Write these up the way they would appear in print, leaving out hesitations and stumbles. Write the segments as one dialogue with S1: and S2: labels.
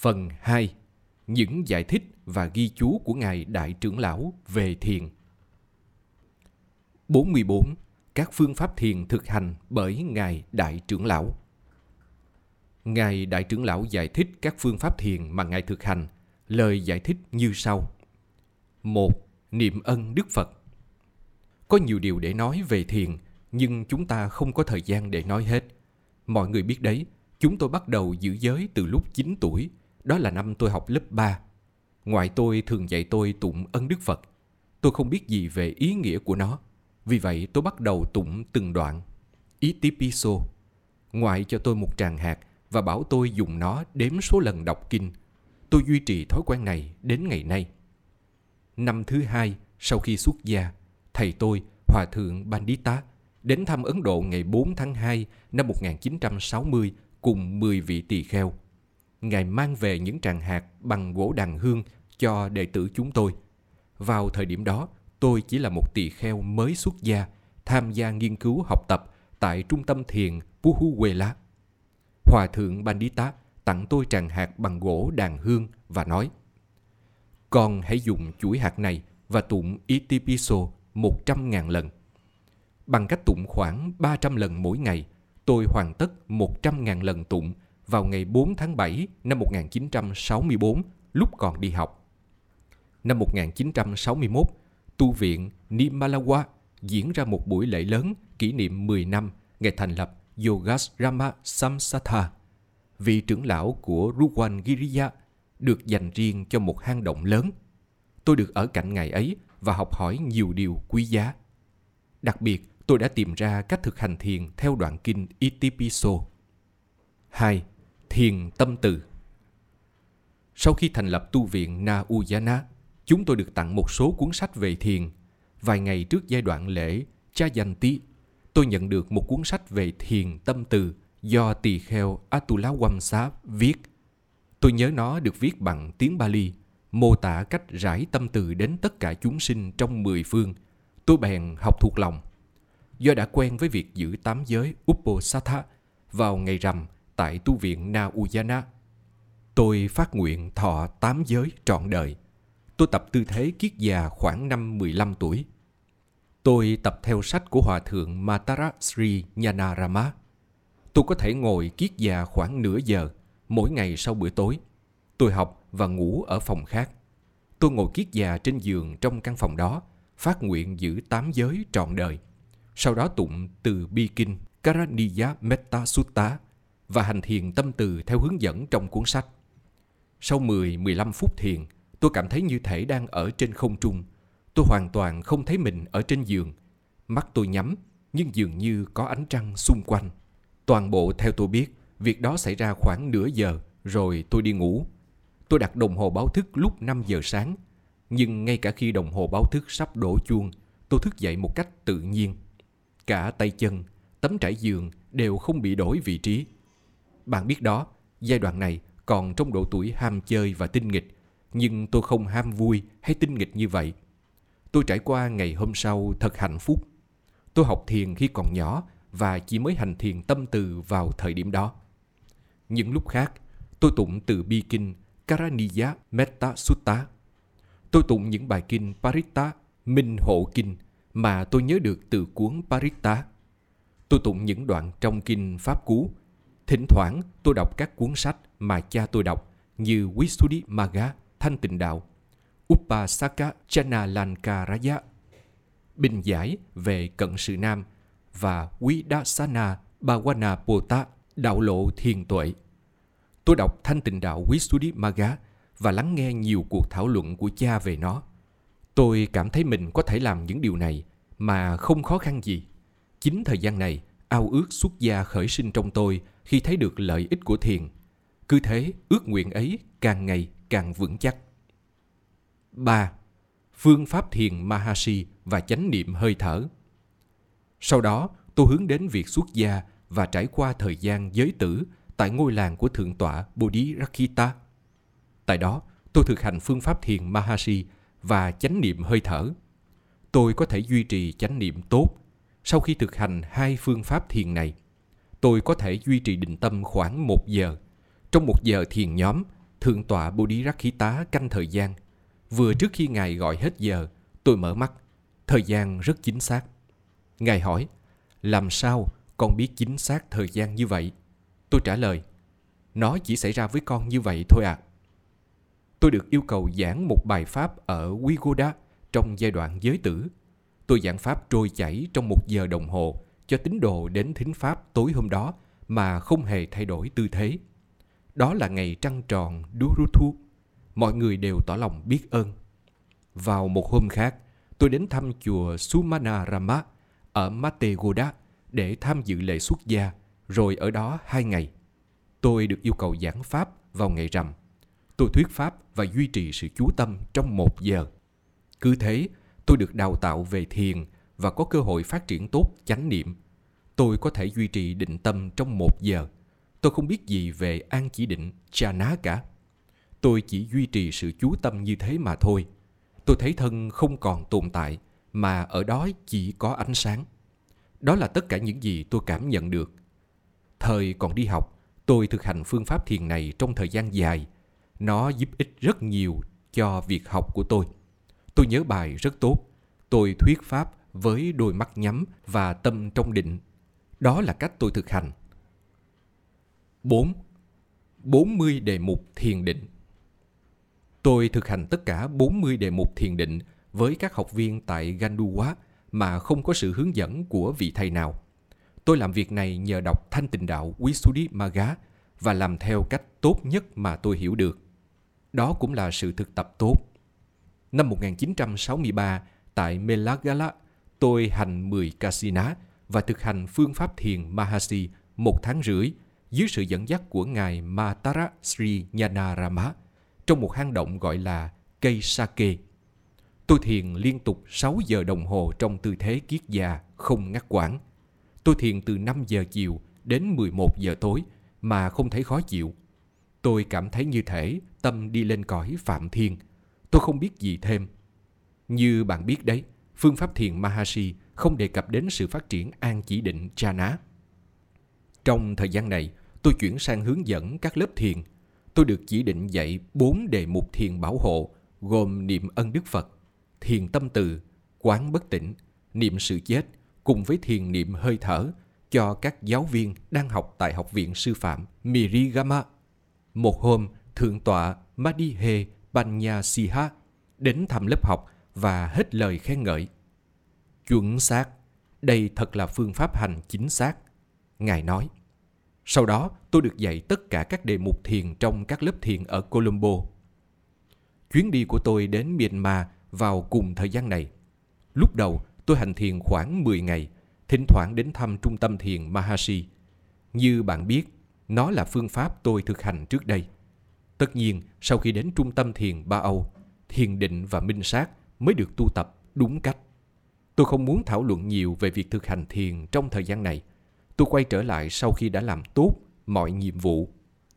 S1: Phần 2. Những giải thích và ghi chú của Ngài Đại Trưởng Lão về thiền. 44. Các phương pháp thiền thực hành bởi Ngài Đại Trưởng Lão. Ngài Đại Trưởng Lão giải thích các phương pháp thiền mà Ngài thực hành. Lời giải thích như sau. 1. Niệm ân Đức Phật. Có nhiều điều để nói về thiền, nhưng chúng ta không có thời gian để nói hết. Mọi người biết đấy, chúng tôi bắt đầu giữ giới từ lúc 9 tuổi. Đó là năm tôi học lớp 3. Ngoại tôi thường dạy tôi tụng ân Đức Phật. Tôi không biết gì về ý nghĩa của nó. Vì vậy tôi bắt đầu tụng từng đoạn. Itipiso. Ngoại cho tôi một tràng hạt và bảo tôi dùng nó đếm số lần đọc kinh. Tôi duy trì thói quen này đến ngày nay. Năm thứ 2 sau khi xuất gia, thầy tôi, Hòa thượng Pandita, đến thăm Ấn Độ ngày 4 tháng 2 năm 1960 cùng 10 vị tỳ kheo. Ngài mang về những tràng hạt bằng gỗ đàn hương cho đệ tử chúng tôi. Vào thời điểm đó, tôi chỉ là một tỳ kheo mới xuất gia, tham gia nghiên cứu học tập tại trung tâm thiền Puhuwela. Hòa thượng Pandita tặng tôi tràng hạt bằng gỗ đàn hương và nói: "Con hãy dùng chuỗi hạt này và tụng Itipiso 100.000 lần. Bằng cách tụng khoảng 300 lần mỗi ngày, tôi hoàn tất 100.000 lần tụng vào ngày 4 tháng 7 năm 1964 lúc còn đi học. Năm 1961, tu viện Nimalawa diễn ra một buổi lễ lớn kỷ niệm 10 năm ngày thành lập Yogasrama Samsatha. Vị trưởng lão của Ruwan Giriya được dành riêng cho một hang động lớn. Tôi được ở cạnh ngài ấy và học hỏi nhiều điều quý giá. Đặc biệt, tôi đã tìm ra cách thực hành thiền theo đoạn kinh Itipiso. 2. Thiền tâm từ. Sau khi thành lập tu viện Na Uyana, chúng tôi được tặng một số cuốn sách về thiền. Vài ngày trước giai đoạn lễ Chayanti, tôi nhận được một cuốn sách về thiền tâm từ do tỳ kheo Atula Wamsa viết. Tôi nhớ nó được viết bằng tiếng Bali, mô tả cách rải tâm từ đến tất cả chúng sinh trong 10 phương. Tôi bèn học thuộc lòng. Do đã quen với việc giữ 8 giới Uposatha vào ngày rằm tại tu viện Na Uyana, tôi phát nguyện thọ 8 giới trọn đời. Tôi tập tư thế kiết già khoảng năm 15 tuổi. Tôi tập theo sách của Hòa thượng Matara Sri Nyanarama. Tôi có thể ngồi kiết già khoảng nửa giờ mỗi ngày sau bữa tối. Tôi học và ngủ ở phòng khác. Tôi ngồi kiết già trên giường trong căn phòng đó, phát nguyện giữ 8 giới trọn đời. Sau đó tụng từ bi kinh Karaniya Metta Sutta và hành thiền tâm từ theo hướng dẫn trong cuốn sách. Sau 10-15 phút thiền, tôi cảm thấy như thể đang ở trên không trung. Tôi hoàn toàn không thấy mình ở trên giường. Mắt tôi nhắm, nhưng dường như có ánh trăng xung quanh. Toàn bộ theo tôi biết, việc đó xảy ra khoảng nửa giờ, rồi tôi đi ngủ. Tôi đặt đồng hồ báo thức lúc 5 giờ sáng, nhưng ngay cả khi đồng hồ báo thức sắp đổ chuông, tôi thức dậy một cách tự nhiên. Cả tay chân, tấm trải giường đều không bị đổi vị trí. Bạn biết đó, giai đoạn này còn trong độ tuổi ham chơi và tinh nghịch, nhưng tôi không ham vui hay tinh nghịch như vậy. Tôi trải qua ngày hôm sau thật hạnh phúc. Tôi học thiền khi còn nhỏ và chỉ mới hành thiền tâm từ vào thời điểm đó. Những lúc khác, tôi tụng từ bi kinh Karaniya Metta Sutta. Tôi tụng những bài kinh Paritta, Minh Hộ Kinh mà tôi nhớ được từ cuốn Paritta. Tôi tụng những đoạn trong kinh Pháp Cú. Thỉnh thoảng tôi đọc các cuốn sách mà cha tôi đọc như Visuddhimagga, Thanh Tịnh Đạo, Upasaka Chanalankaraya, Bình giải về cận sự nam và Vidassana Bhavanapota, đạo lộ thiền tuệ. Tôi đọc Thanh Tịnh Đạo Visuddhimagga và lắng nghe nhiều cuộc thảo luận của cha về nó. Tôi cảm thấy mình có thể làm những điều này mà không khó khăn gì. Chính thời gian này, ao ước xuất gia khởi sinh trong tôi khi thấy được lợi ích của thiền. Cứ thế, ước nguyện ấy càng ngày càng vững chắc. 3. Phương pháp thiền Mahasi và chánh niệm hơi thở. Sau đó, tôi hướng đến việc xuất gia và trải qua thời gian giới tử tại ngôi làng của Thượng tọa Bodhirakita. Tại đó, tôi thực hành phương pháp thiền Mahasi và chánh niệm hơi thở. Tôi có thể duy trì chánh niệm tốt. Sau khi thực hành 2 phương pháp thiền này, tôi có thể duy trì định tâm khoảng 1 giờ. Trong 1 giờ thiền nhóm, Thượng tọa Bodhirakkhita canh thời gian. Vừa trước khi Ngài gọi hết giờ, tôi mở mắt. Thời gian rất chính xác. Ngài hỏi, làm sao con biết chính xác thời gian như vậy? Tôi trả lời, nó chỉ xảy ra với con như vậy thôi ạ. Tôi được yêu cầu giảng một bài pháp ở Vigoda trong giai đoạn giới tử. Tôi giảng pháp trôi chảy trong 1 giờ đồng hồ cho tín đồ đến thính pháp tối hôm đó mà không hề thay đổi tư thế. Đó là ngày trăng tròn Duruthu. Mọi người đều tỏ lòng biết ơn. Vào một hôm khác, tôi đến thăm chùa Sumanarama ở Mattegoda để tham dự lễ xuất gia, rồi ở đó 2 ngày. Tôi được yêu cầu giảng pháp vào ngày rằm. Tôi thuyết pháp và duy trì sự chú tâm trong 1 giờ. Cứ thế, tôi được đào tạo về thiền và có cơ hội phát triển tốt chánh niệm. Tôi có thể duy trì định tâm trong 1 giờ. Tôi không biết gì về an chỉ định, jhana cả. Tôi chỉ duy trì sự chú tâm như thế mà thôi. Tôi thấy thân không còn tồn tại, mà ở đó chỉ có ánh sáng. Đó là tất cả những gì tôi cảm nhận được. Thời còn đi học, tôi thực hành phương pháp thiền này trong thời gian dài. Nó giúp ích rất nhiều cho việc học của tôi. Tôi nhớ bài rất tốt. Tôi thuyết pháp với đôi mắt nhắm và tâm trong định. Đó là cách tôi thực hành. 4. 40 đề mục thiền định. Tôi thực hành tất cả 40 đề mục thiền định với các học viên tại Ganduwa mà không có sự hướng dẫn của vị thầy nào. Tôi làm việc này nhờ đọc Thanh Tịnh Đạo Visuddhimagga và làm theo cách tốt nhất mà tôi hiểu được. Đó cũng là sự thực tập tốt. Năm 1963, tại Melagala, tôi hành 10 kasina và thực hành phương pháp thiền Mahasi 1 tháng rưỡi dưới sự dẫn dắt của Ngài Matara Sri Nyanarama trong một hang động gọi là cây Sake. Tôi thiền liên tục 6 giờ đồng hồ trong tư thế kiết già, không ngắt quãng. Tôi thiền từ 5 giờ chiều đến 11 giờ tối mà không thấy khó chịu. Tôi cảm thấy như thể tâm đi lên cõi Phạm Thiên. Tôi không biết gì thêm. Như bạn biết đấy, phương pháp thiền Mahasi không đề cập đến sự phát triển an chỉ định jhana. Trong thời gian này, tôi chuyển sang hướng dẫn các lớp thiền. Tôi được chỉ định dạy 4 đề mục thiền bảo hộ, gồm niệm ân Đức Phật, thiền tâm từ, quán bất tỉnh, niệm sự chết, cùng với thiền niệm hơi thở cho các giáo viên đang học tại Học viện Sư phạm Mirigama. Một hôm, Thượng tọa Madihe Panyasiha đến thăm lớp học và hết lời khen ngợi. Chuẩn xác, đây thật là phương pháp hành chính xác, Ngài nói. Sau đó, tôi được dạy tất cả các đề mục thiền trong các lớp thiền ở Colombo. Chuyến đi của tôi đến Myanmar vào cùng thời gian này. Lúc đầu, tôi hành thiền khoảng 10 ngày, thỉnh thoảng đến thăm trung tâm thiền Mahasi. Như bạn biết, nó là phương pháp tôi thực hành trước đây. Tất nhiên, sau khi đến trung tâm thiền Ba Âu, thiền định và minh sát mới được tu tập đúng cách. Tôi không muốn thảo luận nhiều về việc thực hành thiền trong thời gian này. Tôi quay trở lại sau khi đã làm tốt mọi nhiệm vụ.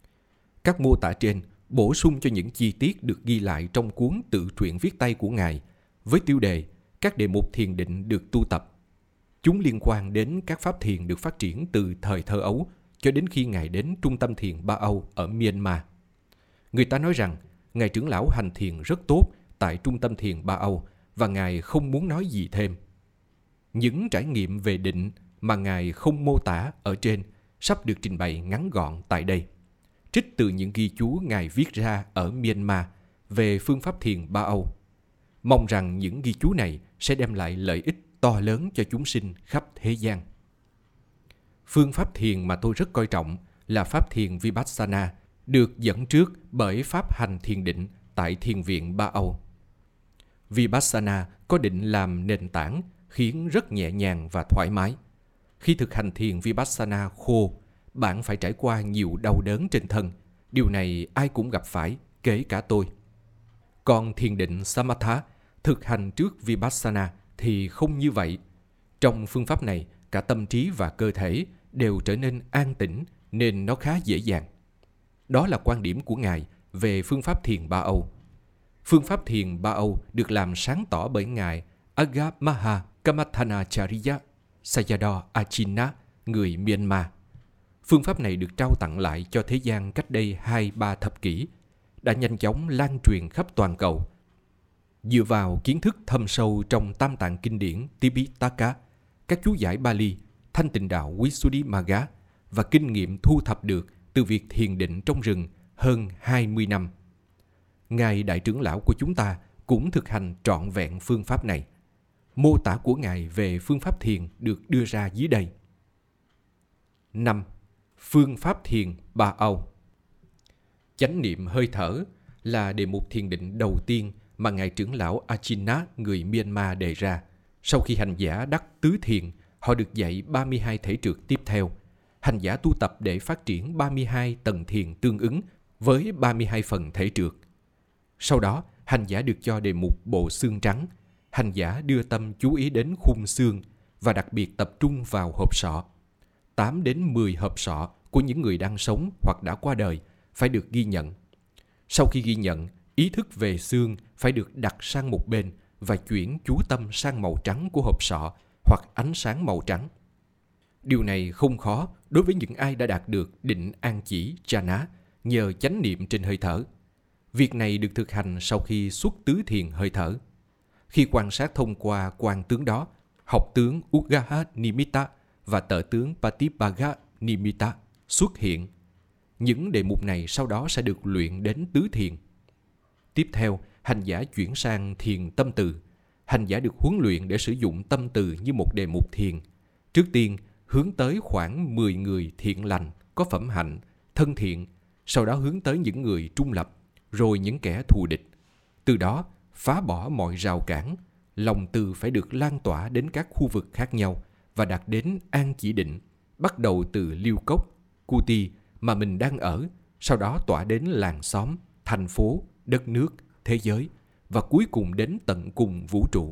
S1: Các mô tả trên bổ sung cho những chi tiết được ghi lại trong cuốn tự truyện viết tay của Ngài với tiêu đề các đề mục thiền định được tu tập. Chúng liên quan đến các pháp thiền được phát triển từ thời thơ ấu cho đến khi Ngài đến trung tâm thiền Ba Âu ở Myanmar. Người ta nói rằng Ngài trưởng lão hành thiền rất tốt tại trung tâm thiền Ba Âu và Ngài không muốn nói gì thêm. Những trải nghiệm về định mà Ngài không mô tả ở trên sắp được trình bày ngắn gọn tại đây. Trích từ những ghi chú Ngài viết ra ở Myanmar về phương pháp thiền Ba Âu. Mong rằng những ghi chú này sẽ đem lại lợi ích to lớn cho chúng sinh khắp thế gian. Phương pháp thiền mà tôi rất coi trọng là pháp thiền Vipassana, được dẫn trước bởi pháp hành thiền định tại thiền viện Ba Âu. Vipassana có định làm nền tảng khiến rất nhẹ nhàng và thoải mái. Khi thực hành thiền Vipassana khô, bạn phải trải qua nhiều đau đớn trên thân. Điều này ai cũng gặp phải, kể cả tôi. Còn thiền định Samatha, thực hành trước Vipassana thì không như vậy. Trong phương pháp này, cả tâm trí và cơ thể đều trở nên an tĩnh nên nó khá dễ dàng. Đó là quan điểm của Ngài về phương pháp thiền Ba Âu. Phương pháp thiền Ba Âu được làm sáng tỏ bởi Ngài Agamaha Kamathanacharya Sayadaw Achina, người Myanmar. Phương pháp này được trao tặng lại cho thế gian cách đây 2-3 thập kỷ. đã nhanh chóng lan truyền khắp toàn cầu. Dựa vào kiến thức thâm sâu trong tam tạng kinh điển Tipitaka, các chú giải Bali, thanh tịnh đạo Visuddhimagga và kinh nghiệm thu thập được từ việc thiền định trong rừng hơn 20 năm, Ngài Đại trưởng lão của chúng ta cũng thực hành trọn vẹn phương pháp này. Mô tả của Ngài về phương pháp thiền được đưa ra dưới đây. 5. Phương pháp thiền Ba Âu. Chánh niệm hơi thở là đề mục thiền định đầu tiên mà Ngài trưởng lão Ajina người Myanmar đề ra. Sau khi hành giả đắc tứ thiền, họ được dạy 32 thể trượt tiếp theo. Hành giả tu tập để phát triển 32 tầng thiền tương ứng với 32 phần thể trượt. Sau đó, hành giả được cho đề mục bộ xương trắng. Hành giả đưa tâm chú ý đến khung xương và đặc biệt tập trung vào hộp sọ. 8 đến 10 hộp sọ của những người đang sống hoặc đã qua đời phải được ghi nhận. Sau khi ghi nhận, ý thức về xương phải được đặt sang một bên và chuyển chú tâm sang màu trắng của hộp sọ hoặc ánh sáng màu trắng. Điều này không khó đối với những ai đã đạt được định an chỉ jhana nhờ chánh niệm trên hơi thở. Việc này được thực hành sau khi xuất tứ thiền hơi thở. Khi quan sát thông qua quan tướng đó, học tướng Udgaha Nimitta và tợ tướng Patibhaga Nimitta xuất hiện. Những đề mục này sau đó sẽ được luyện đến tứ thiền. Tiếp theo, hành giả chuyển sang thiền tâm từ. Hành giả được huấn luyện để sử dụng tâm từ như một đề mục thiền. Trước tiên, hướng tới khoảng 10 người thiện lành, có phẩm hạnh, thân thiện, sau đó hướng tới những người trung lập, rồi những kẻ thù địch. Từ đó, phá bỏ mọi rào cản, lòng từ phải được lan tỏa đến các khu vực khác nhau và đạt đến an chỉ định, bắt đầu từ Liêu Cốc, Kuti mà mình đang ở, sau đó tỏa đến làng xóm, thành phố, đất nước, thế giới và cuối cùng đến tận cùng vũ trụ.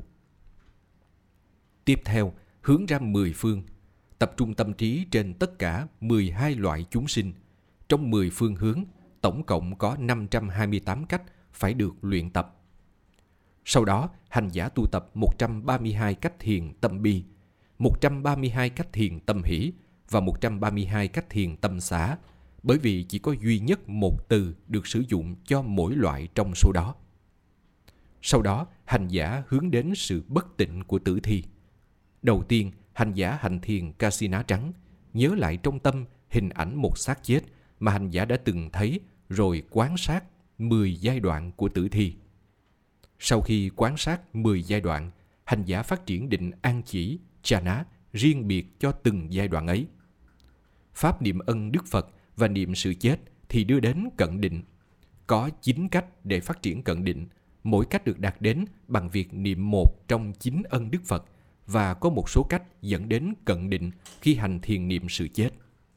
S1: Tiếp theo, hướng ra 10 phương, tập trung tâm trí trên tất cả 12 loại chúng sinh. Trong 10 phương hướng, tổng cộng có 528 cách phải được luyện tập. Sau đó, hành giả tu tập 132 cách thiền tâm bi, 132 cách thiền tâm hỷ và 132 cách thiền tâm xả, bởi vì chỉ có duy nhất một từ được sử dụng cho mỗi loại trong số đó. Sau đó, hành giả hướng đến sự bất tịnh của tử thi. Đầu tiên, hành giả hành thiền Kasina trắng, nhớ lại trong tâm hình ảnh một xác chết mà hành giả đã từng thấy, rồi quan sát 10 giai đoạn của tử thi. Sau khi quan sát 10 giai đoạn, hành giả phát triển định an chỉ, jhana riêng biệt cho từng giai đoạn ấy. Pháp niệm ân Đức Phật và niệm sự chết thì đưa đến cận định. Có 9 cách để phát triển cận định, mỗi cách được đạt đến bằng việc niệm một trong 9 ân Đức Phật và có một số cách dẫn đến cận định khi hành thiền niệm sự chết.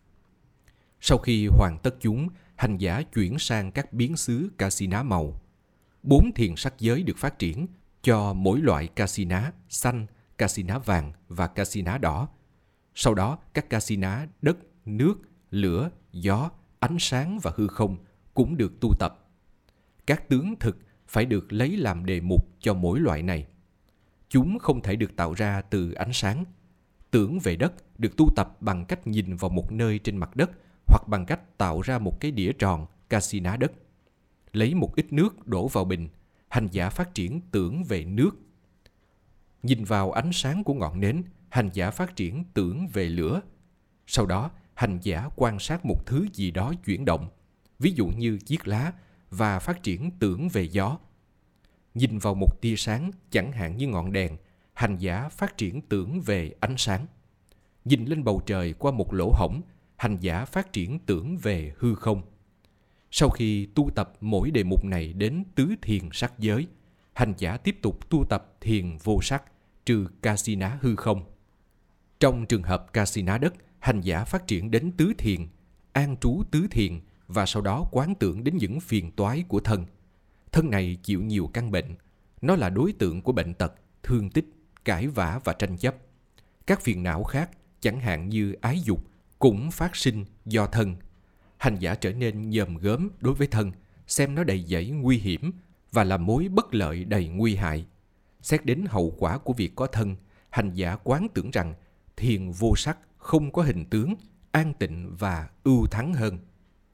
S1: Sau khi hoàn tất chúng, hành giả chuyển sang các biến xứ Kasina màu. 4 thiền sắc giới được phát triển cho mỗi loại Kasina xanh, Kasina vàng và Kasina đỏ. Sau đó, các Kasina đất, nước, lửa, gió, ánh sáng và hư không cũng được tu tập. Các tướng thực phải được lấy làm đề mục cho mỗi loại này. Chúng không thể được tạo ra từ ánh sáng. Tưởng về đất được tu tập bằng cách nhìn vào một nơi trên mặt đất hoặc bằng cách tạo ra một cái đĩa tròn, Kasina đất. Lấy một ít nước đổ vào bình, hành giả phát triển tưởng về nước. Nhìn vào ánh sáng của ngọn nến, hành giả phát triển tưởng về lửa. Sau đó, hành giả quan sát một thứ gì đó chuyển động, ví dụ như chiếc lá, và phát triển tưởng về gió. Nhìn vào một tia sáng, chẳng hạn như ngọn đèn, hành giả phát triển tưởng về ánh sáng. Nhìn lên bầu trời qua một lỗ hổng, hành giả phát triển tưởng về hư không. Sau khi tu tập mỗi đề mục này đến tứ thiền sắc giới, hành giả tiếp tục tu tập thiền vô sắc, trừ Kasina hư không. Trong trường hợp Kasina đất, hành giả phát triển đến tứ thiền, an trú tứ thiền và sau đó quán tưởng đến những phiền toái của thân. Thân này chịu nhiều căn bệnh. Nó là đối tượng của bệnh tật, thương tích, cãi vã và tranh chấp. Các phiền não khác, chẳng hạn như ái dục, cũng phát sinh do thân. Hành giả trở nên nhòm gớm đối với thân, xem nó đầy dẫy nguy hiểm và là mối bất lợi đầy nguy hại. Xét đến hậu quả của việc có thân, hành giả quán tưởng rằng thiền vô sắc không có hình tướng, an tịnh và ưu thắng hơn.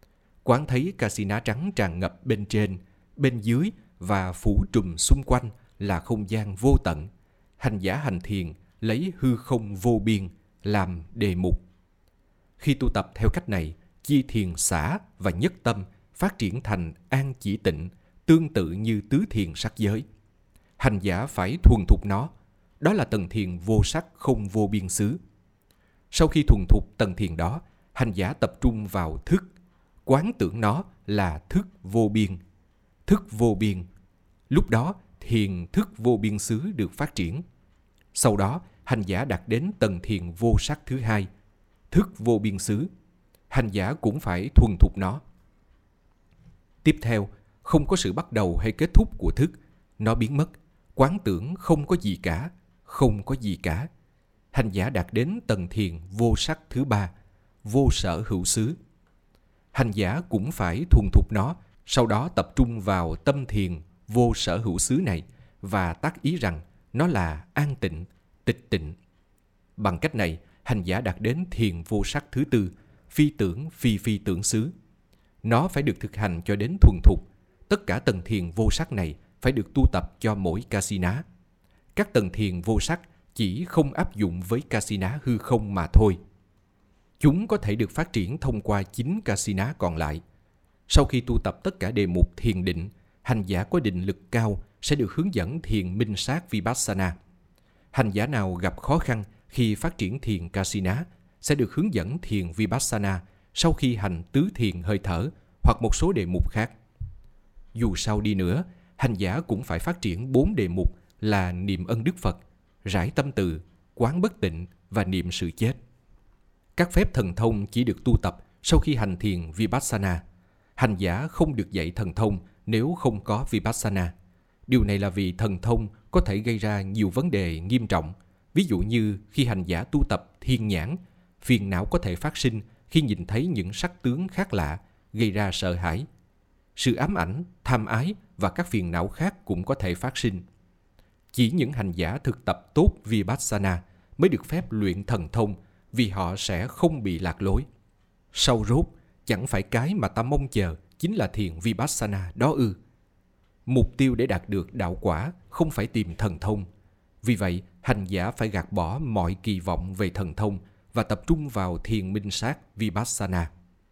S1: Quán thấy Kasina trắng tràn ngập bên trên, bên dưới và phủ trùm xung quanh là không gian vô tận. Hành giả hành thiền lấy hư không vô biên làm đề mục. Khi tu tập theo cách này, chia thiền xả và nhất tâm phát triển thành an chỉ tịnh, tương tự như tứ thiền sắc giới. Hành giả phải thuần thục nó, đó là tầng thiền vô sắc không vô biên xứ. Sau khi thuần thục tầng thiền đó, hành giả tập trung vào thức, quán tưởng nó là thức vô biên. Thức vô biên, lúc đó thiền thức vô biên xứ được phát triển. Sau đó, hành giả đạt đến tầng thiền vô sắc thứ hai, thức vô biên xứ. Hành giả cũng phải thuần thục nó. Tiếp theo, không có sự bắt đầu hay kết thúc của thức, nó biến mất, quán tưởng không có gì cả, không có gì cả. Hành giả đạt đến tầng thiền vô sắc thứ ba, vô sở hữu xứ. Hành giả cũng phải thuần thục nó, sau đó tập trung vào tâm thiền vô sở hữu xứ này và tác ý rằng nó là an tịnh, tịch tịnh. Bằng cách này, hành giả đạt đến thiền vô sắc thứ tư, phi tưởng phi phi tưởng xứ. Nó phải được thực hành cho đến thuần thục. Tất cả tầng thiền vô sắc này phải được tu tập cho mỗi Kasina. Các tầng thiền vô sắc chỉ không áp dụng với Kasina hư không mà thôi. Chúng có thể được phát triển thông qua 9 Kasina còn lại. Sau khi tu tập tất cả đề mục thiền định, hành giả có định lực cao sẽ được hướng dẫn thiền minh sát Vipassana. Hành giả nào gặp khó khăn khi phát triển thiền Kasina sẽ được hướng dẫn thiền Vipassana sau khi hành tứ thiền hơi thở hoặc một số đề mục khác. Dù sao đi nữa, hành giả cũng phải phát triển 4 đề mục là niệm ân Đức Phật, rải tâm từ, quán bất tịnh và niệm sự chết. Các phép thần thông chỉ được tu tập sau khi hành thiền Vipassana. Hành giả không được dạy thần thông nếu không có Vipassana. Điều này là vì thần thông có thể gây ra nhiều vấn đề nghiêm trọng. Ví dụ như khi hành giả tu tập thiên nhãn, phiền não có thể phát sinh khi nhìn thấy những sắc tướng khác lạ, gây ra sợ hãi. Sự ám ảnh, tham ái và các phiền não khác cũng có thể phát sinh. Chỉ những hành giả thực tập tốt Vipassana mới được phép luyện thần thông, vì họ sẽ không bị lạc lối. Sau rốt, chẳng phải cái mà ta mong chờ chính là thiền Vipassana đó ư? Mục tiêu để đạt được đạo quả không phải tìm thần thông. Vì vậy, hành giả phải gạt bỏ mọi kỳ vọng về thần thông và tập trung vào thiền minh sát Vipassana.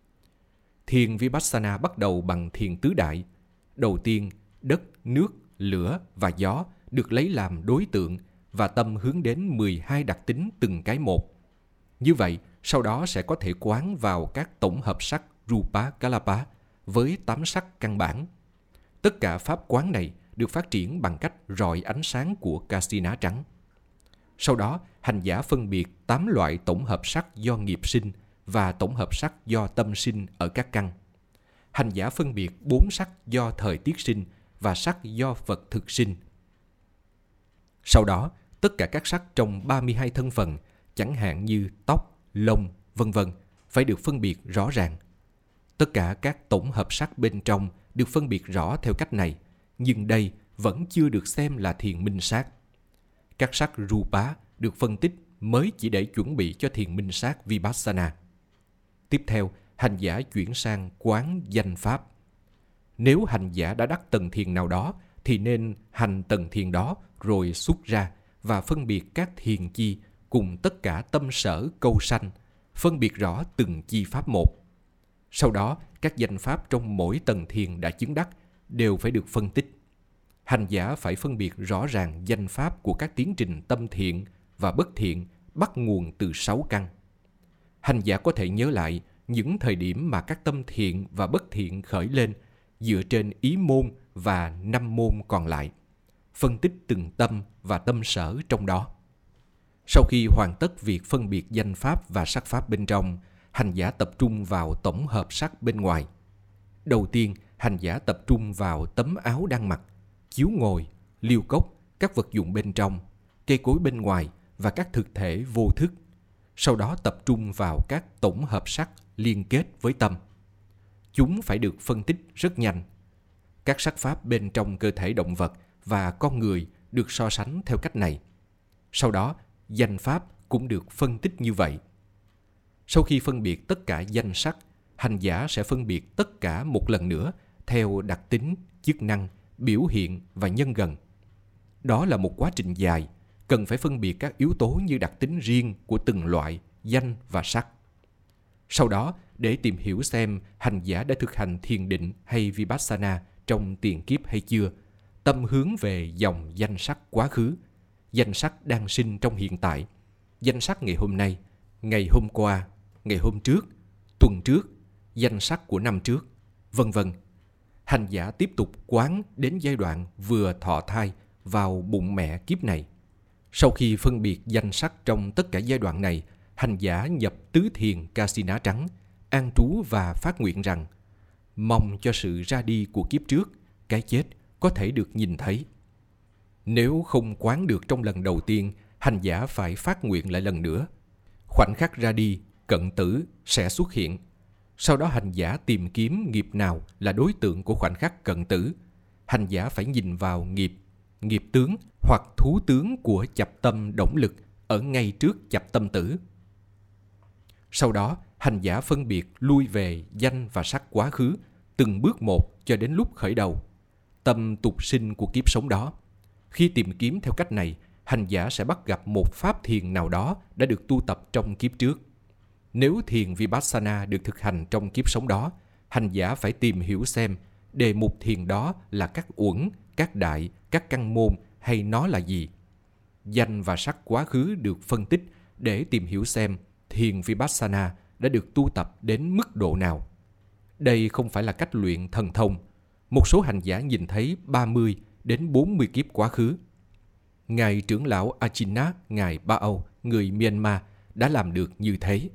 S1: Thiền Vipassana bắt đầu bằng thiền tứ đại. Đầu tiên, đất, nước, lửa và gió được lấy làm đối tượng và tâm hướng đến 12 đặc tính từng cái một. Như vậy, sau đó sẽ có thể quán vào các tổng hợp sắc Rupa Kalapa với 8 sắc căn bản. Tất cả pháp quán này được phát triển bằng cách rọi ánh sáng của Kasina trắng. Sau đó, hành giả phân biệt 8 loại tổng hợp sắc do nghiệp sinh và tổng hợp sắc do tâm sinh ở các căn. Hành giả phân biệt 4 sắc do thời tiết sinh và sắc do vật thực sinh. Sau đó, tất cả các sắc trong 32 thân phận, chẳng hạn như tóc, lông, vân vân, phải được phân biệt rõ ràng. Tất cả các tổng hợp sắc bên trong được phân biệt rõ theo cách này, nhưng đây vẫn chưa được xem là thiền minh sát. Các sắc Rupa được phân tích mới chỉ để chuẩn bị cho thiền minh sát Vipassana. Tiếp theo, hành giả chuyển sang quán danh pháp. Nếu hành giả đã đắc tầng thiền nào đó, thì nên hành tầng thiền đó rồi xuất ra và phân biệt các thiền chi cùng tất cả tâm sở câu sanh, phân biệt rõ từng chi pháp một. Sau đó, các danh pháp trong mỗi tầng thiền đã chứng đắc đều phải được phân tích. Hành giả phải phân biệt rõ ràng danh pháp của các tiến trình tâm thiện và bất thiện bắt nguồn từ 6 căn. Hành giả có thể nhớ lại những thời điểm mà các tâm thiện và bất thiện khởi lên dựa trên ý môn và 5 môn còn lại, phân tích từng tâm và tâm sở trong đó. Sau khi hoàn tất việc phân biệt danh pháp và sắc pháp bên trong, hành giả tập trung vào tổng hợp sắc bên ngoài. Đầu tiên, hành giả tập trung vào tấm áo đang mặc, chiếu ngồi, liêu cốc, các vật dụng bên trong, cây cối bên ngoài và các thực thể vô thức. Sau đó tập trung vào các tổng hợp sắc liên kết với tâm. Chúng phải được phân tích rất nhanh. Các sắc pháp bên trong cơ thể động vật và con người được so sánh theo cách này. Sau đó, danh pháp cũng được phân tích như vậy. Sau khi phân biệt tất cả danh sắc, hành giả sẽ phân biệt tất cả một lần nữa theo đặc tính, chức năng, biểu hiện và nhân gần. Đó là một quá trình dài, cần phải phân biệt các yếu tố như đặc tính riêng của từng loại, danh và sắc. Sau đó, để tìm hiểu xem hành giả đã thực hành thiền định hay Vipassana trong tiền kiếp hay chưa, tâm hướng về dòng danh sắc quá khứ, danh sắc đang sinh trong hiện tại, danh sắc ngày hôm nay, ngày hôm qua, ngày hôm trước, tuần trước, danh sắc của năm trước, vân vân. Hành giả tiếp tục quán đến giai đoạn vừa thọ thai vào bụng mẹ kiếp này. Sau khi phân biệt danh sắc trong tất cả giai đoạn này, hành giả nhập tứ thiền Kasina trắng, an trú và phát nguyện rằng mong cho sự ra đi của kiếp trước, cái chết có thể được nhìn thấy. Nếu không quán được trong lần đầu tiên, hành giả phải phát nguyện lại lần nữa. Khoảnh khắc ra đi, cận tử sẽ xuất hiện. Sau đó hành giả tìm kiếm nghiệp nào là đối tượng của khoảnh khắc cận tử. Hành giả phải nhìn vào nghiệp, nghiệp tướng hoặc thú tướng của chập tâm động lực ở ngay trước chập tâm tử. Sau đó, hành giả phân biệt lui về danh và sắc quá khứ, từng bước một cho đến lúc khởi đầu, tâm tục sinh của kiếp sống đó. Khi tìm kiếm theo cách này, hành giả sẽ bắt gặp một pháp thiền nào đó đã được tu tập trong kiếp trước. Nếu thiền Vipassana được thực hành trong kiếp sống đó, hành giả phải tìm hiểu xem đề mục thiền đó là các uẩn, các đại, các căn môn hay nó là gì. Danh và sắc quá khứ được phân tích để tìm hiểu xem thiền Vipassana đã được tu tập đến mức độ nào. Đây không phải là cách luyện thần thông. Một số hành giả nhìn thấy 30 đến 40 kiếp quá khứ. Ngài trưởng lão Achina, Ngài Ba Âu, người Myanmar, đã làm được như thế.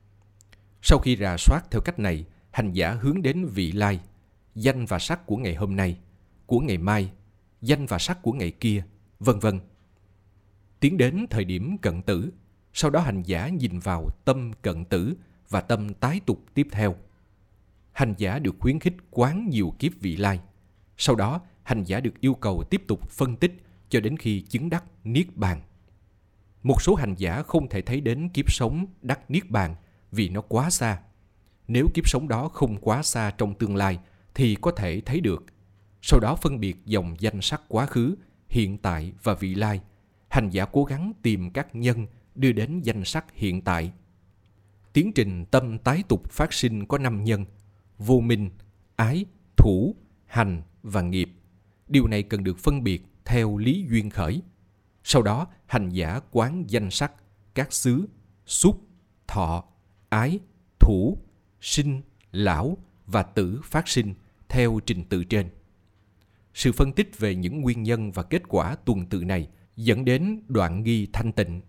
S1: Sau khi rà soát theo cách này, hành giả hướng đến vị lai, danh và sắc của ngày hôm nay, của ngày mai, danh và sắc của ngày kia, vân vân. Tiến đến thời điểm cận tử, sau đó hành giả nhìn vào tâm cận tử và tâm tái tục tiếp theo. Hành giả được khuyến khích quán nhiều kiếp vị lai. Sau đó, hành giả được yêu cầu tiếp tục phân tích cho đến khi chứng đắc Niết Bàn. Một số hành giả không thể thấy đến kiếp sống đắc Niết Bàn vì nó quá xa. Nếu kiếp sống đó không quá xa trong tương lai thì có thể thấy được. Sau đó phân biệt dòng danh sắc quá khứ, hiện tại và vị lai. Hành giả cố gắng tìm các nhân đưa đến danh sắc hiện tại. Tiến trình tâm tái tục phát sinh có 5 nhân: vô minh, ái, thủ, hành và nghiệp. Điều này cần được phân biệt theo lý duyên khởi. Sau đó, hành giả quán danh sắc, các xứ, xúc, thọ, ái, thủ, sinh, lão và tử phát sinh theo trình tự trên. Sự phân tích về những nguyên nhân và kết quả tuần tự này dẫn đến đoạn nghi thanh tịnh.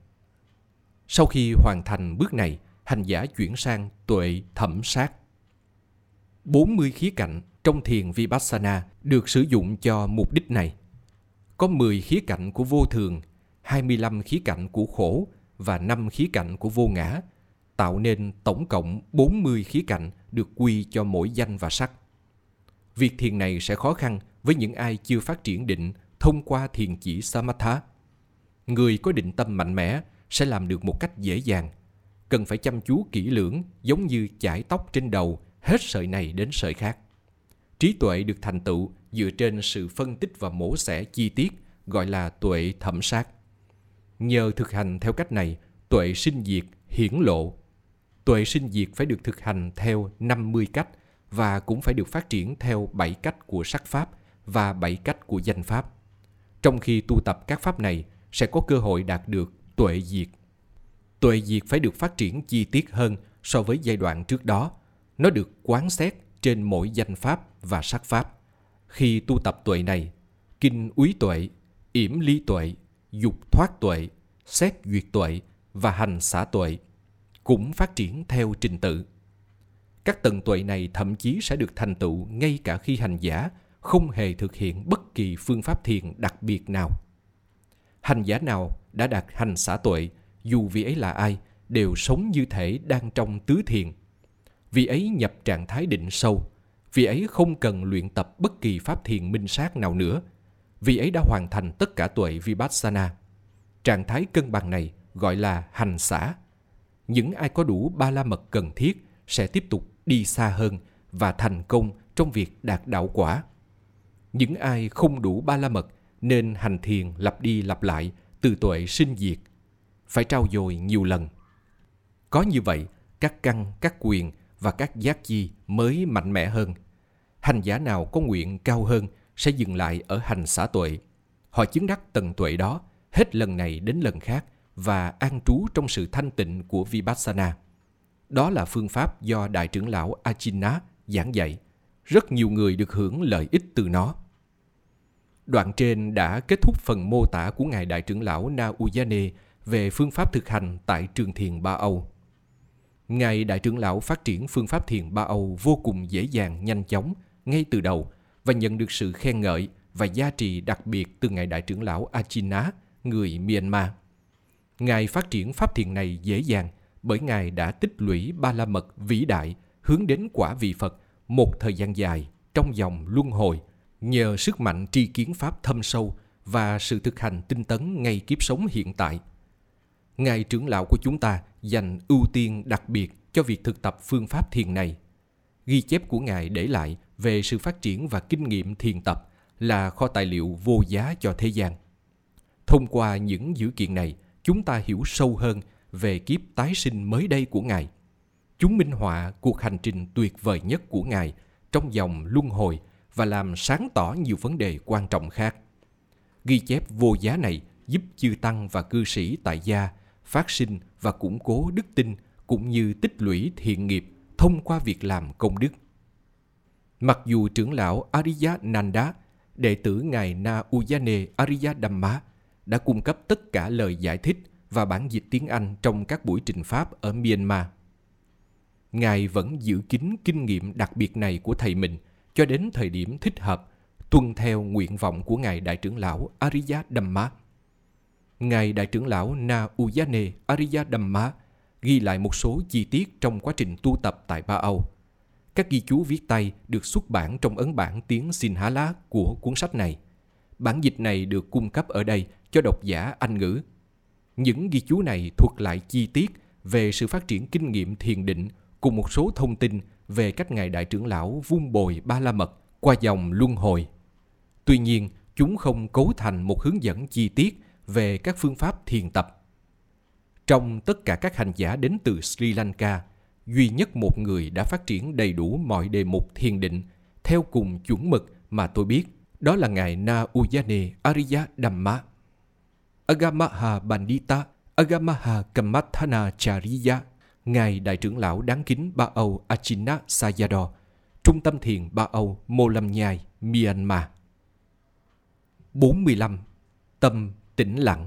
S1: Sau khi hoàn thành bước này, hành giả chuyển sang tuệ thẩm sát. 40 khía cạnh trong thiền Vipassana được sử dụng cho mục đích này. Có 10 khía cạnh của vô thường, 25 khía cạnh của khổ và 5 khía cạnh của vô ngã, tạo nên tổng cộng 40 khía cạnh được quy cho mỗi danh và sắc. Việc thiền này sẽ khó khăn với những ai chưa phát triển định thông qua thiền chỉ Samatha. Người có định tâm mạnh mẽ sẽ làm được một cách dễ dàng. Cần phải chăm chú kỹ lưỡng, giống như chải tóc trên đầu, hết sợi này đến sợi khác. Trí tuệ được thành tựu dựa trên sự phân tích và mổ xẻ chi tiết, gọi là tuệ thẩm sát. Nhờ thực hành theo cách này, tuệ sinh diệt hiển lộ. Tuệ sinh diệt phải được thực hành theo 50 cách và cũng phải được phát triển theo 7 cách của sắc pháp và 7 cách của danh pháp. Trong khi tu tập các pháp này, sẽ có cơ hội đạt được tuệ diệt. Tuệ diệt phải được phát triển chi tiết hơn so với giai đoạn trước đó. Nó được quán xét trên mỗi danh pháp và sắc pháp. Khi tu tập tuệ này, kinh úy tuệ, yểm ly tuệ, dục thoát tuệ, xét duyệt tuệ và hành xả tuệ cũng phát triển theo trình tự. Các tầng tuệ này thậm chí sẽ được thành tựu ngay cả khi hành giả không hề thực hiện bất kỳ phương pháp thiền đặc biệt nào. Hành giả nào đã đạt hành xả tuệ, dù vị ấy là ai, đều sống như thể đang trong tứ thiền. Vị ấy nhập trạng thái định sâu. Vị ấy không cần luyện tập bất kỳ pháp thiền minh sát nào nữa. Vị ấy đã hoàn thành tất cả tuệ Vipassana. Trạng thái cân bằng này gọi là hành xả. Những ai có đủ ba la mật cần thiết sẽ tiếp tục đi xa hơn và thành công trong việc đạt đạo quả. Những ai không đủ ba la mật nên hành thiền lặp đi lặp lại từ tuệ sinh diệt, phải trau dồi nhiều lần. Có như vậy, các căn, các quyền và các giác chi mới mạnh mẽ hơn. Hành giả nào có nguyện cao hơn sẽ dừng lại ở hành xả tuệ. Họ chứng đắc tầng tuệ đó hết lần này đến lần khác và an trú trong sự thanh tịnh của Vipassana. Đó là phương pháp do Đại trưởng lão Ajinna giảng dạy. Rất nhiều người được hưởng lợi ích từ nó. Đoạn trên đã kết thúc phần mô tả của Ngài Đại trưởng lão Na Uyane về phương pháp thực hành tại trường thiền Ba Âu. Ngài Đại trưởng lão phát triển phương pháp thiền Ba Âu vô cùng dễ dàng, nhanh chóng, ngay từ đầu và nhận được sự khen ngợi và gia trì đặc biệt từ Ngài Đại trưởng lão Ajinna, người Myanmar. Ngài phát triển pháp thiền này dễ dàng bởi Ngài đã tích lũy ba la mật vĩ đại hướng đến quả vị Phật một thời gian dài trong dòng luân hồi nhờ sức mạnh tri kiến pháp thâm sâu và sự thực hành tinh tấn ngay kiếp sống hiện tại. Ngài trưởng lão của chúng ta dành ưu tiên đặc biệt cho việc thực tập phương pháp thiền này. Ghi chép của Ngài để lại về sự phát triển và kinh nghiệm thiền tập là kho tài liệu vô giá cho thế gian. Thông qua những dữ kiện này, chúng ta hiểu sâu hơn về kiếp tái sinh mới đây của Ngài. Chúng minh họa cuộc hành trình tuyệt vời nhất của Ngài trong dòng luân hồi và làm sáng tỏ nhiều vấn đề quan trọng khác. Ghi chép vô giá này giúp chư tăng và cư sĩ tại gia phát sinh và củng cố đức tin cũng như tích lũy thiện nghiệp thông qua việc làm công đức. Mặc dù trưởng lão Ariyananda, đệ tử Ngài Na Uyane Ariya Dhamma, đã cung cấp tất cả lời giải thích và bản dịch tiếng Anh trong các buổi trình pháp ở Myanmar, Ngài vẫn giữ kín kinh nghiệm đặc biệt này của thầy mình cho đến thời điểm thích hợp, tuân theo nguyện vọng của Ngài Đại trưởng lão Ariya Dhamma. Ngài Đại trưởng lão Na Uyane Ariya Dhamma ghi lại một số chi tiết trong quá trình tu tập tại Ba Âu. Các ghi chú viết tay được xuất bản trong ấn bản tiếng Sinhala của cuốn sách này. Bản dịch này được cung cấp ở đây cho độc giả Anh ngữ. Những ghi chú này thuật lại chi tiết về sự phát triển kinh nghiệm thiền định cùng một số thông tin về cách Ngài Đại trưởng lão vun bồi ba la mật qua dòng luân hồi. Tuy nhiên, chúng không cấu thành một hướng dẫn chi tiết về các phương pháp thiền tập. Trong tất cả các hành giả đến từ Sri Lanka, duy nhất một người đã phát triển đầy đủ mọi đề mục thiền định theo cùng chuẩn mực mà tôi biết, đó là Ngài Na Uyane Ariya Dhamma. Agamaha Bandita Agamaha Kamathana Chariya, Ngài Đại trưởng lão đáng kính Ba Âu Ajinna Sayadaw, Trung tâm thiền Ba Âu Mô Lâm Nhai, Myanmar. 45. Tâm tĩnh lặng.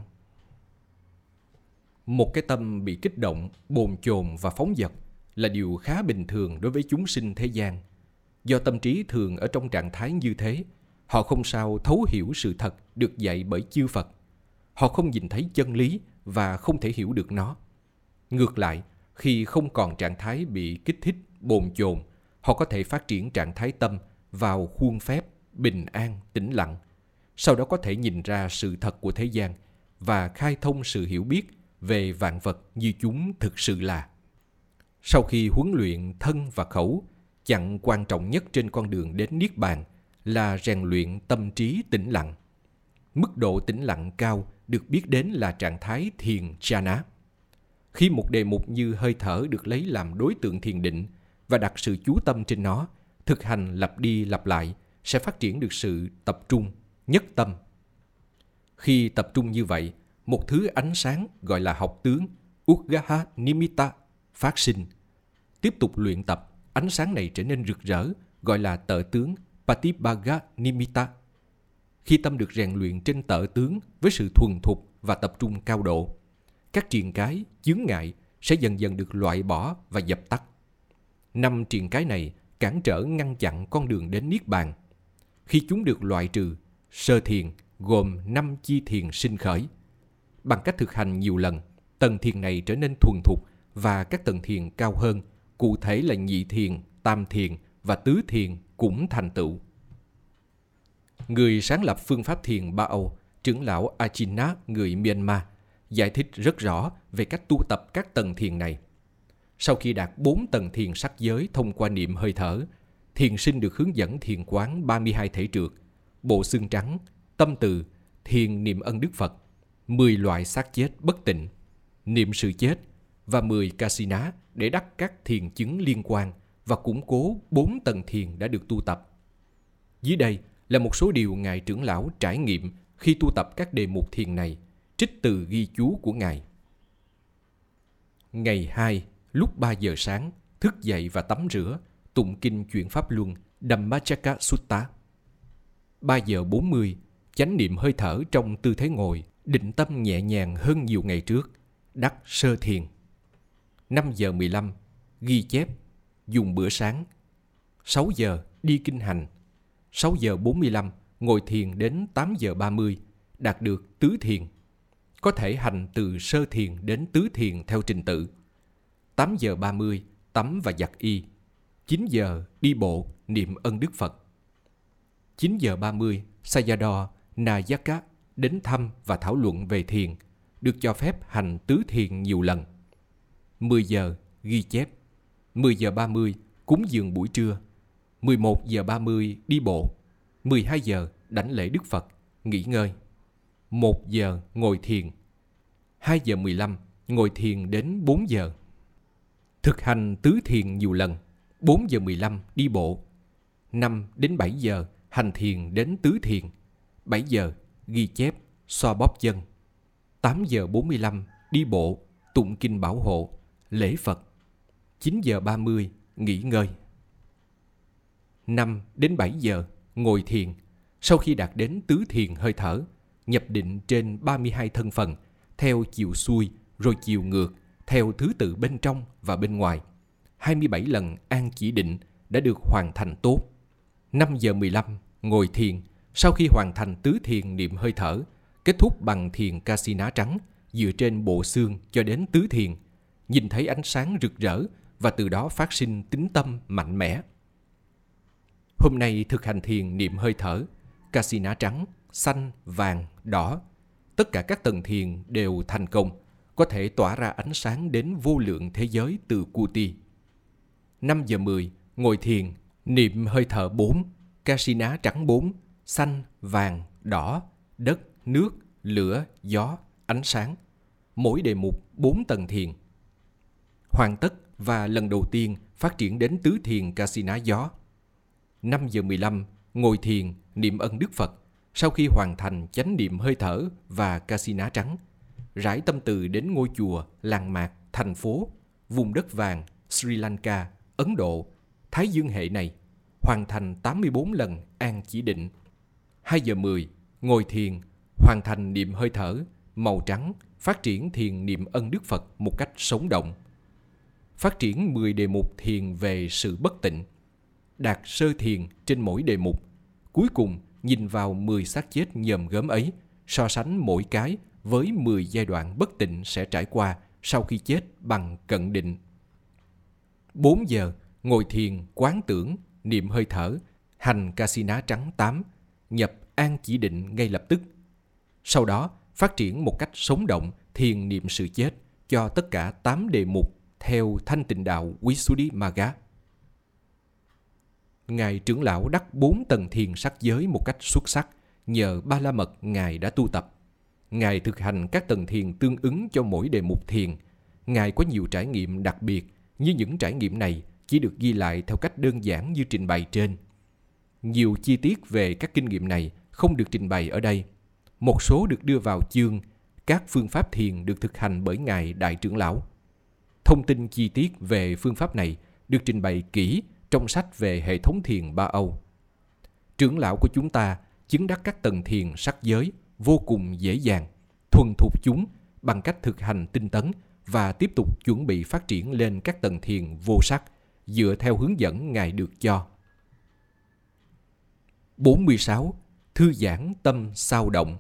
S1: Một cái tâm bị kích động, bồn chồn và phóng dật là điều khá bình thường đối với chúng sinh thế gian. Do tâm trí thường ở trong trạng thái như thế, họ không sao thấu hiểu sự thật được dạy bởi chư Phật. Họ không nhìn thấy chân lý và không thể hiểu được nó. Ngược lại, khi không còn trạng thái bị kích thích, bồn chồn, họ có thể phát triển trạng thái tâm vào khuôn phép, bình an, tĩnh lặng. Sau đó có thể nhìn ra sự thật của thế gian và khai thông sự hiểu biết về vạn vật như chúng thực sự là. Sau khi huấn luyện thân và khẩu, chặng quan trọng nhất trên con đường đến Niết Bàn là rèn luyện tâm trí tĩnh lặng. Mức độ tĩnh lặng cao được biết đến là trạng thái thiền jhana. Khi một đề mục như hơi thở được lấy làm đối tượng thiền định và đặt sự chú tâm trên nó, thực hành lặp đi lặp lại sẽ phát triển được sự tập trung, nhất tâm. Khi tập trung như vậy, một thứ ánh sáng gọi là học tướng Udgaha Nimitta phát sinh. Tiếp tục luyện tập, ánh sáng này trở nên rực rỡ, gọi là tợ tướng Patibhaga Nimitta. Khi tâm được rèn luyện trên tợ tướng với sự thuần thục và tập trung cao độ, các triền cái, chướng ngại sẽ dần dần được loại bỏ và dập tắt. 5 triền cái này cản trở ngăn chặn con đường đến Niết Bàn. Khi chúng được loại trừ, sơ thiền gồm 5 chi thiền sinh khởi. Bằng cách thực hành nhiều lần, tầng thiền này trở nên thuần thục và các tầng thiền cao hơn, cụ thể là nhị thiền, tam thiền và tứ thiền cũng thành tựu. Người sáng lập phương pháp thiền Ba Âu, trưởng lão Ajinna người Myanmar, giải thích rất rõ về cách tu tập các tầng thiền này. Sau khi đạt 4 tầng thiền sắc giới thông qua niệm hơi thở, thiền sinh được hướng dẫn thiền quán 32 thể trượt, bộ xương trắng, tâm từ, thiền niệm ân Đức Phật, 10 loại xác chết bất tịnh, niệm sự chết và 10 Kasina để đắc các thiền chứng liên quan và củng cố 4 tầng thiền đã được tu tập. Dưới đây là một số điều Ngài trưởng lão trải nghiệm khi tu tập các đề mục thiền này, trích từ ghi chú của Ngài. Ngày 2, lúc 3 giờ sáng, thức dậy và tắm rửa, tụng kinh chuyển Pháp Luân, Dhammacakka Sutta. 3 giờ 40, chánh niệm hơi thở trong tư thế ngồi, định tâm nhẹ nhàng hơn nhiều ngày trước, đắc sơ thiền. 5 giờ 15, ghi chép, dùng bữa sáng. 6 giờ, đi kinh hành. 6 giờ 45, ngồi thiền đến 8 giờ 30, đạt được tứ thiền. Có thể hành từ sơ thiền đến tứ thiền theo trình tự. 8 giờ 30, tắm và giặt y. 9 giờ, đi bộ, niệm ân Đức Phật. 9 giờ 30, Sayadaw Nayaka đến thăm và thảo luận về thiền, được cho phép hành tứ thiền nhiều lần. 10 giờ, ghi chép. 10 giờ 30, cúng dường buổi trưa. 11 giờ 30, đi bộ. 12 giờ, đảnh lễ Đức Phật, nghỉ ngơi. 1 giờ, ngồi thiền. 2 giờ 15, ngồi thiền đến 4 giờ. Thực hành tứ thiền nhiều lần. 4 giờ 15, đi bộ. 5 đến 7 giờ, hành thiền đến tứ thiền. 7 giờ, ghi chép, xoa bóp chân. 8 giờ 45, đi bộ, tụng kinh bảo hộ, lễ Phật. 9 giờ 30, nghỉ ngơi. 5 đến 7 giờ, ngồi thiền. Sau khi đạt đến tứ thiền hơi thở, nhập định trên 32 thân phần, theo chiều xuôi rồi chiều ngược, theo thứ tự bên trong và bên ngoài. 27 lần an chỉ định đã được hoàn thành tốt. 5 giờ 15, ngồi thiền. Sau khi hoàn thành tứ thiền niệm hơi thở, kết thúc bằng thiền Kasina trắng, dựa trên bộ xương cho đến tứ thiền, nhìn thấy ánh sáng rực rỡ và từ đó phát sinh tín tâm mạnh mẽ. Hôm nay thực hành thiền niệm hơi thở, Kasina trắng, xanh, vàng, đỏ. Tất cả các tầng thiền đều thành công, có thể tỏa ra ánh sáng đến vô lượng thế giới từ Kuti. 5 giờ 10, ngồi thiền, niệm hơi thở 4, Kasina trắng 4, xanh, vàng, đỏ, đất, nước, lửa, gió, ánh sáng. Mỗi đề mục 4 tầng thiền. Hoàn tất và lần đầu tiên phát triển đến tứ thiền Kasina gió. 5 giờ 15, ngồi thiền, niệm ân Đức Phật. Sau khi hoàn thành chánh niệm hơi thở và Kasina trắng, rải tâm từ đến ngôi chùa, làng mạc, thành phố, vùng đất vàng, Sri Lanka, Ấn Độ, Thái Dương hệ này, hoàn thành 84 lần an chỉ định. 2 giờ 10, ngồi thiền, hoàn thành niệm hơi thở, màu trắng, phát triển thiền niệm ân Đức Phật một cách sống động. Phát triển 10 đề mục thiền về sự bất tịnh, đạt sơ thiền trên mỗi đề mục. Cuối cùng, nhìn vào 10 xác chết nhòm gớm ấy, so sánh mỗi cái với 10 giai đoạn bất tịnh sẽ trải qua sau khi chết bằng cận định. 4 giờ, ngồi thiền, quán tưởng, niệm hơi thở, hành Kasina trắng 8, nhập an chỉ định ngay lập tức. Sau đó, phát triển một cách sống động thiền niệm sự chết cho tất cả 8 đề mục theo thanh tịnh đạo Visuddhimagga. Ngài trưởng lão đắc 4 tầng thiền sắc giới một cách xuất sắc nhờ Ba La Mật Ngài đã tu tập. Ngài thực hành các tầng thiền tương ứng cho mỗi đề mục thiền. Ngài có nhiều trải nghiệm đặc biệt, như những trải nghiệm này chỉ được ghi lại theo cách đơn giản như trình bày trên. Nhiều chi tiết về các kinh nghiệm này không được trình bày ở đây. Một số được đưa vào chương các phương pháp thiền được thực hành bởi Ngài Đại trưởng lão. Thông tin chi tiết về phương pháp này được trình bày kỹ trong sách về hệ thống thiền Ba Âu. Trưởng lão của chúng ta chứng đắc các tầng thiền sắc giới vô cùng dễ dàng, thuần thục chúng bằng cách thực hành tinh tấn và tiếp tục chuẩn bị phát triển lên các tầng thiền vô sắc dựa theo hướng dẫn Ngài được cho. 46. Thư giãn tâm sao động.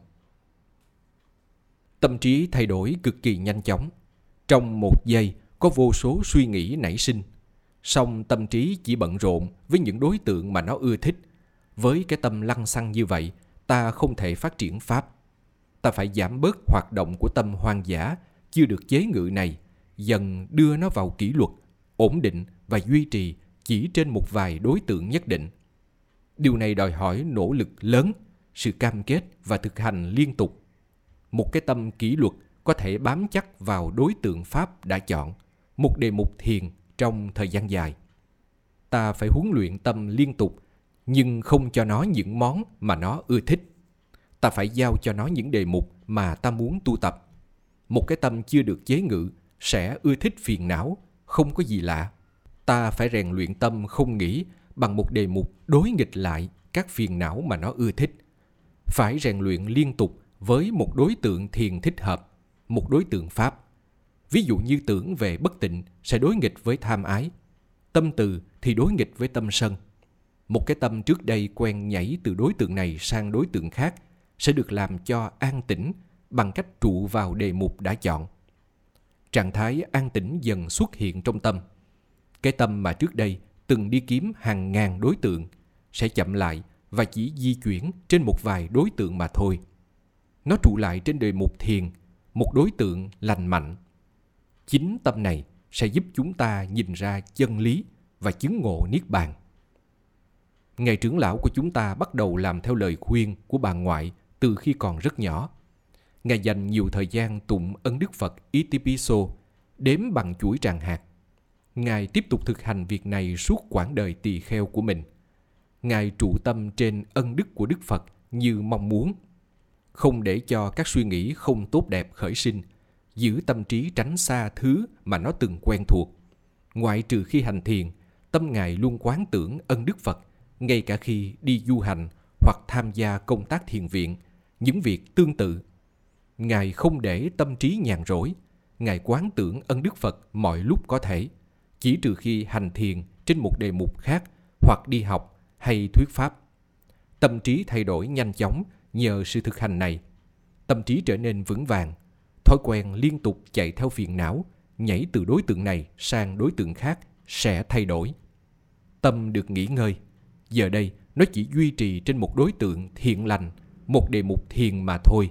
S1: Tâm trí thay đổi cực kỳ nhanh chóng. Trong một giây có vô số suy nghĩ nảy sinh. Song tâm trí chỉ bận rộn với những đối tượng mà nó ưa thích. Với cái tâm lăng xăng như vậy, ta không thể phát triển pháp. Ta phải giảm bớt hoạt động của tâm hoang dã chưa được chế ngự này, dần đưa nó vào kỷ luật ổn định và duy trì chỉ trên một vài đối tượng nhất định. Điều này đòi hỏi nỗ lực lớn, sự cam kết và thực hành liên tục. Một cái tâm kỷ luật có thể bám chắc vào đối tượng pháp đã chọn, một đề mục thiền trong thời gian dài. Ta phải huấn luyện tâm liên tục, nhưng không cho nó những món mà nó ưa thích. Ta phải giao cho nó những đề mục mà ta muốn tu tập. Một cái tâm chưa được chế ngự sẽ ưa thích phiền não, không có gì lạ. Ta phải rèn luyện tâm không nghĩ bằng một đề mục đối nghịch lại các phiền não mà nó ưa thích. Phải rèn luyện liên tục với một đối tượng thiền thích hợp, một đối tượng pháp. Ví dụ như tưởng về bất tịnh sẽ đối nghịch với tham ái, tâm từ thì đối nghịch với tâm sân. Một cái tâm trước đây quen nhảy từ đối tượng này sang đối tượng khác sẽ được làm cho an tĩnh bằng cách trụ vào đề mục đã chọn. Trạng thái an tĩnh dần xuất hiện trong tâm. Cái tâm mà trước đây từng đi kiếm hàng ngàn đối tượng sẽ chậm lại và chỉ di chuyển trên một vài đối tượng mà thôi. Nó trụ lại trên đề mục thiền, một đối tượng lành mạnh. Chính tâm này sẽ giúp chúng ta nhìn ra chân lý và chứng ngộ niết bàn. Ngài trưởng lão của chúng ta bắt đầu làm theo lời khuyên của bà ngoại từ khi còn rất nhỏ. Ngài dành nhiều thời gian tụng ân đức Phật Itipiso, đếm bằng chuỗi tràng hạt. Ngài tiếp tục thực hành việc này suốt quãng đời tỳ kheo của mình. Ngài trụ tâm trên ân đức của Đức Phật như mong muốn. Không để cho các suy nghĩ không tốt đẹp khởi sinh, giữ tâm trí tránh xa thứ mà nó từng quen thuộc. Ngoại trừ khi hành thiền, tâm Ngài luôn quán tưởng ân đức Phật, ngay cả khi đi du hành hoặc tham gia công tác thiền viện, những việc tương tự. Ngài không để tâm trí nhàn rỗi. Ngài quán tưởng ân đức Phật mọi lúc có thể, chỉ trừ khi hành thiền trên một đề mục khác hoặc đi học hay thuyết pháp. Tâm trí thay đổi nhanh chóng nhờ sự thực hành này. Tâm trí trở nên vững vàng. Thói quen liên tục chạy theo phiền não, nhảy từ đối tượng này sang đối tượng khác sẽ thay đổi. Tâm được nghỉ ngơi. Giờ đây, nó chỉ duy trì trên một đối tượng thiện lành, một đề mục thiền mà thôi.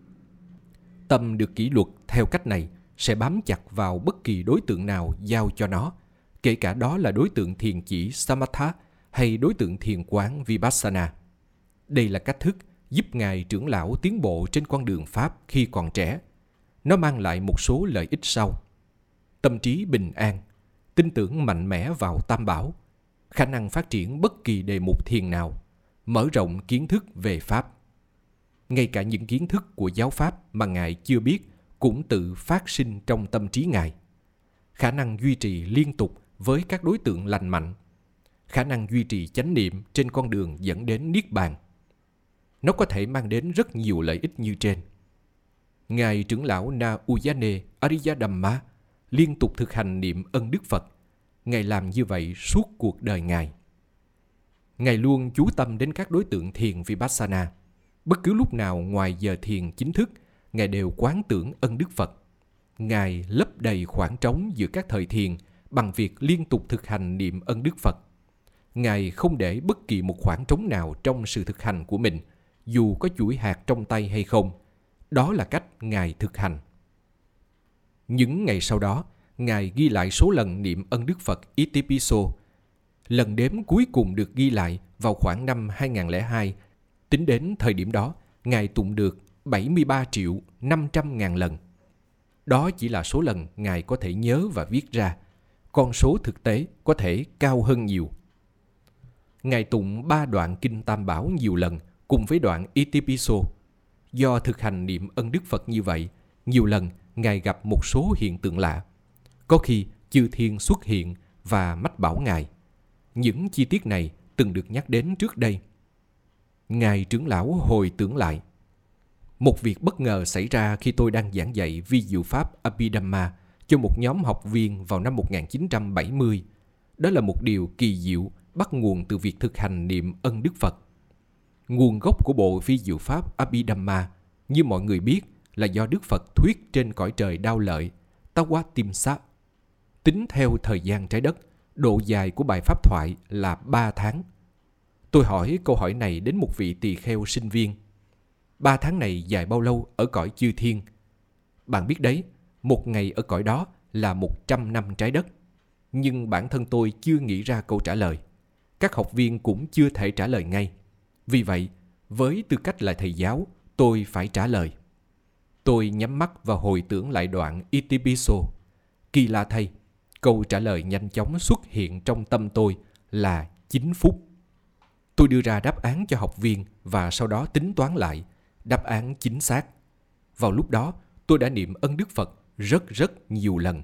S1: Tâm được kỷ luật theo cách này sẽ bám chặt vào bất kỳ đối tượng nào giao cho nó, kể cả đó là đối tượng thiền chỉ Samatha hay đối tượng thiền quán Vipassana. Đây là cách thức giúp Ngài trưởng lão tiến bộ trên con đường Pháp khi còn trẻ. Nó mang lại một số lợi ích sau: tâm trí bình an, tin tưởng mạnh mẽ vào Tam Bảo, khả năng phát triển bất kỳ đề mục thiền nào, mở rộng kiến thức về Pháp. Ngay cả những kiến thức của giáo Pháp mà Ngài chưa biết cũng tự phát sinh trong tâm trí Ngài. Khả năng duy trì liên tục với các đối tượng lành mạnh, khả năng duy trì chánh niệm trên con đường dẫn đến Niết Bàn. Nó có thể mang đến rất nhiều lợi ích như trên. Ngài trưởng lão Na Uyane Ariyadhamma liên tục thực hành niệm ân đức Phật. Ngài làm như vậy suốt cuộc đời Ngài. Ngài luôn chú tâm đến các đối tượng thiền Vipassana. Bất cứ lúc nào ngoài giờ thiền chính thức, Ngài đều quán tưởng ân đức Phật. Ngài lấp đầy khoảng trống giữa các thời thiền bằng việc liên tục thực hành niệm ân đức Phật. Ngài không để bất kỳ một khoảng trống nào trong sự thực hành của mình, dù có chuỗi hạt trong tay hay không. Đó là cách Ngài thực hành. Những ngày sau đó, Ngài ghi lại số lần niệm ân đức Phật Itipiso. Lần đếm cuối cùng được ghi lại vào khoảng năm 2002. Tính đến thời điểm đó, Ngài tụng được 73.500.000 lần. Đó chỉ là số lần Ngài có thể nhớ và viết ra. Con số thực tế có thể cao hơn nhiều. Ngài tụng 3 đoạn Kinh Tam Bảo nhiều lần cùng với đoạn Itipiso. Do thực hành niệm ân đức Phật như vậy, nhiều lần Ngài gặp một số hiện tượng lạ. Có khi chư thiên xuất hiện và mách bảo Ngài. Những chi tiết này từng được nhắc đến trước đây. Ngài trưởng lão hồi tưởng lại: một việc bất ngờ xảy ra khi tôi đang giảng dạy vi diệu pháp Abhidhamma cho một nhóm học viên vào năm 1970. Đó là một điều kỳ diệu bắt nguồn từ việc thực hành niệm ân đức Phật. Nguồn gốc của bộ vi diệu pháp Abhidhamma, như mọi người biết, là do Đức Phật thuyết trên cõi trời Đao Lợi, Tawatimsa. Tính theo thời gian trái đất, độ dài của bài pháp thoại là 3 tháng. Tôi hỏi câu hỏi này đến một vị tỳ kheo sinh viên. 3 tháng này dài bao lâu ở cõi chư thiên? Bạn biết đấy, một ngày ở cõi đó là 100 năm trái đất. nhưng bản thân tôi chưa nghĩ ra câu trả lời. Các học viên cũng chưa thể trả lời ngay. Vì vậy, với tư cách là thầy giáo, tôi phải trả lời. Tôi nhắm mắt và hồi tưởng lại đoạn Itipiso. Kỳ lạ thay, câu trả lời nhanh chóng xuất hiện trong tâm tôi là 9 phút. Tôi đưa ra đáp án cho học viên và sau đó tính toán lại. Đáp án chính xác. Vào lúc đó, tôi đã niệm ân Đức Phật rất nhiều lần.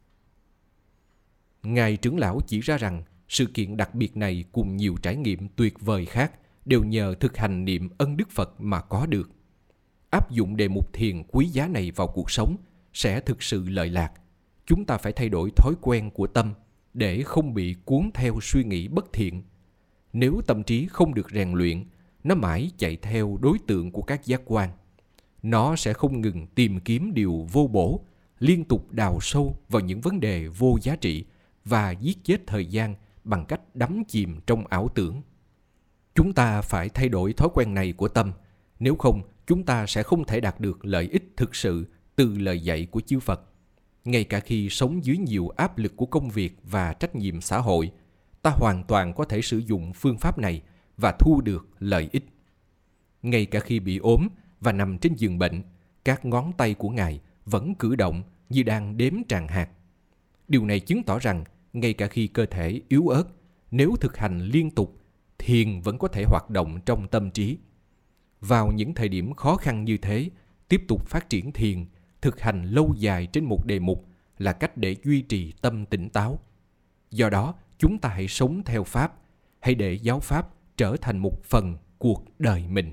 S1: Ngài trưởng lão chỉ ra rằng sự kiện đặc biệt này cùng nhiều trải nghiệm tuyệt vời khác đều nhờ thực hành niệm ân Đức Phật mà có được. Áp dụng đề mục thiền quý giá này vào cuộc sống sẽ thực sự lợi lạc. Chúng ta phải thay đổi thói quen của tâm để không bị cuốn theo suy nghĩ bất thiện. Nếu tâm trí không được rèn luyện, nó mãi chạy theo đối tượng của các giác quan. Nó sẽ không ngừng tìm kiếm điều vô bổ, liên tục đào sâu vào những vấn đề vô giá trị và giết chết thời gian bằng cách đắm chìm trong ảo tưởng. Chúng ta phải thay đổi thói quen này của tâm, nếu không chúng ta sẽ không thể đạt được lợi ích thực sự từ lời dạy của chư Phật. Ngay cả khi sống dưới nhiều áp lực của công việc và trách nhiệm xã hội, ta hoàn toàn có thể sử dụng phương pháp này và thu được lợi ích. Ngay cả khi bị ốm và nằm trên giường bệnh, các ngón tay của Ngài vẫn cử động như đang đếm tràng hạt. Điều này chứng tỏ rằng ngay cả khi cơ thể yếu ớt, nếu thực hành liên tục, thiền vẫn có thể hoạt động trong tâm trí. Vào những thời điểm khó khăn như thế, tiếp tục phát triển thiền, thực hành lâu dài trên một đề mục là cách để duy trì tâm tỉnh táo. Do đó, chúng ta hãy sống theo Pháp, hãy để giáo Pháp trở thành một phần cuộc đời mình.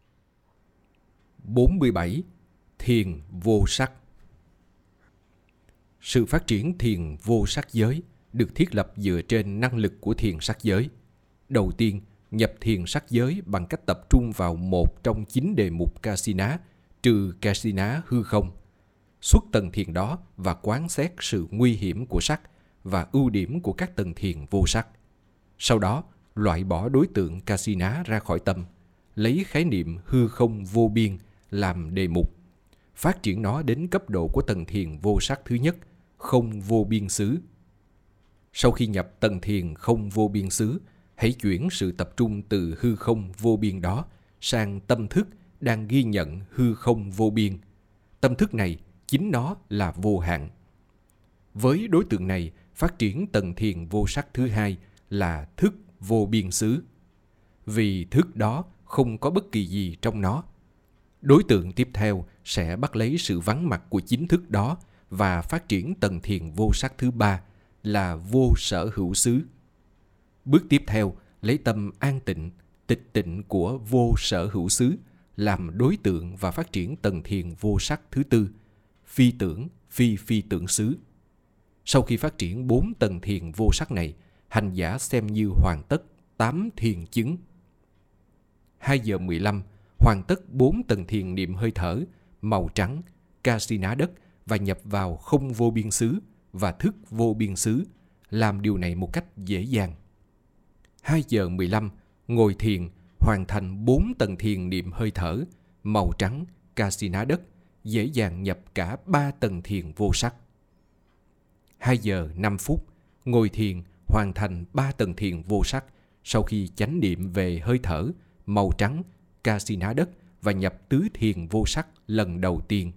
S1: 47. Thiền vô sắc. Sự phát triển thiền vô sắc giới được thiết lập dựa trên năng lực của thiền sắc giới. Đầu tiên, nhập thiền sắc giới bằng cách tập trung vào một trong 9 đề mục Kasina, trừ Kasina hư không. Xuất tầng thiền đó và quán xét sự nguy hiểm của sắc và ưu điểm của các tầng thiền vô sắc. Sau đó, loại bỏ đối tượng Kasina ra khỏi tâm, lấy khái niệm hư không vô biên làm đề mục, phát triển nó đến cấp độ của tầng thiền vô sắc thứ nhất, không vô biên xứ. Sau khi nhập tầng thiền không vô biên xứ, hãy chuyển sự tập trung từ hư không vô biên đó sang tâm thức đang ghi nhận hư không vô biên. Tâm thức này chính nó là vô hạn. Với đối tượng này, phát triển tầng thiền vô sắc thứ hai là thức vô biên xứ. Vì thức đó không có bất kỳ gì trong nó. Đối tượng tiếp theo sẽ bắt lấy sự vắng mặt của chính thức đó và phát triển tầng thiền vô sắc thứ ba là vô sở hữu xứ. Bước tiếp theo, lấy tâm an tịnh, tịch tịnh của vô sở hữu xứ làm đối tượng và phát triển tầng thiền vô sắc thứ tư, phi tưởng, phi tưởng xứ. Sau khi phát triển 4 tầng thiền vô sắc này, hành giả xem như hoàn tất 8 thiền chứng. 2 giờ 15, hoàn tất 4 tầng thiền niệm hơi thở, màu trắng, Kasina đất và nhập vào không vô biên xứ và thức vô biên xứ, làm điều này một cách dễ dàng. 2 giờ 15, ngồi thiền, hoàn thành 4 tầng thiền niệm hơi thở, màu trắng, Kasina đất, dễ dàng nhập cả 3 tầng thiền vô sắc. 2 giờ 5 phút, ngồi thiền, hoàn thành 3 tầng thiền vô sắc sau khi chánh niệm về hơi thở, màu trắng, Kasina đất và nhập tứ thiền vô sắc lần đầu tiên.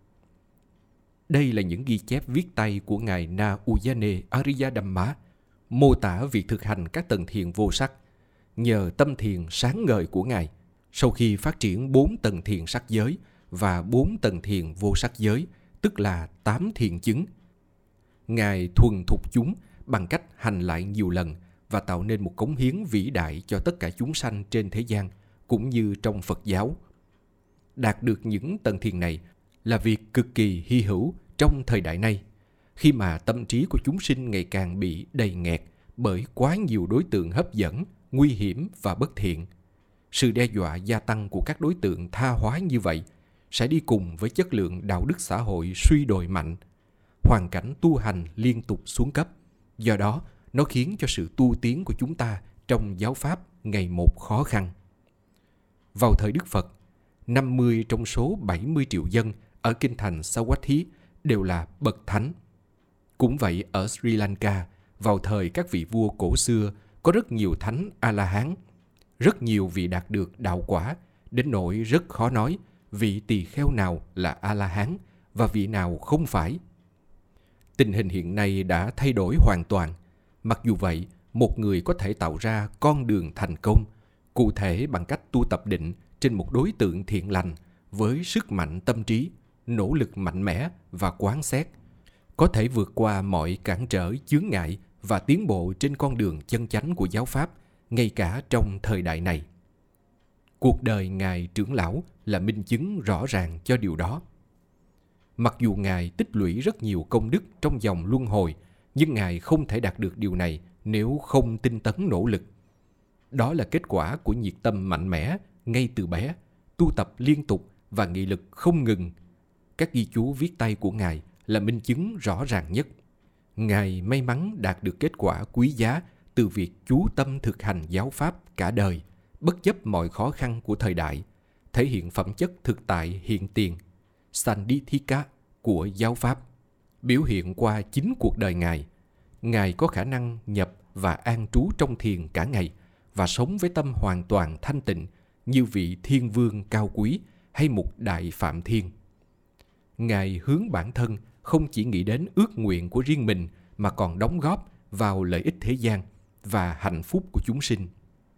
S1: Đây là những ghi chép viết tay của Ngài Na Uyane Ariyadhamma, mô tả việc thực hành các tầng thiền vô sắc. Nhờ tâm thiền sáng ngời của Ngài, sau khi phát triển 4 tầng thiền sắc giới và 4 tầng thiền vô sắc giới, tức là 8 thiền chứng, Ngài thuần thục chúng bằng cách hành lại nhiều lần và tạo nên một cống hiến vĩ đại cho tất cả chúng sanh trên thế gian, cũng như trong Phật giáo. Đạt được những tầng thiền này là việc cực kỳ hy hữu trong thời đại này, khi mà tâm trí của chúng sinh ngày càng bị đầy nghẹt bởi quá nhiều đối tượng hấp dẫn, nguy hiểm và bất thiện. Sự đe dọa gia tăng của các đối tượng tha hóa như vậy sẽ đi cùng với chất lượng đạo đức xã hội suy đồi mạnh. Hoàn cảnh tu hành liên tục xuống cấp, do đó nó khiến cho sự tu tiến của chúng ta trong giáo pháp ngày một khó khăn. Vào thời Đức Phật, 50 trong số 70 triệu dân ở kinh thành Savatthi đều là bậc thánh. Cũng vậy ở Sri Lanka, vào thời các vị vua cổ xưa có rất nhiều thánh A-la-hán. Rất nhiều vị đạt được đạo quả, đến nỗi rất khó nói vị tỳ kheo nào là A-la-hán và vị nào không phải. Tình hình hiện nay đã thay đổi hoàn toàn. Mặc dù vậy, một người có thể tạo ra con đường thành công, cụ thể bằng cách tu tập định trên một đối tượng thiện lành với sức mạnh tâm trí, nỗ lực mạnh mẽ và quán xét, có thể vượt qua mọi cản trở chướng ngại và tiến bộ trên con đường chân chánh của giáo pháp, ngay cả trong thời đại này. Cuộc đời Ngài trưởng lão là minh chứng rõ ràng cho điều đó. Mặc dù Ngài tích lũy rất nhiều công đức trong dòng luân hồi, nhưng Ngài không thể đạt được điều này nếu không tinh tấn nỗ lực. Đó là kết quả của nhiệt tâm mạnh mẽ ngay từ bé, tu tập liên tục và nghị lực không ngừng. Các ghi chú viết tay của Ngài là minh chứng rõ ràng nhất. Ngài may mắn đạt được kết quả quý giá từ việc chú tâm thực hành giáo pháp cả đời, bất chấp mọi khó khăn của thời đại, thể hiện phẩm chất thực tại hiện tiền, Sandithika của giáo pháp, biểu hiện qua chính cuộc đời Ngài. Ngài có khả năng nhập và an trú trong thiền cả ngày và sống với tâm hoàn toàn thanh tịnh như vị thiên vương cao quý hay một đại phạm thiên. Ngài hướng bản thân không chỉ nghĩ đến ước nguyện của riêng mình mà còn đóng góp vào lợi ích thế gian và hạnh phúc của chúng sinh.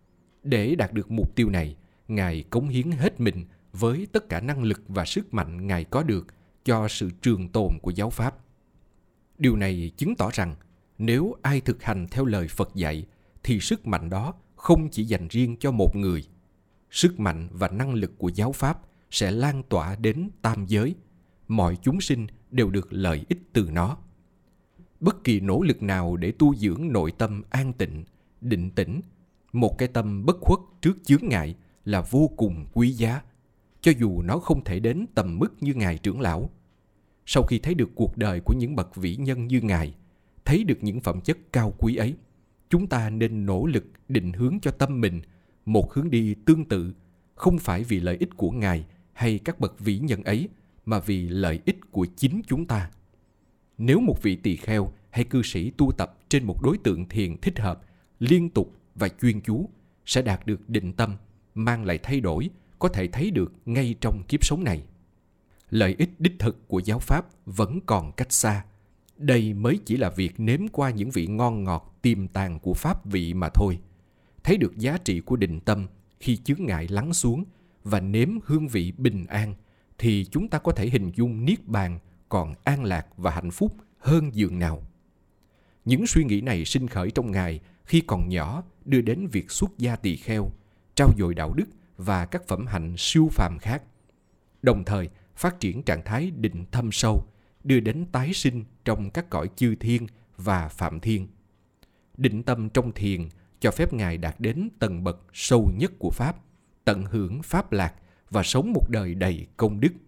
S1: Để đạt được mục tiêu này, Ngài cống hiến hết mình với tất cả năng lực và sức mạnh Ngài có được cho sự trường tồn của giáo pháp. Điều này chứng tỏ rằng nếu ai thực hành theo lời Phật dạy thì sức mạnh đó không chỉ dành riêng cho một người. Sức mạnh và năng lực của giáo pháp sẽ lan tỏa đến tam giới. Mọi chúng sinh đều được lợi ích từ nó. Bất kỳ nỗ lực nào để tu dưỡng nội tâm an tịnh, định tĩnh, một cái tâm bất khuất trước chướng ngại là vô cùng quý giá, cho dù nó không thể đến tầm mức như Ngài trưởng lão. Sau khi thấy được cuộc đời của những bậc vĩ nhân như Ngài, thấy được những phẩm chất cao quý ấy, chúng ta nên nỗ lực định hướng cho tâm mình một hướng đi tương tự, không phải vì lợi ích của Ngài hay các bậc vĩ nhân ấy, mà vì lợi ích của chính chúng ta. Nếu một vị tỳ kheo hay cư sĩ tu tập trên một đối tượng thiền thích hợp, liên tục và chuyên chú, sẽ đạt được định tâm, mang lại thay đổi, có thể thấy được ngay trong kiếp sống này. Lợi ích đích thực của giáo pháp vẫn còn cách xa. Đây mới chỉ là việc nếm qua những vị ngon ngọt tiềm tàng của pháp vị mà thôi. Thấy được giá trị của định tâm khi chướng ngại lắng xuống và nếm hương vị bình an, thì chúng ta có thể hình dung niết bàn còn an lạc và hạnh phúc hơn dường nào. Những suy nghĩ này sinh khởi trong Ngài khi còn nhỏ, đưa đến việc xuất gia tỳ kheo, trau dồi đạo đức và các phẩm hạnh siêu phàm khác, đồng thời phát triển trạng thái định thâm sâu, đưa đến tái sinh trong các cõi chư thiên và phạm thiên. Định tâm trong thiền cho phép Ngài đạt đến tầng bậc sâu nhất của Pháp, tận hưởng Pháp lạc và sống một đời đầy công đức.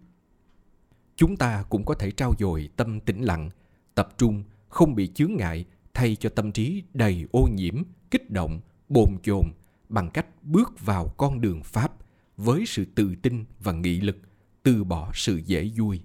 S1: Chúng ta cũng có thể trau dồi tâm tĩnh lặng, tập trung, không bị chướng ngại, thay cho tâm trí đầy ô nhiễm, kích động, bồn chồn bằng cách bước vào con đường Pháp với sự tự tin và nghị lực, từ bỏ sự dễ vui.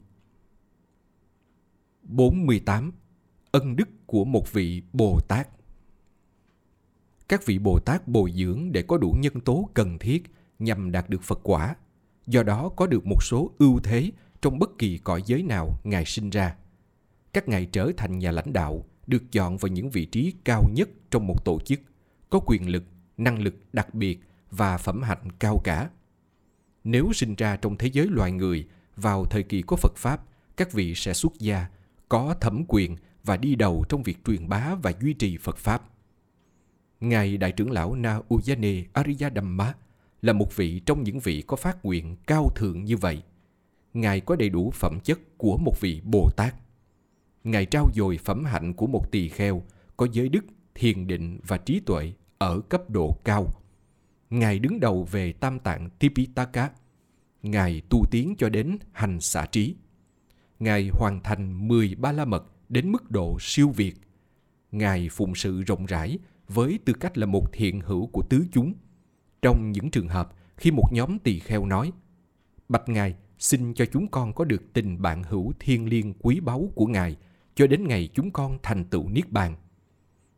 S1: 48. Ân đức của một vị Bồ Tát. Các vị Bồ Tát bồi dưỡng để có đủ nhân tố cần thiết nhằm đạt được Phật quả, do đó có được một số ưu thế trong bất kỳ cõi giới nào Ngài sinh ra. Các Ngài trở thành nhà lãnh đạo, được chọn vào những vị trí cao nhất trong một tổ chức, có quyền lực, năng lực đặc biệt và phẩm hạnh cao cả. Nếu sinh ra trong thế giới loài người vào thời kỳ có Phật Pháp, các vị sẽ xuất gia, có thẩm quyền và đi đầu trong việc truyền bá và duy trì Phật Pháp. Ngài Đại trưởng lão Na Ujjane Ariyadhamma là một vị trong những vị có phát nguyện cao thượng như vậy. Ngài có đầy đủ phẩm chất của một vị Bồ Tát. Ngài trao dồi phẩm hạnh của một tỳ kheo, có giới đức, thiền định và trí tuệ ở cấp độ cao. Ngài đứng đầu về tam tạng Tipitaka. Ngài tu tiến cho đến hành xả trí. Ngài hoàn thành 10 ba la mật đến mức độ siêu việt. Ngài phụng sự rộng rãi với tư cách là một thiện hữu của tứ chúng. Trong những trường hợp khi một nhóm tỳ kheo nói: "Bạch Ngài, xin cho chúng con có được tình bạn hữu thiêng liêng quý báu của Ngài cho đến ngày chúng con thành tựu niết bàn."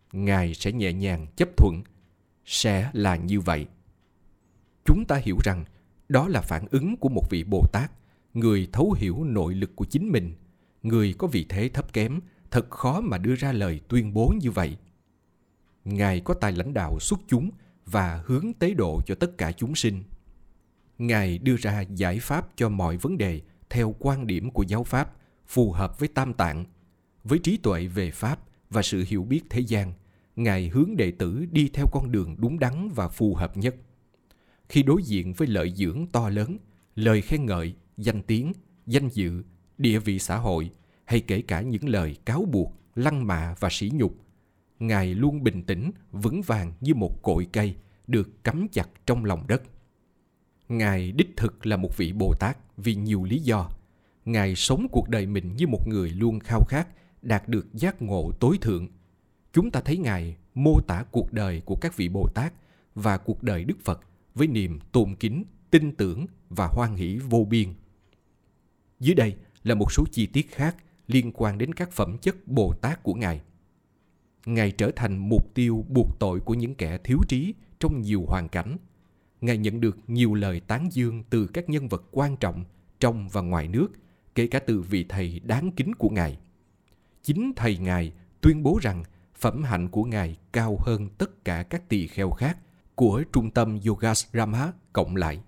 S1: Ngài sẽ nhẹ nhàng chấp thuận. Sẽ là như vậy. Chúng ta hiểu rằng đó là phản ứng của một vị Bồ Tát, người thấu hiểu nội lực của chính mình, người có vị thế thấp kém, thật khó mà đưa ra lời tuyên bố như vậy. Ngài có tài lãnh đạo xuất chúng và hướng tế độ cho tất cả chúng sinh. Ngài đưa ra giải pháp cho mọi vấn đề theo quan điểm của giáo pháp, phù hợp với Tam Tạng. Với trí tuệ về Pháp và sự hiểu biết thế gian, Ngài hướng đệ tử đi theo con đường đúng đắn và phù hợp nhất. Khi đối diện với lợi dưỡng to lớn, lời khen ngợi, danh tiếng, danh dự, địa vị xã hội, hay kể cả những lời cáo buộc, lăng mạ và sỉ nhục, Ngài luôn bình tĩnh, vững vàng như một cội cây được cắm chặt trong lòng đất. Ngài đích thực là một vị Bồ Tát vì nhiều lý do. Ngài sống cuộc đời mình như một người luôn khao khát đạt được giác ngộ tối thượng. Chúng ta thấy Ngài mô tả cuộc đời của các vị Bồ Tát và cuộc đời Đức Phật với niềm tôn kính, tin tưởng và hoan hỷ vô biên. Dưới đây là một số chi tiết khác liên quan đến các phẩm chất Bồ Tát của Ngài. Ngài trở thành mục tiêu buộc tội của những kẻ thiếu trí trong nhiều hoàn cảnh. Ngài nhận được nhiều lời tán dương từ các nhân vật quan trọng trong và ngoài nước, kể cả từ vị thầy đáng kính của Ngài. Chính thầy Ngài tuyên bố rằng phẩm hạnh của Ngài cao hơn tất cả các tỳ kheo khác của trung tâm Yogasrama cộng lại.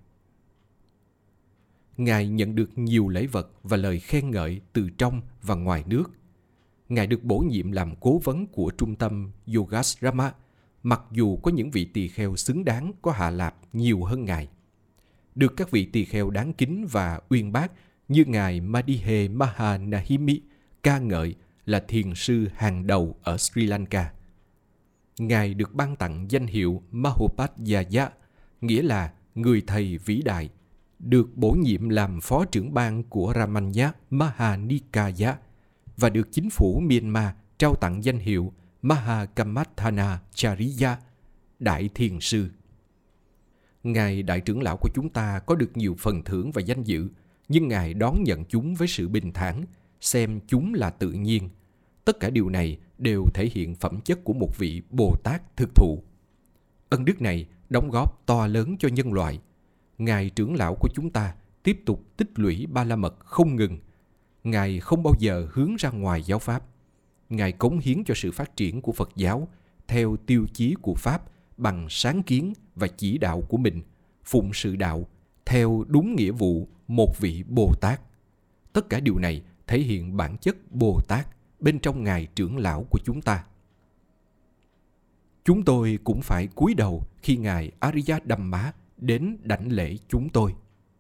S1: Ngài nhận được nhiều lễ vật và lời khen ngợi từ trong và ngoài nước. Ngài được bổ nhiệm làm cố vấn của trung tâm Yogasrama, mặc dù có những vị tỳ kheo xứng đáng có hạ lạp nhiều hơn Ngài. Được các vị tỳ kheo đáng kính và uyên bác như Ngài Madihe Mahanahimi ca ngợi là thiền sư hàng đầu ở Sri Lanka. Ngài được ban tặng danh hiệu Mahopadhyaya, nghĩa là người thầy vĩ đại, được bổ nhiệm làm phó trưởng ban của Ramanya Mahanikaya và được chính phủ Myanmar trao tặng danh hiệu Mahakamatthana Chariya, đại thiền sư. Ngài đại trưởng lão của chúng ta có được nhiều phần thưởng và danh dự, nhưng Ngài đón nhận chúng với sự bình thản, xem chúng là tự nhiên. Tất cả điều này đều thể hiện phẩm chất của một vị Bồ Tát thực thụ. Ân đức này đóng góp to lớn cho nhân loại. Ngài trưởng lão của chúng ta tiếp tục tích lũy ba la mật không ngừng. Ngài không bao giờ hướng ra ngoài giáo pháp. Ngài cống hiến cho sự phát triển của Phật giáo theo tiêu chí của Pháp bằng sáng kiến và chỉ đạo của mình, phụng sự đạo theo đúng nghĩa vụ một vị Bồ Tát. Tất cả điều này thể hiện bản chất Bồ Tát bên trong Ngài trưởng lão của chúng ta. Chúng tôi cũng phải cúi đầu khi Ngài Ariya Dhamma đến đảnh lễ chúng tôi.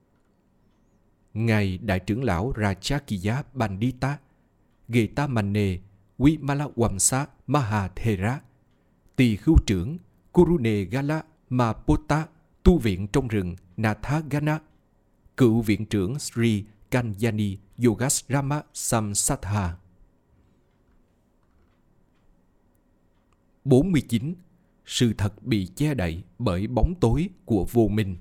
S1: Ngài đại trưởng lão Rajakiya Pandita, Getamane Vimalawamsa Mahathera, tỳ khưu trưởng Kurunegala Mapota, tu viện trong rừng Nathagana, cựu viện trưởng Sri Kanyani Yogasrama Samsattha. 49. Sự thật bị che đậy bởi bóng tối của vô minh.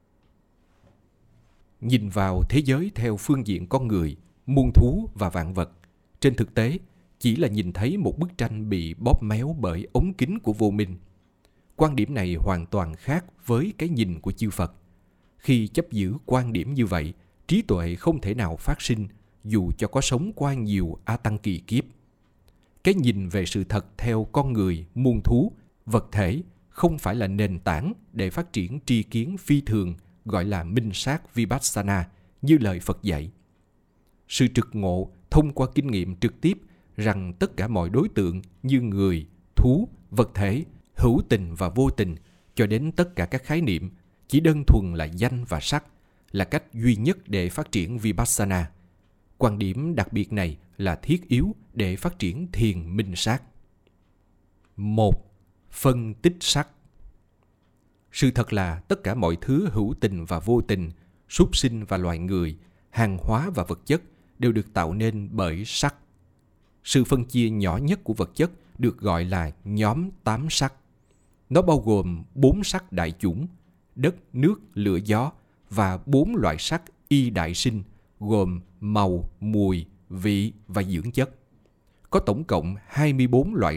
S1: Nhìn vào thế giới theo phương diện con người, muôn thú và vạn vật, trên thực tế chỉ là nhìn thấy một bức tranh bị bóp méo bởi ống kính của vô minh. Quan điểm này hoàn toàn khác với cái nhìn của chư Phật. Khi chấp giữ quan điểm như vậy, trí tuệ không thể nào phát sinh dù cho có sống qua nhiều A Tăng kỳ kiếp. Cái nhìn về sự thật theo con người, muôn thú, vật thể không phải là nền tảng để phát triển tri kiến phi thường gọi là minh sát Vipassana như lời Phật dạy. Sự trực ngộ thông qua kinh nghiệm trực tiếp rằng tất cả mọi đối tượng như người, thú, vật thể, hữu tình và vô tình cho đến tất cả các khái niệm chỉ đơn thuần là danh và sắc là cách duy nhất để phát triển Vipassana. Quan điểm đặc biệt này là thiết yếu để phát triển thiền minh sát. 1. Phân tích sắc. Sự thật là tất cả mọi thứ hữu tình và vô tình, súc sinh và loài người, hàng hóa và vật chất đều được tạo nên bởi sắc. Sự phân chia nhỏ nhất của vật chất được gọi là nhóm 8 sắc. Nó bao gồm 4 sắc đại chủng, đất, nước, lửa, gió và 4 loại sắc y đại sinh gồm màu, mùi, vị và dưỡng chất. Có tổng cộng 24 loại sắc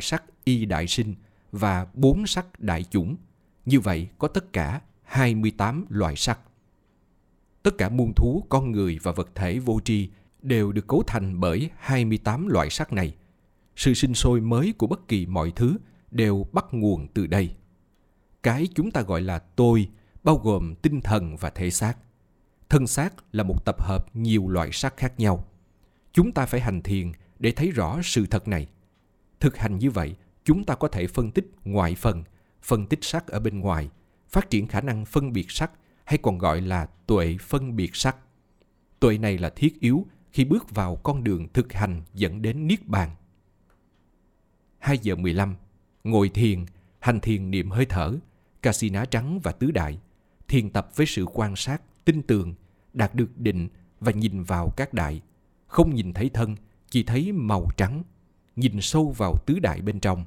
S1: y đại sinh và 4 sắc đại chủng. Như vậy có tất cả 28 loại sắc. Tất cả muôn thú, con người và vật thể vô tri đều được cấu thành bởi 28 loại sắc này. Sự sinh sôi mới của bất kỳ mọi thứ đều bắt nguồn từ đây. Cái chúng ta gọi là tôi bao gồm tinh thần và thể xác. Thân xác là một tập hợp nhiều loại sắc khác nhau. Chúng ta phải hành thiền để thấy rõ sự thật này. Thực hành như vậy, chúng ta có thể phân tích ngoại phần, phân tích sắc ở bên ngoài, phát triển khả năng phân biệt sắc, hay còn gọi là tuệ phân biệt sắc. Tuệ này là thiết yếu khi bước vào con đường thực hành dẫn đến Niết Bàn. 2 giờ 15, ngồi thiền, hành thiền niệm hơi thở, Kasina trắng và tứ đại, thiền tập với sự quan sát, tin tưởng, đạt được định và nhìn vào các đại, không nhìn thấy thân, chỉ thấy màu trắng, nhìn sâu vào tứ đại bên trong.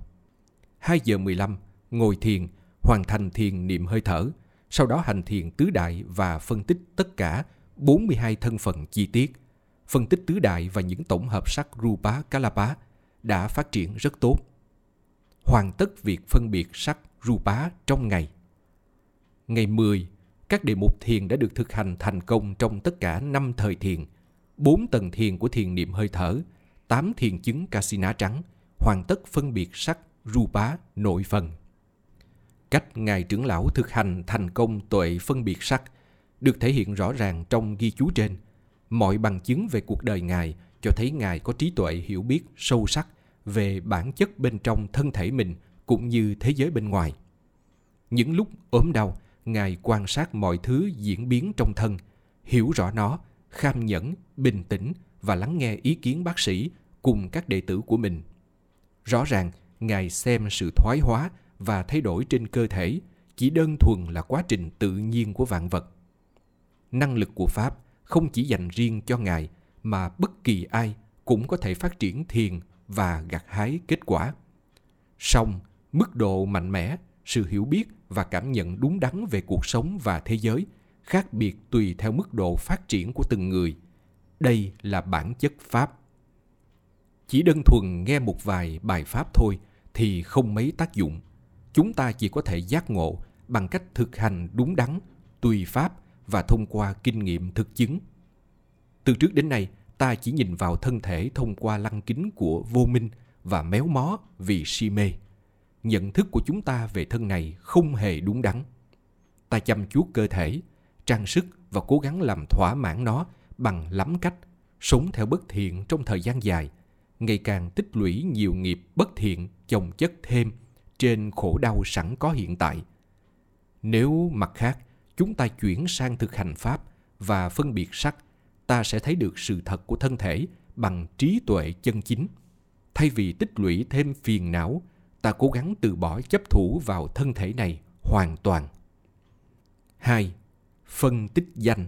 S1: 2 giờ 15, ngồi thiền, hoàn thành thiền niệm hơi thở, sau đó hành thiền tứ đại và phân tích tất cả 42 thân phận chi tiết. Phân tích tứ đại và những tổng hợp sắc Rupa Kalapa đã phát triển rất tốt. Hoàn tất việc phân biệt sắc Rupa trong ngày. Ngày 10, các đề mục thiền đã được thực hành thành công trong tất cả 5 thời thiền, 4 tầng thiền của thiền niệm hơi thở, 8 thiền chứng Kasina trắng, hoàn tất phân biệt sắc Rupa nội phần. Cách Ngài trưởng lão thực hành thành công tuệ phân biệt sắc được thể hiện rõ ràng trong ghi chú trên. Mọi bằng chứng về cuộc đời Ngài cho thấy Ngài có trí tuệ hiểu biết sâu sắc về bản chất bên trong thân thể mình cũng như thế giới bên ngoài. Những lúc ốm đau, Ngài quan sát mọi thứ diễn biến trong thân, hiểu rõ nó, kham nhẫn, bình tĩnh và lắng nghe ý kiến bác sĩ cùng các đệ tử của mình. Rõ ràng, Ngài xem sự thoái hóa và thay đổi trên cơ thể chỉ đơn thuần là quá trình tự nhiên của vạn vật. Năng lực của Pháp không chỉ dành riêng cho Ngài mà bất kỳ ai cũng có thể phát triển thiền và gặt hái kết quả. Song, mức độ mạnh mẽ, sự hiểu biết và cảm nhận đúng đắn về cuộc sống và thế giới khác biệt tùy theo mức độ phát triển của từng người. Đây là bản chất Pháp. Chỉ đơn thuần nghe một vài bài Pháp thôi thì không mấy tác dụng. Chúng ta chỉ có thể giác ngộ bằng cách thực hành đúng đắn, tùy Pháp và thông qua kinh nghiệm thực chứng. Từ trước đến nay, ta chỉ nhìn vào thân thể thông qua lăng kính của vô minh và méo mó vì si mê. Nhận thức của chúng ta về thân này không hề đúng đắn. Ta chăm chút cơ thể, trang sức và cố gắng làm thỏa mãn nó bằng lắm cách, sống theo bất thiện trong thời gian dài, ngày càng tích lũy nhiều nghiệp bất thiện chồng chất thêm trên khổ đau sẵn có hiện tại. Nếu mặt khác, chúng ta chuyển sang thực hành Pháp và phân biệt sắc, ta sẽ thấy được sự thật của thân thể bằng trí tuệ chân chính. Thay vì tích lũy thêm phiền não, ta cố gắng từ bỏ chấp thủ vào thân thể này hoàn toàn. 2. Phân tích danh.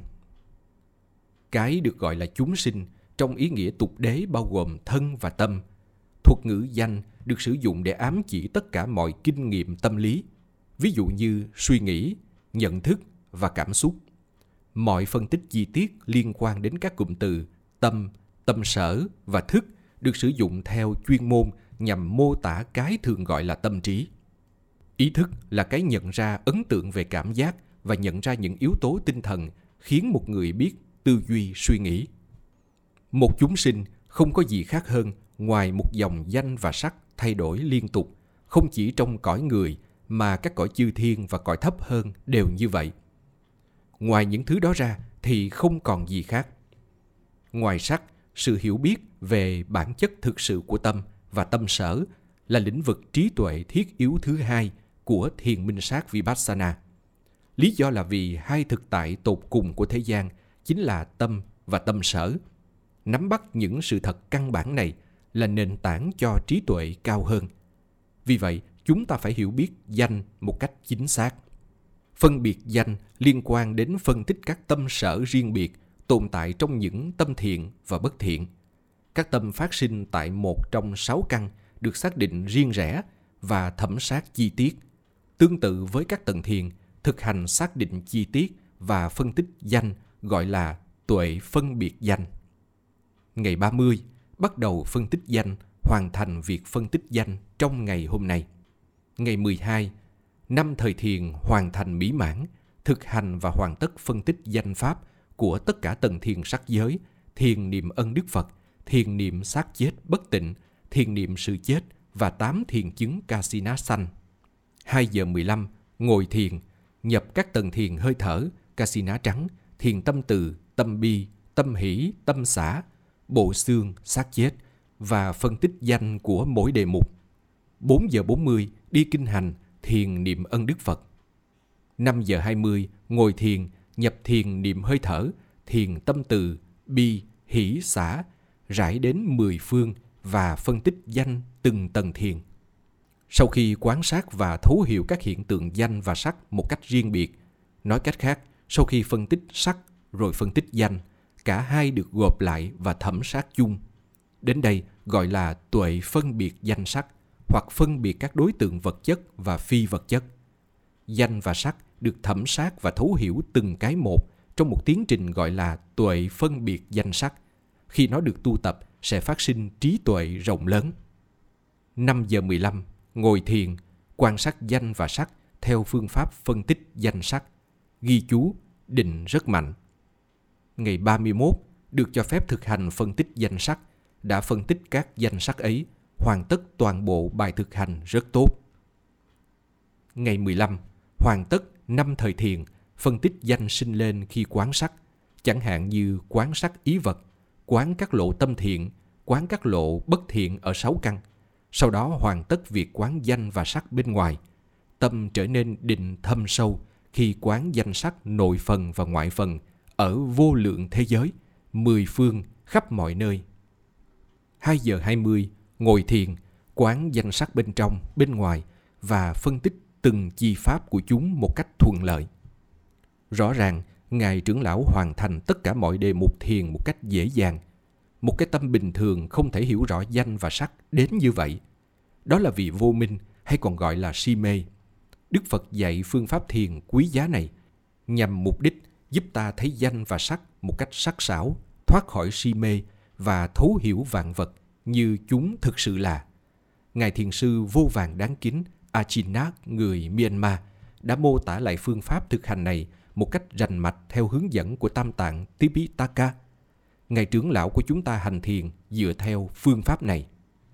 S1: Cái được gọi là chúng sinh trong ý nghĩa tục đế bao gồm thân và tâm. Thuật ngữ danh được sử dụng để ám chỉ tất cả mọi kinh nghiệm tâm lý, ví dụ như suy nghĩ, nhận thức và cảm xúc. Mọi phân tích chi tiết liên quan đến các cụm từ tâm, tâm sở và thức được sử dụng theo chuyên môn nhằm mô tả cái thường gọi là tâm trí. Ý thức là cái nhận ra ấn tượng về cảm giác và nhận ra những yếu tố tinh thần khiến một người biết tư duy suy nghĩ. Một chúng sinh không có gì khác hơn ngoài một dòng danh và sắc thay đổi liên tục, không chỉ trong cõi người mà các cõi chư thiên và cõi thấp hơn đều như vậy. Ngoài những thứ đó ra thì không còn gì khác. Ngoài sắc, sự hiểu biết về bản chất thực sự của tâm và tâm sở là lĩnh vực trí tuệ thiết yếu thứ hai của thiền minh sát Vipassana. Lý do là vì hai thực tại tột cùng của thế gian chính là tâm và tâm sở. Nắm bắt những sự thật căn bản này là nền tảng cho trí tuệ cao hơn. Vì vậy, chúng ta phải hiểu biết danh một cách chính xác. Phân biệt danh liên quan đến phân tích các tâm sở riêng biệt tồn tại trong những tâm thiện và bất thiện. Các tâm phát sinh tại một trong 6 căn được xác định riêng rẽ và thẩm sát chi tiết. Tương tự với các tầng thiền, thực hành xác định chi tiết và phân tích danh gọi là tuệ phân biệt danh. Ngày 30, bắt đầu phân tích danh hoàn thành việc phân tích danh trong ngày hôm nay. Ngày 12, 5 thời thiền hoàn thành mỹ mãn, thực hành và hoàn tất phân tích danh pháp của tất cả tầng thiền sắc giới, thiền niệm ân Đức Phật, thiền niệm xác chết bất tịnh, thiền niệm sự chết và 8 thiền chứng Kasina xanh. 2 giờ 15, ngồi thiền, nhập các tầng thiền hơi thở, Kasina trắng, thiền tâm từ, tâm bi, tâm hỷ, tâm xả, bộ xương, xác chết và phân tích danh của mỗi đề mục. 4 giờ 40, đi kinh hành, thiền niệm ân Đức Phật. 5 giờ 20, ngồi thiền, nhập thiền niệm hơi thở, thiền tâm từ, bi, hỷ, xả, rải đến 10 phương và phân tích danh từng tầng thiền. Sau khi quan sát và thấu hiểu các hiện tượng danh và sắc một cách riêng biệt, nói cách khác, sau khi phân tích sắc rồi phân tích danh, cả hai được gộp lại và thẩm sát chung. Đến đây gọi là tuệ phân biệt danh sắc, hoặc phân biệt các đối tượng vật chất và phi vật chất. Danh và sắc được thẩm sát và thấu hiểu từng cái một trong một tiến trình gọi là tuệ phân biệt danh sắc. Khi nó được tu tập, sẽ phát sinh trí tuệ rộng lớn. 5 giờ 15, ngồi thiền, quan sát danh và sắc theo phương pháp phân tích danh sắc. Ghi chú, định rất mạnh. Ngày 31, được cho phép thực hành phân tích danh sắc, đã phân tích các danh sắc ấy, hoàn tất toàn bộ bài thực hành rất tốt. Ngày 15, hoàn tất 5 thời thiền, phân tích danh sinh lên khi quán sắc, chẳng hạn như quán sắc ý vật, quán các lộ tâm thiện, quán các lộ bất thiện ở 6 căn. Sau đó hoàn tất việc quán danh và sắc bên ngoài. Tâm trở nên định thâm sâu khi quán danh sắc nội phần và ngoại phần ở vô lượng thế giới, 10 phương khắp mọi nơi. 2 giờ 20, ngồi thiền, quán danh sắc bên trong, bên ngoài và phân tích từng chi pháp của chúng một cách thuận lợi. Rõ ràng, Ngài trưởng lão hoàn thành tất cả mọi đề mục thiền một cách dễ dàng. Một cái tâm bình thường không thể hiểu rõ danh và sắc đến như vậy. Đó là vì vô minh, hay còn gọi là si mê. Đức Phật dạy phương pháp thiền quý giá này nhằm mục đích giúp ta thấy danh và sắc một cách sắc sảo, thoát khỏi si mê và thấu hiểu vạn vật như chúng thực sự là. Ngài thiền sư vô vàn đáng kính Achinath người Myanmar đã mô tả lại phương pháp thực hành này một cách rành mạch theo hướng dẫn của Tam Tạng Tipitaka. Ngài trưởng lão của chúng ta hành thiền dựa theo phương pháp này.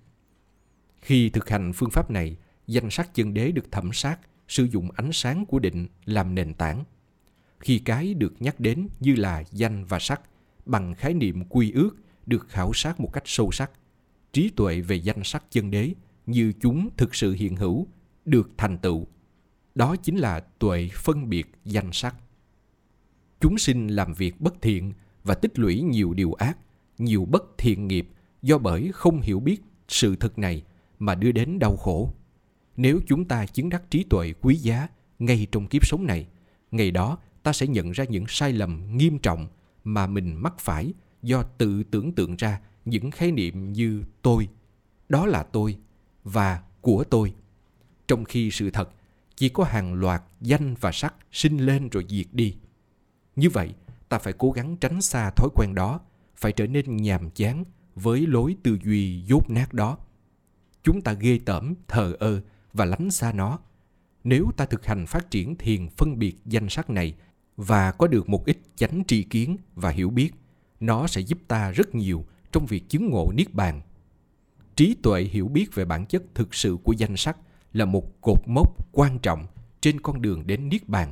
S1: Khi thực hành phương pháp này, danh sắc chân đế được thẩm sát, sử dụng ánh sáng của định làm nền tảng. Khi cái được nhắc đến như là danh và sắc, bằng khái niệm quy ước được khảo sát một cách sâu sắc, trí tuệ về danh sắc chân đế như chúng thực sự hiện hữu được thành tựu. Đó chính là tuệ phân biệt danh sắc. Chúng sinh làm việc bất thiện và tích lũy nhiều điều ác, nhiều bất thiện nghiệp do bởi không hiểu biết sự thật này mà đưa đến đau khổ. Nếu chúng ta chứng đắc trí tuệ quý giá ngay trong kiếp sống này, ngày đó ta sẽ nhận ra những sai lầm nghiêm trọng mà mình mắc phải do tự tưởng tượng ra những khái niệm như tôi, đó là tôi và của tôi. Trong khi sự thật chỉ có hàng loạt danh và sắc sinh lên rồi diệt đi. Như vậy, ta phải cố gắng tránh xa thói quen đó, phải trở nên nhàm chán với lối tư duy dốt nát đó. Chúng ta ghê tởm, thờ ơ và lánh xa nó. Nếu ta thực hành phát triển thiền phân biệt danh sắc này và có được một ít chánh tri kiến và hiểu biết, nó sẽ giúp ta rất nhiều trong việc chứng ngộ niết bàn. Trí tuệ hiểu biết về bản chất thực sự của danh sắc là một cột mốc quan trọng trên con đường đến niết bàn.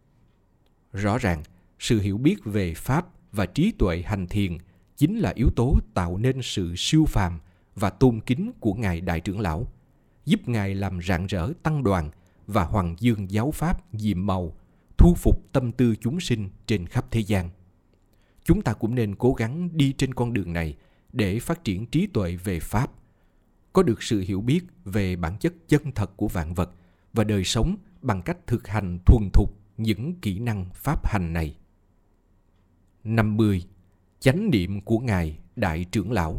S1: Rõ ràng, sự hiểu biết về pháp và trí tuệ hành thiền chính là yếu tố tạo nên sự siêu phàm và tôn kính của Ngài Đại trưởng lão, giúp Ngài làm rạng rỡ tăng đoàn và hoàng dương giáo pháp diệm màu, thu phục tâm tư chúng sinh trên khắp thế gian. Chúng ta cũng nên cố gắng đi trên con đường này để phát triển trí tuệ về pháp, có được sự hiểu biết về bản chất chân thật của vạn vật và đời sống bằng cách thực hành thuần thục những kỹ năng pháp hành này. 50. Chánh niệm của Ngài Đại trưởng lão.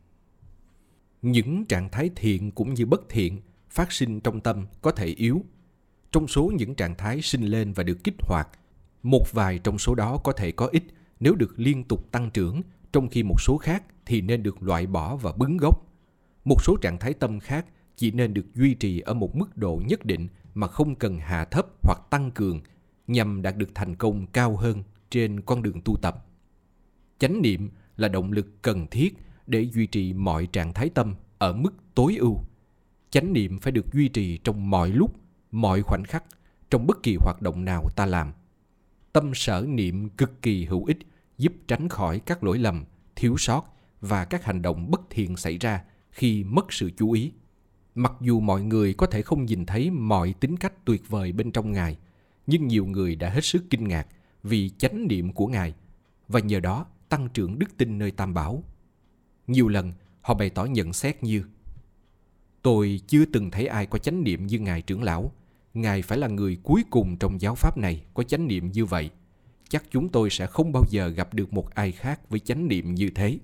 S1: Những trạng thái thiện cũng như bất thiện phát sinh trong tâm có thể yếu. Trong số những trạng thái sinh lên và được kích hoạt, một vài trong số đó có thể có ích nếu được liên tục tăng trưởng, trong khi một số khác thì nên được loại bỏ và bứng gốc. Một số trạng thái tâm khác chỉ nên được duy trì ở một mức độ nhất định mà không cần hạ thấp hoặc tăng cường nhằm đạt được thành công cao hơn trên con đường tu tập. Chánh niệm là động lực cần thiết để duy trì mọi trạng thái tâm ở mức tối ưu. Chánh niệm phải được duy trì trong mọi lúc, mọi khoảnh khắc, trong bất kỳ hoạt động nào ta làm. Tâm sở niệm cực kỳ hữu ích, giúp tránh khỏi các lỗi lầm, thiếu sót và các hành động bất thiện xảy ra khi mất sự chú ý. Mặc dù mọi người có thể không nhìn thấy mọi tính cách tuyệt vời bên trong Ngài, nhưng nhiều người đã hết sức kinh ngạc vì chánh niệm của Ngài và nhờ đó tăng trưởng đức tin nơi Tam Bảo. Nhiều lần họ bày tỏ nhận xét như: tôi chưa từng thấy ai có chánh niệm như Ngài trưởng lão. Ngài phải là người cuối cùng trong giáo pháp này có chánh niệm như vậy. Chắc chúng tôi sẽ không bao giờ gặp được một ai khác với chánh niệm như thế.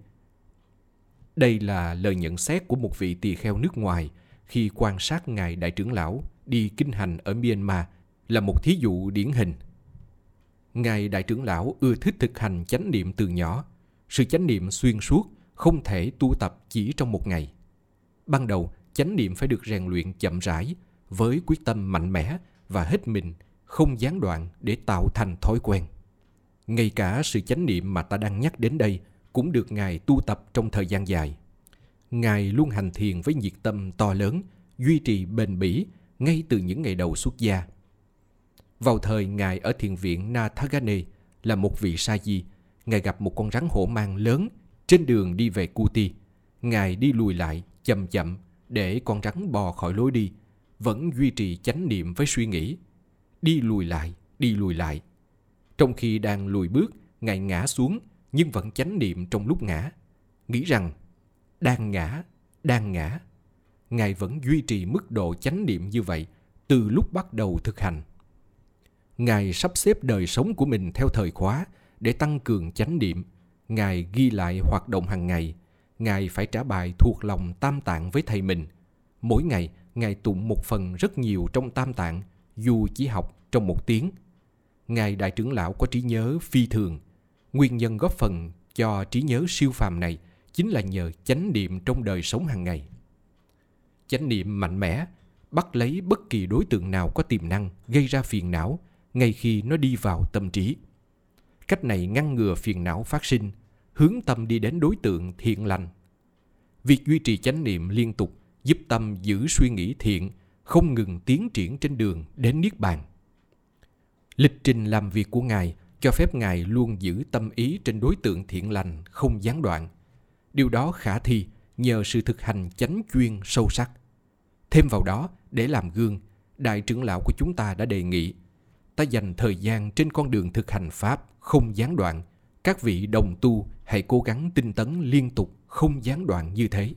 S1: Đây là lời nhận xét của một vị tỳ kheo nước ngoài khi quan sát Ngài Đại trưởng lão đi kinh hành ở Myanmar, là một thí dụ điển hình. Ngài Đại trưởng lão ưa thích thực hành chánh niệm từ nhỏ. Sự chánh niệm xuyên suốt không thể tu tập chỉ trong một ngày. Ban đầu, chánh niệm phải được rèn luyện chậm rãi, với quyết tâm mạnh mẽ và hết mình, không gián đoạn để tạo thành thói quen. Ngay cả sự chánh niệm mà ta đang nhắc đến đây cũng được Ngài tu tập trong thời gian dài. Ngài luôn hành thiền với nhiệt tâm to lớn, duy trì bền bỉ ngay từ những ngày đầu xuất gia. Vào thời Ngài ở thiền viện Nathagane là một vị sa di, Ngài gặp một con rắn hổ mang lớn trên đường đi về Kuti. Ngài đi lùi lại chậm chậm để con rắn bò khỏi lối đi, vẫn duy trì chánh niệm với suy nghĩ. Đi lùi lại, đi lùi lại. Trong khi đang lùi bước, Ngài ngã xuống nhưng vẫn chánh niệm trong lúc ngã. Nghĩ rằng, đang ngã, đang ngã. Ngài vẫn duy trì mức độ chánh niệm như vậy từ lúc bắt đầu thực hành. Ngài sắp xếp đời sống của mình theo thời khóa để tăng cường chánh niệm. Ngài ghi lại hoạt động hàng ngày. Ngài phải trả bài thuộc lòng Tam Tạng với thầy mình. Mỗi ngày, Ngài tụng một phần rất nhiều trong Tam Tạng, dù chỉ học trong 1 tiếng. Ngài Đại trưởng lão có trí nhớ phi thường. Nguyên nhân góp phần cho trí nhớ siêu phàm này chính là nhờ chánh niệm trong đời sống hàng ngày. Chánh niệm mạnh mẽ bắt lấy bất kỳ đối tượng nào có tiềm năng gây ra phiền não ngay khi nó đi vào tâm trí. Cách này ngăn ngừa phiền não phát sinh, hướng tâm đi đến đối tượng thiện lành. Việc duy trì chánh niệm liên tục giúp tâm giữ suy nghĩ thiện, không ngừng tiến triển trên đường đến Niết Bàn. Lịch trình làm việc của Ngài cho phép Ngài luôn giữ tâm ý trên đối tượng thiện lành không gián đoạn. Điều đó khả thi nhờ sự thực hành chánh chuyên sâu sắc. Thêm vào đó, để làm gương, Đại trưởng lão của chúng ta đã đề nghị ta dành thời gian trên con đường thực hành Pháp không gián đoạn. Các vị đồng tu hãy cố gắng tinh tấn liên tục không gián đoạn như thế.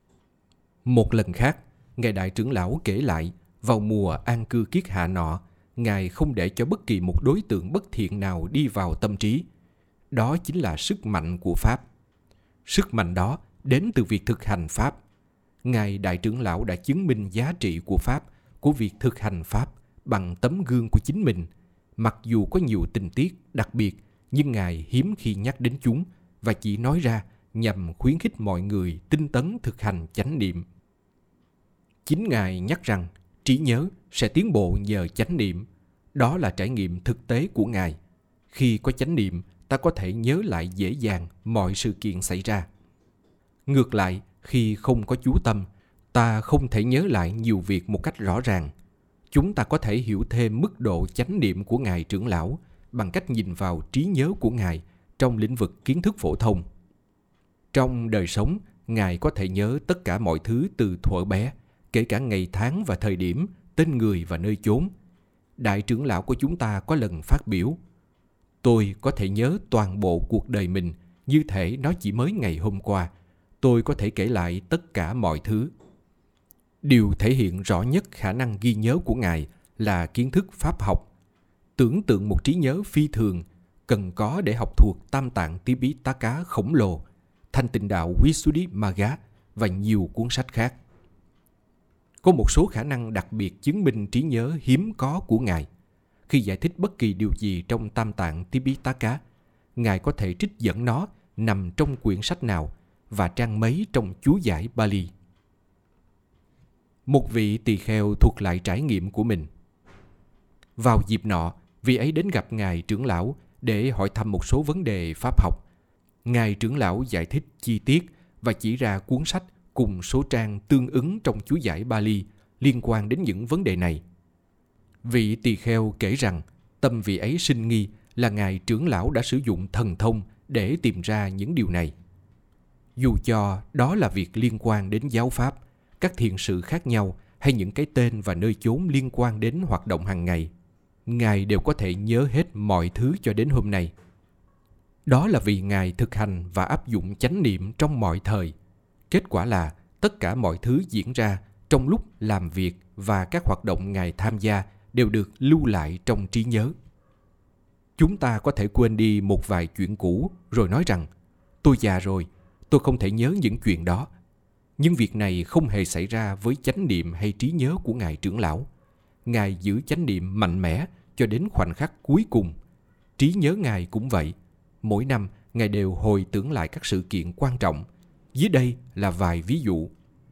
S1: Một lần khác, Ngài Đại trưởng lão kể lại, vào mùa an cư kiết hạ nọ, Ngài không để cho bất kỳ một đối tượng bất thiện nào đi vào tâm trí. Đó chính là sức mạnh của Pháp. Sức mạnh đó đến từ việc thực hành Pháp. Ngài Đại trưởng lão đã chứng minh giá trị của Pháp, của việc thực hành Pháp bằng tấm gương của chính mình. Mặc dù có nhiều tình tiết đặc biệt, nhưng Ngài hiếm khi nhắc đến chúng và chỉ nói ra nhằm khuyến khích mọi người tinh tấn thực hành chánh niệm. Chính Ngài nhắc rằng trí nhớ sẽ tiến bộ nhờ chánh niệm. Đó là trải nghiệm thực tế của Ngài. Khi có chánh niệm, ta có thể nhớ lại dễ dàng mọi sự kiện xảy ra. Ngược lại, khi không có chú tâm, ta không thể nhớ lại nhiều việc một cách rõ ràng. Chúng ta có thể hiểu thêm mức độ chánh niệm của Ngài trưởng lão bằng cách nhìn vào trí nhớ của Ngài trong lĩnh vực kiến thức phổ thông. Trong đời sống, Ngài có thể nhớ tất cả mọi thứ từ thuở bé, kể cả ngày tháng và thời điểm, tên người và nơi chốn. Đại trưởng lão của chúng ta có lần phát biểu: tôi có thể nhớ toàn bộ cuộc đời mình như thể nó chỉ mới ngày hôm qua. Tôi có thể kể lại tất cả mọi thứ. Điều thể hiện rõ nhất khả năng ghi nhớ của Ngài là kiến thức pháp học. Tưởng tượng một trí nhớ phi thường cần có để học thuộc Tam Tạng Tipitaka khổng lồ, Thanh Tịnh Đạo Visuddhimagga và nhiều cuốn sách khác. Có một số khả năng đặc biệt chứng minh trí nhớ hiếm có của Ngài. Khi giải thích bất kỳ điều gì trong Tam Tạng Tipitaka, Ngài có thể trích dẫn nó nằm trong quyển sách nào và trang mấy trong chú giải Bali. Một vị tỳ kheo thuật lại trải nghiệm của mình. Vào dịp nọ, vị ấy đến gặp Ngài trưởng lão để hỏi thăm một số vấn đề pháp học. Ngài trưởng lão giải thích chi tiết và chỉ ra cuốn sách cùng số trang tương ứng trong chú giải Bali liên quan đến những vấn đề này. Vị tỳ kheo kể rằng tâm vị ấy sinh nghi là Ngài trưởng lão đã sử dụng thần thông để tìm ra những điều này. Dù cho đó là việc liên quan đến giáo pháp, các thiện sự khác nhau hay những cái tên và nơi chốn liên quan đến hoạt động hàng ngày, Ngài đều có thể nhớ hết mọi thứ cho đến hôm nay. Đó là vì Ngài thực hành và áp dụng chánh niệm trong mọi thời. Kết quả là tất cả mọi thứ diễn ra trong lúc làm việc và các hoạt động Ngài tham gia đều được lưu lại trong trí nhớ. Chúng ta có thể quên đi một vài chuyện cũ rồi nói rằng tôi già rồi, tôi không thể nhớ những chuyện đó. Nhưng việc này không hề xảy ra với chánh niệm hay trí nhớ của Ngài trưởng lão. Ngài giữ chánh niệm mạnh mẽ cho đến khoảnh khắc cuối cùng. Trí nhớ Ngài cũng vậy. Mỗi năm, Ngài đều hồi tưởng lại các sự kiện quan trọng. Dưới đây là vài ví dụ.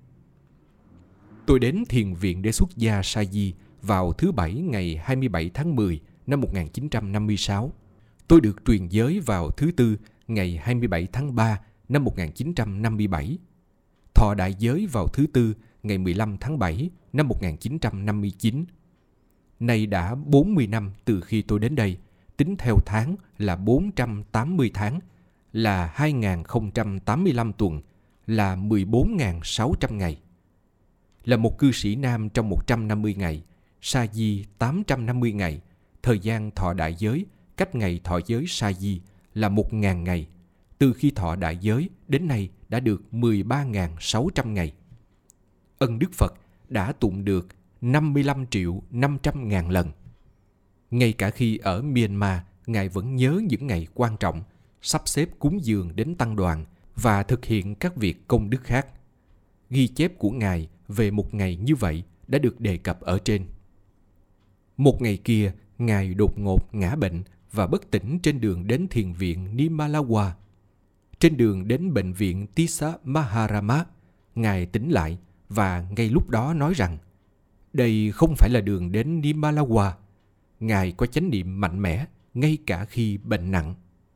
S1: Tôi đến thiền viện Đế Xuất Gia Sa Di vào thứ Bảy ngày 27 tháng 10 năm 1956. Tôi được truyền giới vào thứ Tư ngày 27 tháng 3 năm 1957. Thọ đại giới vào thứ Tư ngày 15 tháng 7 năm 1959. Nay đã 40 năm từ khi tôi đến đây, tính theo tháng là 480 tháng, là 2085 tuần, là 14.600 ngày. Là một cư sĩ nam trong 150 ngày, sa di 850 ngày, thời gian thọ đại giới cách ngày thọ giới sa di là 1.000 ngày. Từ khi thọ đại giới đến nay đã được 13.600 ngày. Ân Đức Phật đã tụng được 55.500.000 lần. Ngay cả khi ở Myanmar, Ngài vẫn nhớ những ngày quan trọng, sắp xếp cúng dường đến tăng đoàn và thực hiện các việc công đức khác. Ghi chép của Ngài về một ngày như vậy đã được đề cập ở trên. Một ngày kia, Ngài đột ngột ngã bệnh và bất tỉnh trên đường đến thiền viện Nimalawa. Trên đường đến bệnh viện Tisa Maharama, Ngài tỉnh lại và ngay lúc đó nói rằng đây không phải là đường đến Nimalawa. Ngài có chánh niệm mạnh mẽ ngay cả khi bệnh nặng.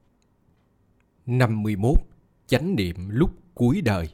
S1: 51. Chánh niệm lúc cuối đời.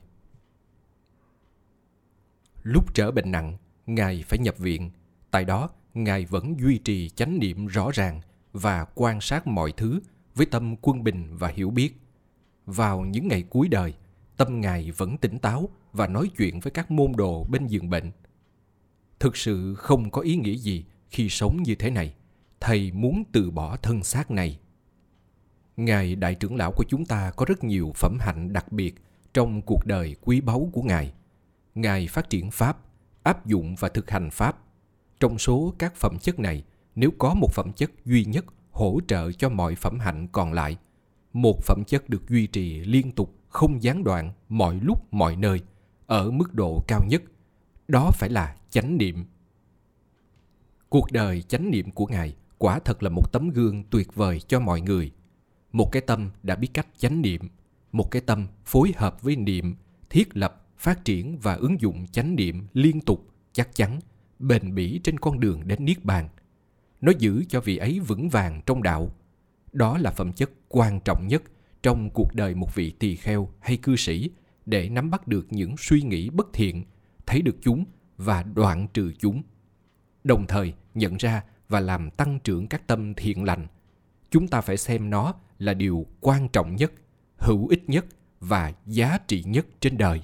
S1: Lúc trở bệnh nặng, Ngài phải nhập viện. Tại đó, Ngài vẫn duy trì chánh niệm rõ ràng và quan sát mọi thứ với tâm quân bình và hiểu biết. Vào những ngày cuối đời, tâm Ngài vẫn tỉnh táo và nói chuyện với các môn đồ bên giường bệnh. Thực sự không có ý nghĩa gì khi sống như thế này. Thầy muốn từ bỏ thân xác này. Ngài đại trưởng lão của chúng ta có rất nhiều phẩm hạnh đặc biệt trong cuộc đời quý báu của Ngài. Ngài phát triển Pháp, áp dụng và thực hành Pháp. Trong số các phẩm chất này, nếu có một phẩm chất duy nhất hỗ trợ cho mọi phẩm hạnh còn lại, một phẩm chất được duy trì liên tục, không gián đoạn, mọi lúc, mọi nơi, ở mức độ cao nhất, đó phải là chánh niệm. Cuộc đời chánh niệm của Ngài quả thật là một tấm gương tuyệt vời cho mọi người. Một cái tâm đã biết cách chánh niệm, một cái tâm phối hợp với niệm, thiết lập, phát triển và ứng dụng chánh niệm liên tục, chắc chắn, bền bỉ trên con đường đến Niết Bàn. Nó giữ cho vị ấy vững vàng trong đạo. Đó là phẩm chất quan trọng nhất trong cuộc đời một vị tỳ kheo hay cư sĩ để nắm bắt được những suy nghĩ bất thiện, thấy được chúng và đoạn trừ chúng. Đồng thời nhận ra và làm tăng trưởng các tâm thiện lành. Chúng ta phải xem nó là điều quan trọng nhất, hữu ích nhất và giá trị nhất trên đời.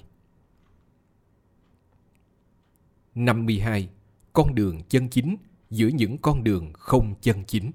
S1: 52. Con đường chân chính giữa những con đường không chân chính.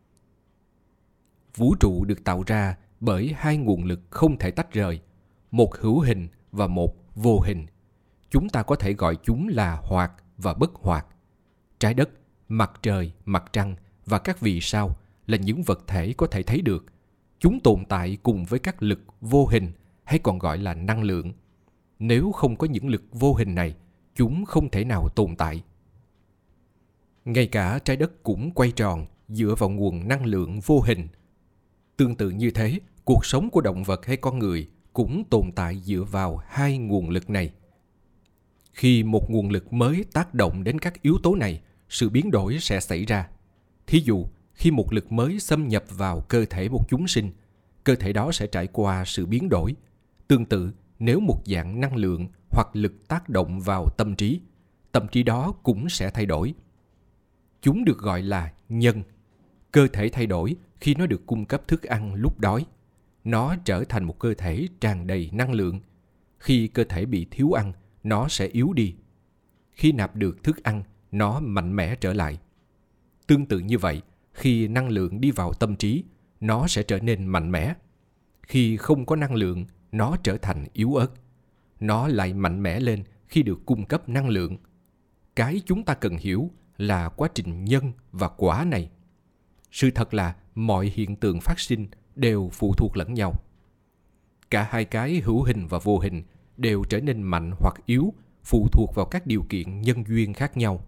S1: Vũ trụ được tạo ra bởi hai nguồn lực không thể tách rời, một hữu hình và một vô hình. Chúng ta có thể gọi chúng là hoạt và bất hoạt. Trái đất, mặt trời, mặt trăng và các vì sao là những vật thể có thể thấy được. Chúng tồn tại cùng với các lực vô hình hay còn gọi là năng lượng. Nếu không có những lực vô hình này, chúng không thể nào tồn tại. Ngay cả trái đất cũng quay tròn dựa vào nguồn năng lượng vô hình. Tương tự như thế, cuộc sống của động vật hay con người cũng tồn tại dựa vào hai nguồn lực này. Khi một nguồn lực mới tác động đến các yếu tố này, sự biến đổi sẽ xảy ra. Thí dụ, khi một lực mới xâm nhập vào cơ thể một chúng sinh, cơ thể đó sẽ trải qua sự biến đổi. Tương tự, nếu một dạng năng lượng hoặc lực tác động vào tâm trí đó cũng sẽ thay đổi. Chúng được gọi là nhân. Cơ thể thay đổi khi nó được cung cấp thức ăn lúc đói. Nó trở thành một cơ thể tràn đầy năng lượng. Khi cơ thể bị thiếu ăn, nó sẽ yếu đi. Khi nạp được thức ăn, nó mạnh mẽ trở lại. Tương tự như vậy, khi năng lượng đi vào tâm trí, nó sẽ trở nên mạnh mẽ. Khi không có năng lượng, nó trở thành yếu ớt. Nó lại mạnh mẽ lên khi được cung cấp năng lượng. Cái chúng ta cần hiểu là quá trình nhân và quả này. Sự thật là mọi hiện tượng phát sinh đều phụ thuộc lẫn nhau. Cả hai cái hữu hình và vô hình đều trở nên mạnh hoặc yếu phụ thuộc vào các điều kiện nhân duyên khác nhau.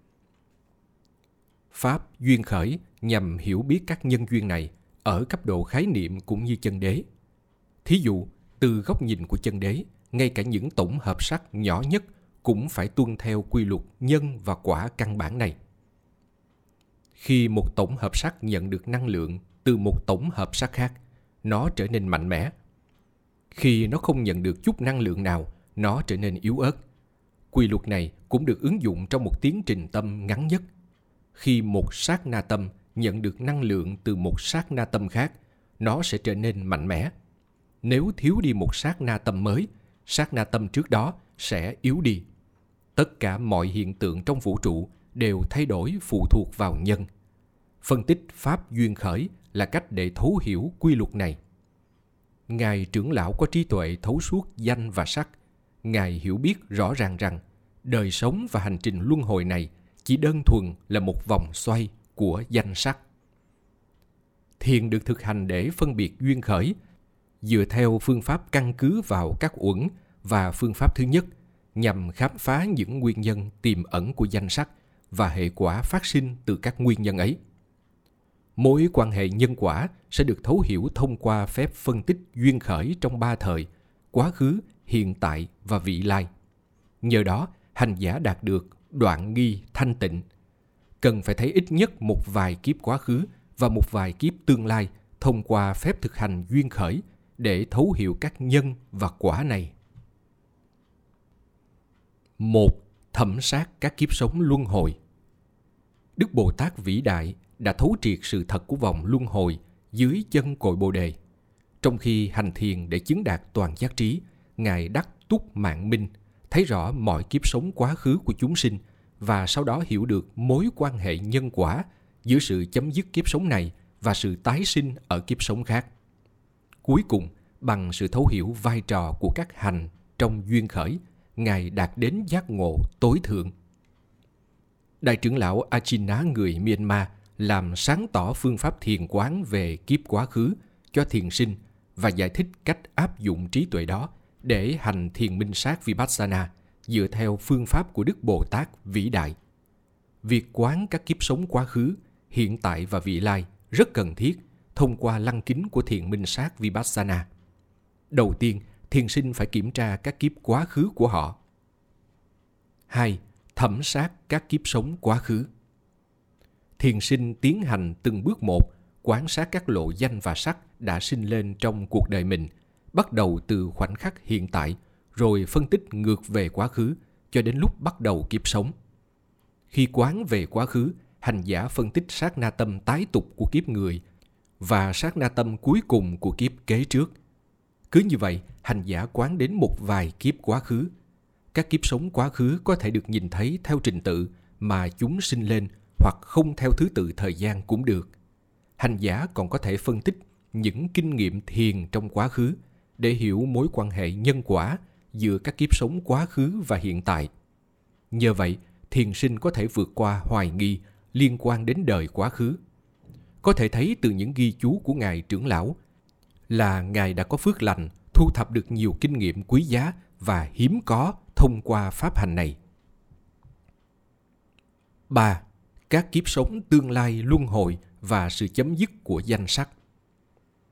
S1: Pháp duyên khởi nhằm hiểu biết các nhân duyên này ở cấp độ khái niệm cũng như chân đế. Thí dụ, từ góc nhìn của chân đế, ngay cả những tổng hợp sắc nhỏ nhất cũng phải tuân theo quy luật nhân và quả căn bản này. Khi một tổng hợp sắc nhận được năng lượng từ một tổng hợp sắc khác, nó trở nên mạnh mẽ. Khi nó không nhận được chút năng lượng nào, nó trở nên yếu ớt. Quy luật này cũng được ứng dụng trong một tiến trình tâm ngắn nhất. Khi một sát na tâm nhận được năng lượng từ một sát na tâm khác, nó sẽ trở nên mạnh mẽ. Nếu thiếu đi một sát na tâm mới, sát na tâm trước đó sẽ yếu đi. Tất cả mọi hiện tượng trong vũ trụ đều thay đổi phụ thuộc vào nhân. Phân tích pháp duyên khởi là cách để thấu hiểu quy luật này. Ngài trưởng lão có trí tuệ thấu suốt danh và sắc. Ngài hiểu biết rõ ràng rằng đời sống và hành trình luân hồi này chỉ đơn thuần là một vòng xoay của danh sắc. Thiền được thực hành để phân biệt duyên khởi, dựa theo phương pháp căn cứ vào các uẩn và phương pháp thứ nhất, nhằm khám phá những nguyên nhân tiềm ẩn của danh sắc và hệ quả phát sinh từ các nguyên nhân ấy. Mối quan hệ nhân quả sẽ được thấu hiểu thông qua phép phân tích duyên khởi trong ba thời: quá khứ, hiện tại và vị lai. Nhờ đó, hành giả đạt được đoạn nghi thanh tịnh. Cần phải thấy ít nhất một vài kiếp quá khứ và một vài kiếp tương lai thông qua phép thực hành duyên khởi để thấu hiểu các nhân và quả này. 1. Thẩm sát các kiếp sống luân hồi. Đức Bồ Tát vĩ đại đã thấu triệt sự thật của vòng luân hồi dưới chân cội Bồ Đề. Trong khi hành thiền để chứng đạt toàn giác trí, Ngài đắc túc mạng minh, thấy rõ mọi kiếp sống quá khứ của chúng sinh và sau đó hiểu được mối quan hệ nhân quả giữa sự chấm dứt kiếp sống này và sự tái sinh ở kiếp sống khác. Cuối cùng, bằng sự thấu hiểu vai trò của các hành trong duyên khởi, Ngài đạt đến giác ngộ tối thượng. Đại trưởng lão Achina người Myanmar làm sáng tỏ phương pháp thiền quán về kiếp quá khứ cho thiền sinh và giải thích cách áp dụng trí tuệ đó để hành thiền minh sát Vipassana dựa theo phương pháp của Đức Bồ Tát vĩ đại. Việc quán các kiếp sống quá khứ, hiện tại và vị lai rất cần thiết thông qua lăng kính của thiền minh sát Vipassana. Đầu tiên, thiền sinh phải kiểm tra các kiếp quá khứ của họ. 2. Thẩm sát các kiếp sống quá khứ. Thiền sinh tiến hành từng bước một, quan sát các lộ danh và sắc đã sinh lên trong cuộc đời mình, bắt đầu từ khoảnh khắc hiện tại, rồi phân tích ngược về quá khứ, cho đến lúc bắt đầu kiếp sống. Khi quán về quá khứ, hành giả phân tích sát na tâm tái tục của kiếp người và sát na tâm cuối cùng của kiếp kế trước. Cứ như vậy, hành giả quán đến một vài kiếp quá khứ. Các kiếp sống quá khứ có thể được nhìn thấy theo trình tự mà chúng sinh lên, hoặc không theo thứ tự thời gian cũng được. Hành giả còn có thể phân tích những kinh nghiệm thiền trong quá khứ để hiểu mối quan hệ nhân quả giữa các kiếp sống quá khứ và hiện tại. Nhờ vậy, thiền sinh có thể vượt qua hoài nghi liên quan đến đời quá khứ. Có thể thấy từ những ghi chú của Ngài trưởng lão là Ngài đã có phước lành, thu thập được nhiều kinh nghiệm quý giá và hiếm có thông qua pháp hành này. 3. Các kiếp sống tương lai luân hồi và sự chấm dứt của danh sắc.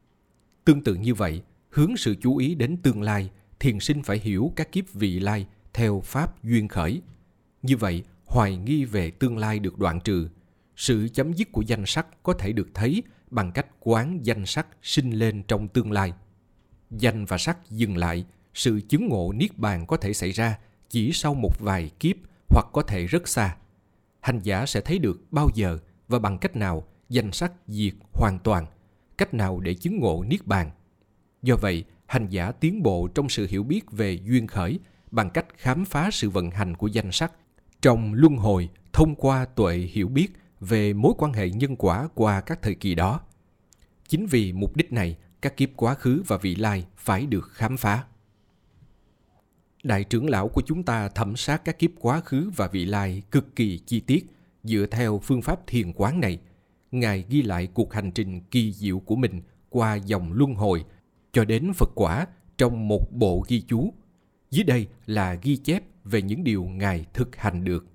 S1: Tương tự như vậy, hướng sự chú ý đến tương lai, thiền sinh phải hiểu các kiếp vị lai theo pháp duyên khởi. Như vậy, hoài nghi về tương lai được đoạn trừ. Sự chấm dứt của danh sắc có thể được thấy bằng cách quán danh sắc sinh lên trong tương lai. Danh và sắc dừng lại, sự chứng ngộ niết bàn có thể xảy ra chỉ sau một vài kiếp hoặc có thể rất xa. Hành giả sẽ thấy được bao giờ và bằng cách nào danh sắc diệt hoàn toàn, cách nào để chứng ngộ niết bàn. Do vậy, hành giả tiến bộ trong sự hiểu biết về duyên khởi bằng cách khám phá sự vận hành của danh sắc trong luân hồi thông qua tuệ hiểu biết về mối quan hệ nhân quả qua các thời kỳ đó. Chính vì mục đích này, các kiếp quá khứ và vị lai phải được khám phá. Đại trưởng lão của chúng ta thẩm sát các kiếp quá khứ và vị lai cực kỳ chi tiết. Dựa theo phương pháp thiền quán này, Ngài ghi lại cuộc hành trình kỳ diệu của mình qua dòng luân hồi cho đến Phật quả trong một bộ ghi chú. Dưới đây là ghi chép về những điều Ngài thực hành được.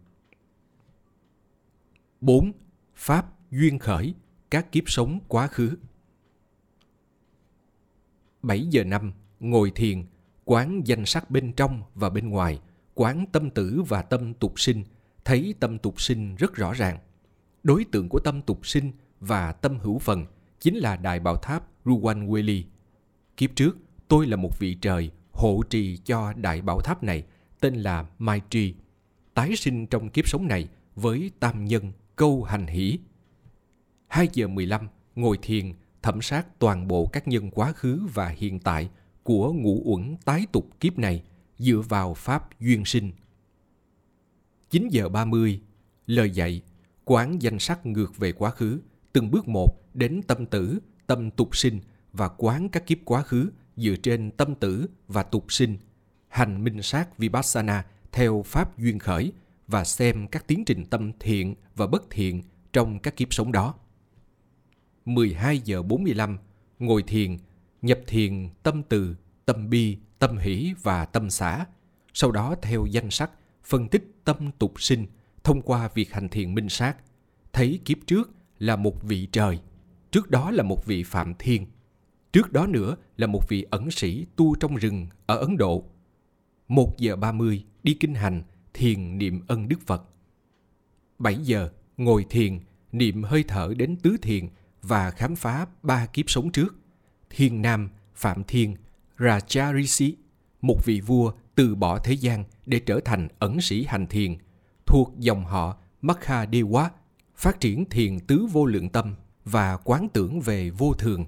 S1: 4. Pháp duyên khởi, các kiếp sống quá khứ. 7 giờ 5, ngồi thiền, quán danh sắc bên trong và bên ngoài, quán tâm tử và tâm tục sinh, thấy tâm tục sinh rất rõ ràng. Đối tượng của tâm tục sinh và tâm hữu phần chính là Đại Bảo Tháp Ruwanweli. Kiếp trước, tôi là một vị trời hộ trì cho Đại Bảo Tháp này, tên là Maitri, tái sinh trong kiếp sống này với tam nhân câu hành hỷ. 2 giờ 15, ngồi thiền, thẩm sát toàn bộ các nhân quá khứ và hiện tại của ngũ uẩn tái tục kiếp này dựa vào pháp duyên sinh. 9 giờ 30, lời dạy, quán danh sắc ngược về quá khứ, từng bước một đến tâm tử, tâm tục sinh và quán các kiếp quá khứ dựa trên tâm tử và tục sinh, hành minh sát Vipassana theo pháp duyên khởi và xem các tiến trình tâm thiện và bất thiện trong các kiếp sống đó. 12 giờ 45, ngồi thiền, nhập thiền tâm từ, tâm bi, tâm hỷ và tâm xả. Sau đó theo danh sắc, phân tích tâm tục sinh thông qua việc hành thiền minh sát. Thấy kiếp trước là một vị trời, trước đó là một vị phạm thiên, trước đó nữa là một vị ẩn sĩ tu trong rừng ở Ấn Độ. 1 giờ 30, đi kinh hành, thiền niệm ân Đức Phật. 7 giờ, ngồi thiền, niệm hơi thở đến tứ thiền và khám phá 3 kiếp sống trước. Thiên Nam, Phạm Thiên, Raja Rishi, một vị vua từ bỏ thế gian để trở thành ẩn sĩ hành thiền, thuộc dòng họ Mahadewa, phát triển thiền tứ vô lượng tâm và quán tưởng về vô thường.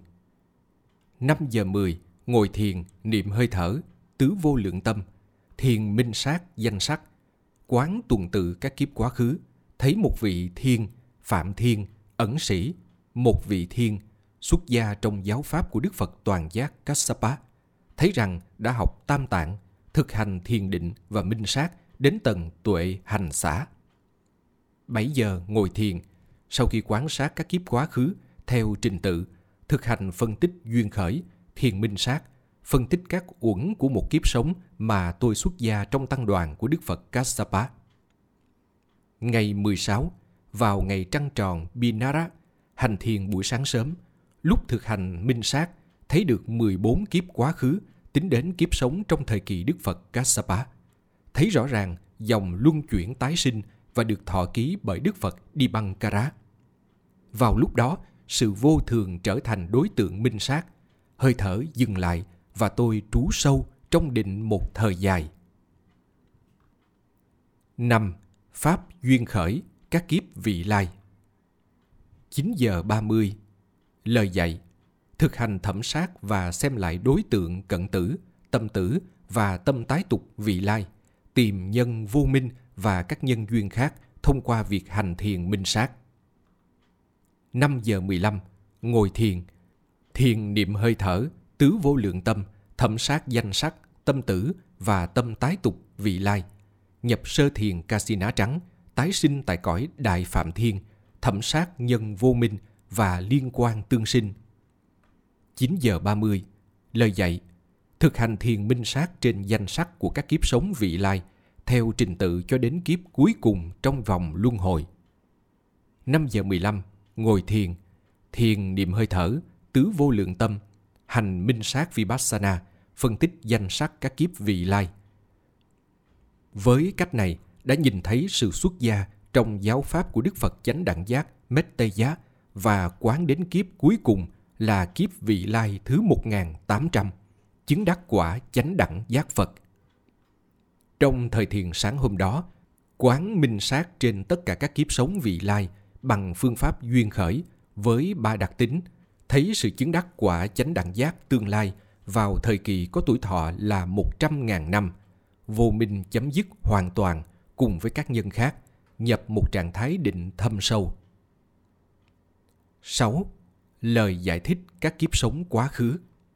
S1: 5 giờ 10, ngồi thiền, niệm hơi thở, tứ vô lượng tâm, thiền minh sát danh sắc, quán tuần tự các kiếp quá khứ, thấy một vị thiên, Phạm Thiên, ẩn sĩ, một vị thiên, xuất gia trong giáo pháp của Đức Phật Toàn Giác Kassapa, thấy rằng đã học tam tạng, thực hành thiền định và minh sát đến tầng tuệ hành xả. 7 giờ ngồi thiền, sau khi quan sát các kiếp quá khứ theo trình tự, thực hành phân tích duyên khởi, thiền minh sát, phân tích các uẩn của một kiếp sống mà tôi xuất gia trong tăng đoàn của Đức Phật Kassapa. Ngày 16, vào ngày trăng tròn Binara, hành thiền buổi sáng sớm, lúc thực hành minh sát, thấy được 14 kiếp quá khứ, tính đến kiếp sống trong thời kỳ Đức Phật Kassapa. Thấy rõ ràng dòng luân chuyển tái sinh và được thọ ký bởi Đức Phật Dipankara. Vào lúc đó, sự vô thường trở thành đối tượng minh sát, hơi thở dừng lại và tôi trú sâu trong định một thời dài. 5. Pháp duyên khởi, các kiếp vị lai. 9 giờ 30, lời dạy, thực hành thẩm sát và xem lại đối tượng cận tử, tâm tử và tâm tái tục vị lai, tìm nhân vô minh và các nhân duyên khác thông qua việc hành thiền minh sát. 5 giờ 15, ngồi thiền, thiền niệm hơi thở, tứ vô lượng tâm, thẩm sát danh sắc, tâm tử và tâm tái tục vị lai, nhập sơ thiền Kasina trắng, tái sinh tại cõi Đại Phạm Thiên, thẩm sát nhân vô minh và liên quan tương sinh. 9 giờ 30, lời dạy, thực hành thiền minh sát trên danh sắc của các kiếp sống vị lai, theo trình tự cho đến kiếp cuối cùng trong vòng luân hồi. 5 giờ 15, ngồi thiền, thiền niệm hơi thở, tứ vô lượng tâm, hành minh sát Vipassana, phân tích danh sắc các kiếp vị lai. Với cách này, đã nhìn thấy sự xuất gia trong giáo pháp của Đức Phật Chánh Đẳng Giác Metteya và quán đến kiếp cuối cùng là kiếp vị lai thứ 1800, chứng đắc quả Chánh Đẳng Giác Phật. Trong thời thiền sáng hôm đó, quán minh sát trên tất cả các kiếp sống vị lai bằng phương pháp duyên khởi với 3 đặc tính, thấy sự chứng đắc quả Chánh Đẳng Giác tương lai vào thời kỳ có tuổi thọ là 100.000 năm, vô minh chấm dứt hoàn toàn cùng với các nhân khác, nhập một trạng thái định thâm sâu. 6. Lời giải thích các kiếp sống quá khứ.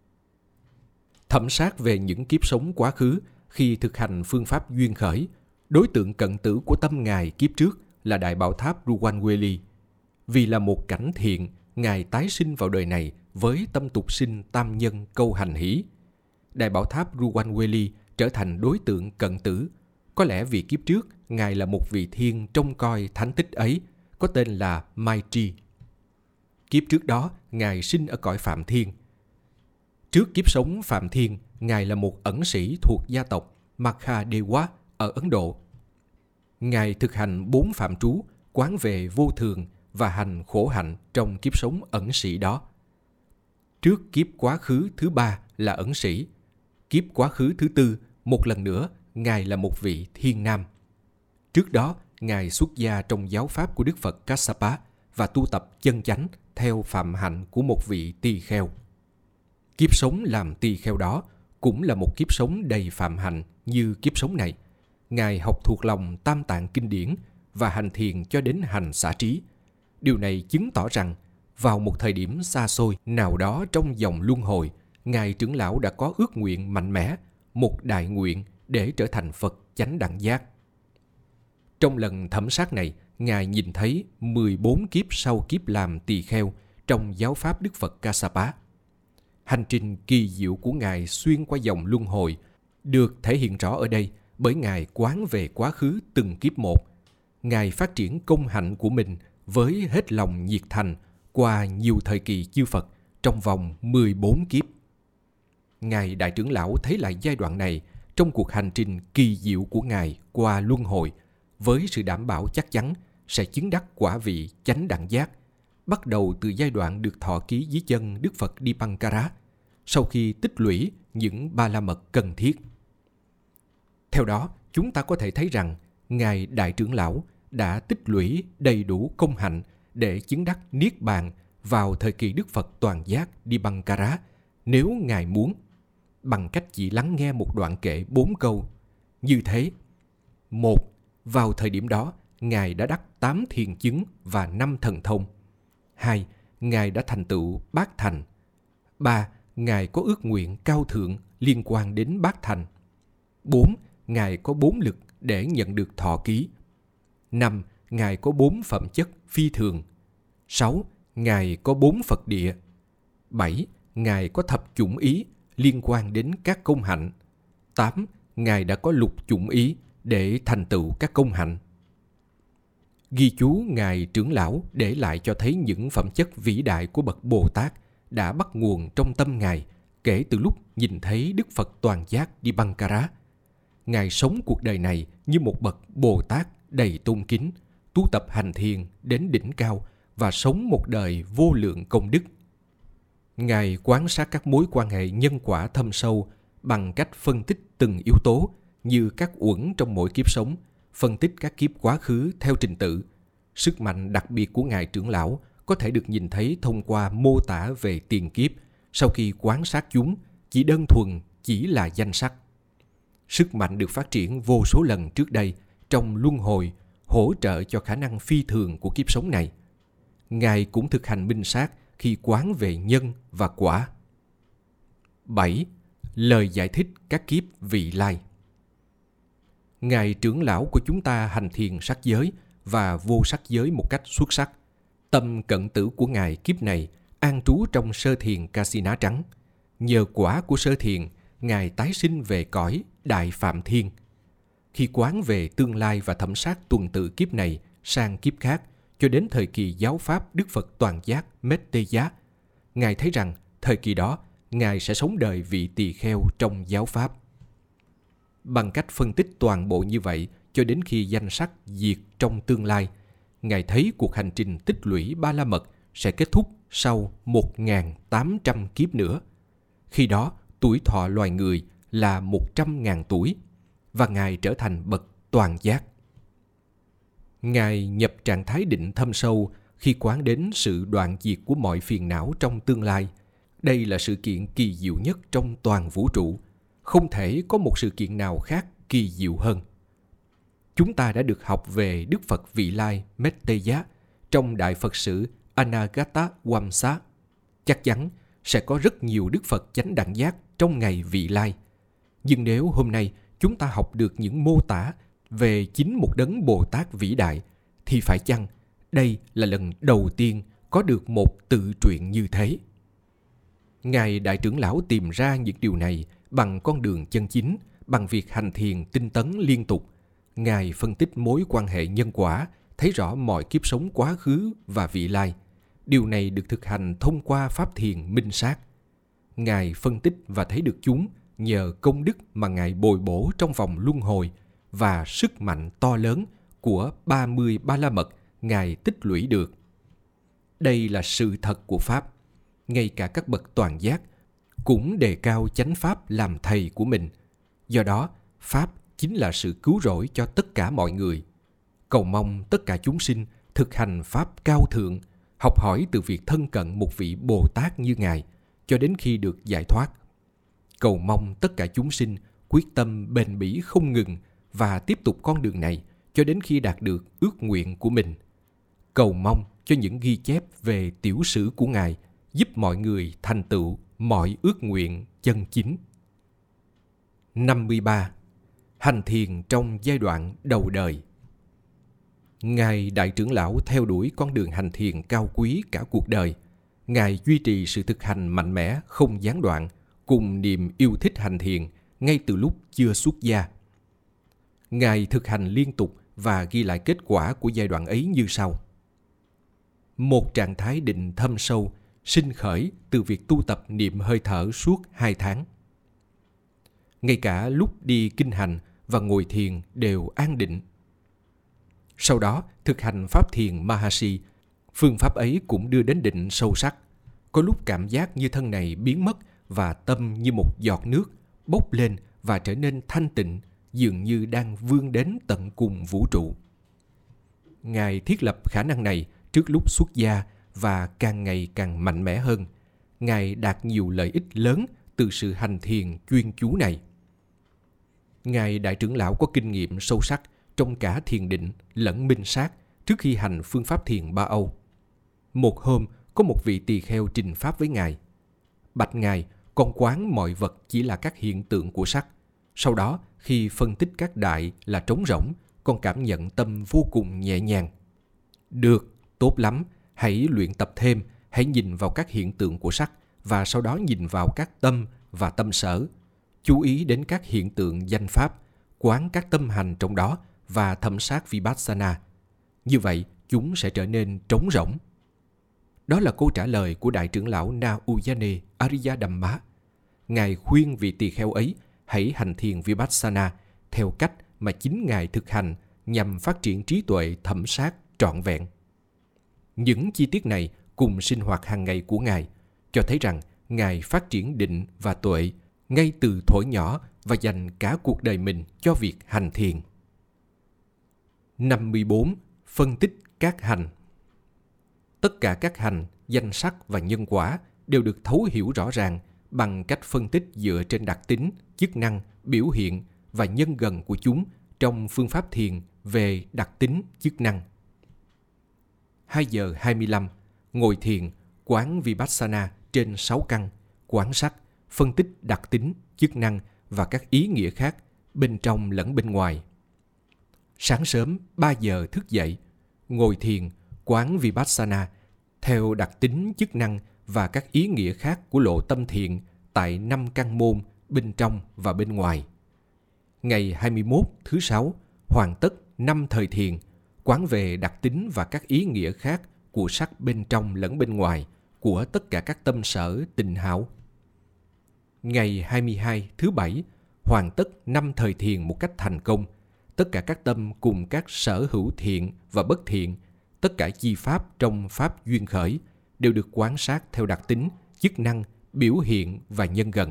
S1: Thẩm sát về những kiếp sống quá khứ khi thực hành phương pháp duyên khởi, đối tượng cận tử của tâm Ngài kiếp trước là Đại Bảo Tháp Ruwanweli. Vì là một cảnh thiện, Ngài tái sinh vào đời này với tâm tục sinh tam nhân câu hành hỷ. Đại Bảo Tháp Ruwanweli trở thành đối tượng cận tử. Có lẽ vì kiếp trước, Ngài là một vị thiên trông coi thánh tích ấy, có tên là Maitri. Kiếp trước đó, Ngài sinh ở cõi Phạm Thiên. Trước kiếp sống Phạm Thiên, Ngài là một ẩn sĩ thuộc gia tộc Makhadewa ở Ấn Độ. Ngài thực hành 4 phạm trú, quán về vô thường và hành khổ hạnh trong kiếp sống ẩn sĩ đó. Trước kiếp quá khứ thứ 3 là ẩn sĩ. Kiếp quá khứ thứ 4, một lần nữa, Ngài là một vị thiên nam. Trước đó, Ngài xuất gia trong giáo pháp của Đức Phật Kassapa và tu tập chân chánh theo phạm hạnh của một vị tỳ kheo. Kiếp sống làm tỳ kheo đó cũng là một kiếp sống đầy phạm hạnh như kiếp sống này. Ngài học thuộc lòng Tam Tạng Kinh Điển và hành thiền cho đến hành xả trí. Điều này chứng tỏ rằng vào một thời điểm xa xôi nào đó trong dòng luân hồi, Ngài trưởng lão đã có ước nguyện mạnh mẽ, một đại nguyện để trở thành Phật Chánh Đẳng Giác. Trong lần thẩm sát này, Ngài nhìn thấy 14 kiếp sau kiếp làm tỳ kheo trong giáo pháp Đức Phật Kassapa. Hành trình kỳ diệu của Ngài xuyên qua dòng luân hồi được thể hiện rõ ở đây bởi Ngài quán về quá khứ từng kiếp một. Ngài phát triển công hạnh của mình với hết lòng nhiệt thành qua nhiều thời kỳ chư Phật trong vòng 14 kiếp. Ngài Đại trưởng lão thấy lại giai đoạn này trong cuộc hành trình kỳ diệu của Ngài qua luân hồi với sự đảm bảo chắc chắn sẽ chứng đắc quả vị Chánh Đẳng Giác, bắt đầu từ giai đoạn được thọ ký dưới chân Đức Phật Dipankara, sau khi tích lũy những ba la mật cần thiết. Theo đó, chúng ta có thể thấy rằng Ngài Đại trưởng lão đã tích lũy đầy đủ công hạnh để chứng đắc Niết Bàn vào thời kỳ Đức Phật Toàn Giác Dipankara nếu Ngài muốn, bằng cách chỉ lắng nghe một đoạn kệ 4 câu. Như thế, 1. Vào thời điểm đó, Ngài đã đắc 8 thiền chứng và 5 thần thông. 2. Ngài đã thành tựu bát thành. 3. Ngài có ước nguyện cao thượng liên quan đến bát thành. 4. Ngài có 4 lực để nhận được thọ ký. 5. Ngài có 4 phẩm chất phi thường. 6. Ngài có 4 Phật địa. 7. Ngài có thập chủng ý liên quan đến các công hạnh. 8. Ngài đã có lục chủng ý để thành tựu các công hạnh. Ghi chú Ngài trưởng lão để lại cho thấy những phẩm chất vĩ đại của bậc Bồ Tát đã bắt nguồn trong tâm Ngài kể từ lúc nhìn thấy Đức Phật Toàn Giác Dipankara. Ngài sống cuộc đời này như một bậc Bồ Tát đầy tôn kính, tu tập hành thiền đến đỉnh cao và sống một đời vô lượng công đức. Ngài quan sát các mối quan hệ nhân quả thâm sâu bằng cách phân tích từng yếu tố như các uẩn trong mỗi kiếp sống, phân tích các kiếp quá khứ theo trình tự. Sức mạnh đặc biệt của Ngài trưởng lão có thể được nhìn thấy thông qua mô tả về tiền kiếp sau khi quan sát chúng chỉ đơn thuần chỉ là danh sắc. Sức mạnh được phát triển vô số lần trước đây trong luân hồi hỗ trợ cho khả năng phi thường của kiếp sống này. Ngài cũng thực hành minh sát khi quán về nhân và quả. 7. Lời giải thích các kiếp vị lai. Ngài trưởng lão của chúng ta hành thiền sắc giới và vô sắc giới một cách xuất sắc. Tâm cận tử của Ngài kiếp này an trú trong sơ thiền Kasina trắng. Nhờ quả của sơ thiền, Ngài tái sinh về cõi Đại Phạm Thiên. Khi quán về tương lai và thẩm sát tuần tự kiếp này sang kiếp khác, cho đến thời kỳ giáo pháp Đức Phật Toàn Giác Metteya, Ngài thấy rằng thời kỳ đó Ngài sẽ sống đời vị tỳ kheo trong giáo pháp. Bằng cách phân tích toàn bộ như vậy cho đến khi danh sắc diệt trong tương lai, Ngài thấy cuộc hành trình tích lũy Ba La Mật sẽ kết thúc sau 1.800 kiếp nữa. Khi đó, tuổi thọ loài người là 100.000 tuổi và Ngài trở thành bậc toàn giác. Ngài nhập trạng thái định thâm sâu khi quán đến sự đoạn diệt của mọi phiền não trong tương lai. Đây là sự kiện kỳ diệu nhất trong toàn vũ trụ. Không thể có một sự kiện nào khác kỳ diệu hơn. Chúng ta đã được học về Đức Phật Vị Lai Metteya trong Đại Phật sử Anagata Wamsa. Chắc chắn sẽ có rất nhiều Đức Phật chánh đẳng giác trong ngày vị lai. Nhưng nếu hôm nay chúng ta học được những mô tả về chính một đấng Bồ Tát vĩ đại, thì phải chăng đây là lần đầu tiên có được một tự truyện như thế? Ngài Đại trưởng lão tìm ra những điều này bằng con đường chân chính, bằng việc hành thiền tinh tấn liên tục. Ngài phân tích mối quan hệ nhân quả, thấy rõ mọi kiếp sống quá khứ và vị lai. Điều này được thực hành thông qua pháp thiền minh sát. Ngài phân tích và thấy được chúng nhờ công đức mà Ngài bồi bổ trong vòng luân hồi và sức mạnh to lớn của 30 Ba La Mật Ngài tích lũy được. Đây là sự thật của Pháp. Ngay cả các bậc toàn giác cũng đề cao chánh Pháp làm thầy của mình. Do đó, Pháp chính là sự cứu rỗi cho tất cả mọi người. Cầu mong tất cả chúng sinh thực hành Pháp cao thượng, học hỏi từ việc thân cận một vị Bồ Tát như Ngài, cho đến khi được giải thoát. Cầu mong tất cả chúng sinh quyết tâm bền bỉ không ngừng và tiếp tục con đường này cho đến khi đạt được ước nguyện của mình. Cầu mong cho những ghi chép về tiểu sử của Ngài giúp mọi người thành tựu mọi ước nguyện chân chính. 53. Hành thiền trong giai đoạn đầu đời. Ngài Đại trưởng lão theo đuổi con đường hành thiền cao quý cả cuộc đời. Ngài duy trì sự thực hành mạnh mẽ, không gián đoạn, cùng niềm yêu thích hành thiền ngay từ lúc chưa xuất gia. Ngài thực hành liên tục và ghi lại kết quả của giai đoạn ấy như sau. Một trạng thái định thâm sâu sinh khởi từ việc tu tập niệm hơi thở suốt 2 tháng. Ngay cả lúc đi kinh hành và ngồi thiền đều an định. Sau đó, thực hành pháp thiền Mahasi, phương pháp ấy cũng đưa đến định sâu sắc. Có lúc cảm giác như thân này biến mất và tâm như một giọt nước bốc lên và trở nên thanh tịnh, dường như đang vươn đến tận cùng vũ trụ. Ngài thiết lập khả năng này trước lúc xuất gia và càng ngày càng mạnh mẽ hơn. Ngài đạt nhiều lợi ích lớn từ sự hành thiền chuyên chú này. Ngài Đại trưởng lão có kinh nghiệm sâu sắc trong cả thiền định lẫn minh sát trước khi hành phương pháp thiền Ba Âu. Một hôm, có một vị tỳ kheo trình pháp với Ngài. Bạch Ngài, con quán mọi vật chỉ là các hiện tượng của sắc. Sau đó, khi phân tích các đại là trống rỗng, con cảm nhận tâm vô cùng nhẹ nhàng. Được, tốt lắm, hãy luyện tập thêm, hãy nhìn vào các hiện tượng của sắc và sau đó nhìn vào các tâm và tâm sở. Chú ý đến các hiện tượng danh pháp, quán các tâm hành trong đó và thẩm sát Vipassana. Như vậy, chúng sẽ trở nên trống rỗng. Đó là câu trả lời của Đại trưởng lão Na Uyane Ariya Dhamma. Ngài khuyên vị tỳ kheo ấy hãy hành thiền Vipassana theo cách mà chính Ngài thực hành nhằm phát triển trí tuệ thẩm sát trọn vẹn. Những chi tiết này cùng sinh hoạt hàng ngày của Ngài cho thấy rằng Ngài phát triển định và tuệ ngay từ thuở nhỏ và dành cả cuộc đời mình cho việc hành thiền. 54. Phân tích các hành. Tất cả các hành, danh sắc và nhân quả đều được thấu hiểu rõ ràng bằng cách phân tích dựa trên đặc tính, chức năng, biểu hiện và nhân gần của chúng trong phương pháp thiền về đặc tính, chức năng. 2 giờ 25, ngồi thiền, quán Vipassana trên 6 căn, quán sắc, phân tích đặc tính, chức năng và các ý nghĩa khác bên trong lẫn bên ngoài. Sáng sớm 3 giờ thức dậy, ngồi thiền, quán Vipassana theo đặc tính, chức năng và các ý nghĩa khác của lộ tâm thiện tại 5 căn môn bên trong và bên ngoài. Ngày 21 thứ 6, hoàn tất 5 thời thiền, quán về đặc tính và các ý nghĩa khác của sắc bên trong lẫn bên ngoài của tất cả các tâm sở tịnh hảo. Ngày 22 thứ 7, hoàn tất 5 thời thiền một cách thành công, tất cả các tâm cùng các sở hữu thiện và bất thiện, tất cả chi pháp trong pháp duyên khởi đều được quan sát theo đặc tính, chức năng, biểu hiện và nhân gần.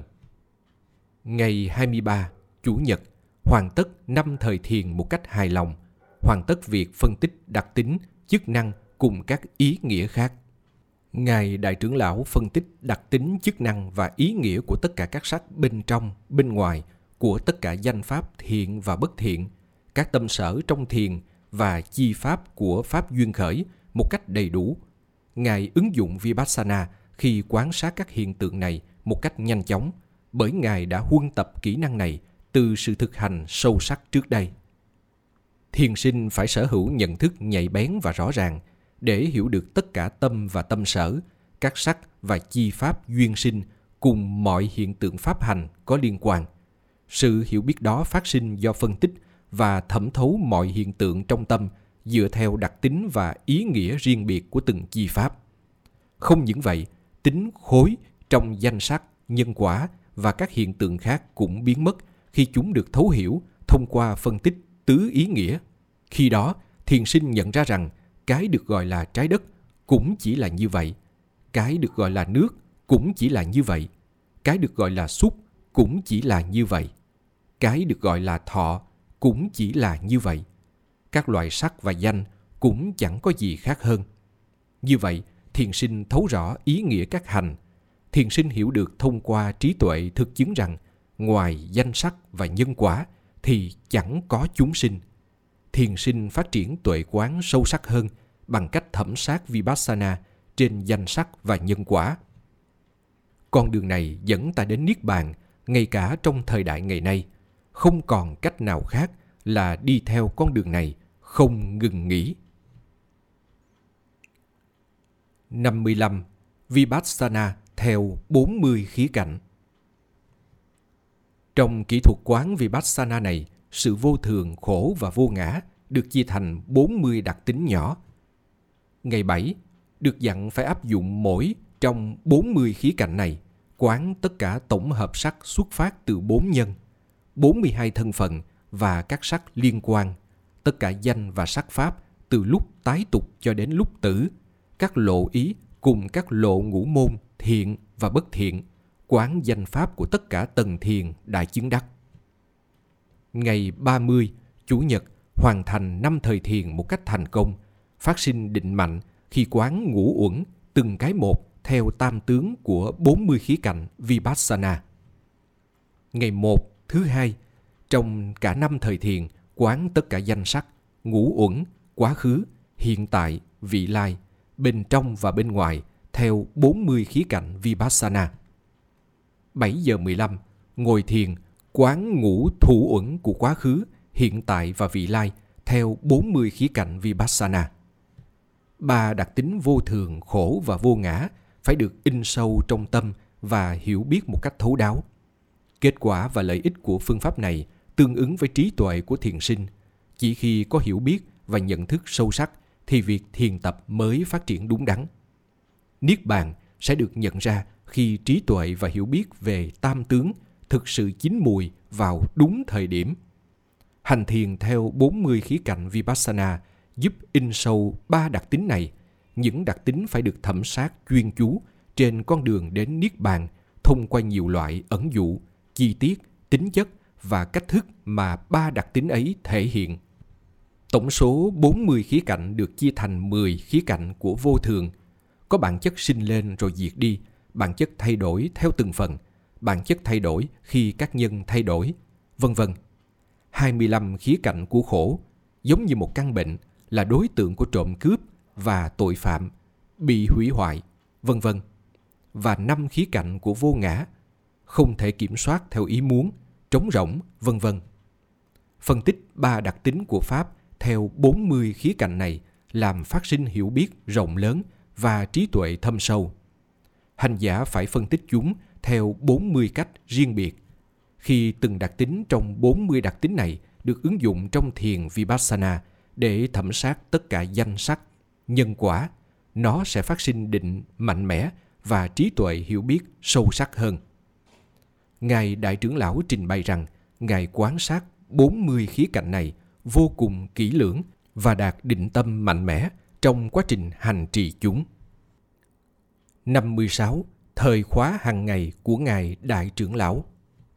S1: Ngày 23, Chủ nhật, hoàn tất 5 thời thiền một cách hài lòng, hoàn tất việc phân tích đặc tính, chức năng cùng các ý nghĩa khác. Ngài Đại trưởng lão phân tích đặc tính, chức năng và ý nghĩa của tất cả các sắc bên trong, bên ngoài, của tất cả danh pháp thiện và bất thiện, các tâm sở trong thiền và chi pháp của pháp duyên khởi một cách đầy đủ. Ngài ứng dụng Vipassana khi quan sát các hiện tượng này một cách nhanh chóng, bởi Ngài đã huân tập kỹ năng này từ sự thực hành sâu sắc trước đây. Thiền sinh phải sở hữu nhận thức nhạy bén và rõ ràng để hiểu được tất cả tâm và tâm sở, các sắc và chi pháp duyên sinh cùng mọi hiện tượng pháp hành có liên quan. Sự hiểu biết đó phát sinh do phân tích và thẩm thấu mọi hiện tượng trong tâm dựa theo đặc tính và ý nghĩa riêng biệt của từng chi pháp. Không những vậy, tính khối trong danh sắc, nhân quả và các hiện tượng khác cũng biến mất khi chúng được thấu hiểu thông qua phân tích tứ ý nghĩa. Khi đó, thiền sinh nhận ra rằng cái được gọi là trái đất cũng chỉ là như vậy, cái được gọi là nước cũng chỉ là như vậy, cái được gọi là xúc cũng chỉ là như vậy, cái được gọi là thọ cũng chỉ là như vậy. Các loại sắc và danh cũng chẳng có gì khác hơn. Như vậy, thiền sinh thấu rõ ý nghĩa các hành. Thiền sinh hiểu được thông qua trí tuệ thực chứng rằng ngoài danh sắc và nhân quả thì chẳng có chúng sinh. Thiền sinh phát triển tuệ quán sâu sắc hơn bằng cách thẩm sát Vipassana trên danh sắc và nhân quả. Con đường này dẫn ta đến Niết Bàn, ngay cả trong thời đại ngày nay. Không còn cách nào khác là đi theo con đường này, không ngừng nghỉ. 55. Vipassana theo 40 khía cạnh. Trong kỹ thuật quán Vipassana này, sự vô thường, khổ và vô ngã được chia thành 40 đặc tính nhỏ. Ngày 7, được dặn phải áp dụng mỗi trong 40 khía cạnh này, quán tất cả tổng hợp sắc xuất phát từ 4 nhân, 42 thân phận và các sắc liên quan, tất cả danh và sắc pháp từ lúc tái tục cho đến lúc tử, các lộ ý cùng các lộ ngũ môn thiện và bất thiện, quán danh pháp của tất cả tầng thiền đại chứng đắc. Ngày 30, Chủ nhật, hoàn thành 5 thời thiền một cách thành công, phát sinh định mạnh khi quán ngũ uẩn từng cái một theo tam tướng của 40 khía cạnh Vipassana. Ngày 1, thứ hai, trong cả 5 thời thiền, quán tất cả danh sắc, ngũ uẩn, quá khứ, hiện tại, vị lai, bên trong và bên ngoài theo 40 khía cạnh Vipassana. 7 giờ 15, ngồi thiền, quán ngũ thủ uẩn của quá khứ, hiện tại và vị lai theo 40 khía cạnh Vipassana. 3 đặc tính vô thường, khổ và vô ngã phải được in sâu trong tâm và hiểu biết một cách thấu đáo. Kết quả và lợi ích của phương pháp này tương ứng với trí tuệ của thiền sinh. Chỉ khi có hiểu biết và nhận thức sâu sắc thì việc thiền tập mới phát triển đúng đắn. Niết bàn sẽ được nhận ra khi trí tuệ và hiểu biết về tam tướng thực sự chín mùi vào đúng thời điểm. Hành thiền theo 40 khía cạnh Vipassana giúp in sâu 3 đặc tính này, những đặc tính phải được thẩm sát chuyên chú trên con đường đến Niết bàn thông qua nhiều loại ẩn dụ, chi tiết, tính chất và cách thức mà 3 đặc tính ấy thể hiện. Tổng số 40 khía cạnh được chia thành 10 khía cạnh của vô thường. Có bản chất sinh lên rồi diệt đi, bản chất thay đổi theo từng phần, bản chất thay đổi khi các nhân thay đổi, vân vân. 25 khía cạnh của khổ, giống như một căn bệnh, là đối tượng của trộm cướp và tội phạm, bị hủy hoại, vân vân. Và 5 khía cạnh của vô ngã, không thể kiểm soát theo ý muốn, trống rỗng, vân vân. Phân tích 3 đặc tính của Pháp theo 40 khía cạnh này làm phát sinh hiểu biết rộng lớn và trí tuệ thâm sâu. Hành giả phải phân tích chúng theo 40 cách riêng biệt. Khi từng đặc tính trong 40 đặc tính này được ứng dụng trong thiền Vipassana để thẩm sát tất cả danh sắc, nhân quả, nó sẽ phát sinh định mạnh mẽ và trí tuệ hiểu biết sâu sắc hơn. Ngài Đại trưởng lão trình bày rằng Ngài quan sát 40 khía cạnh này vô cùng kỹ lưỡng và đạt định tâm mạnh mẽ trong quá trình hành trì chúng. 56. Thời khóa hàng ngày của Ngài Đại trưởng lão.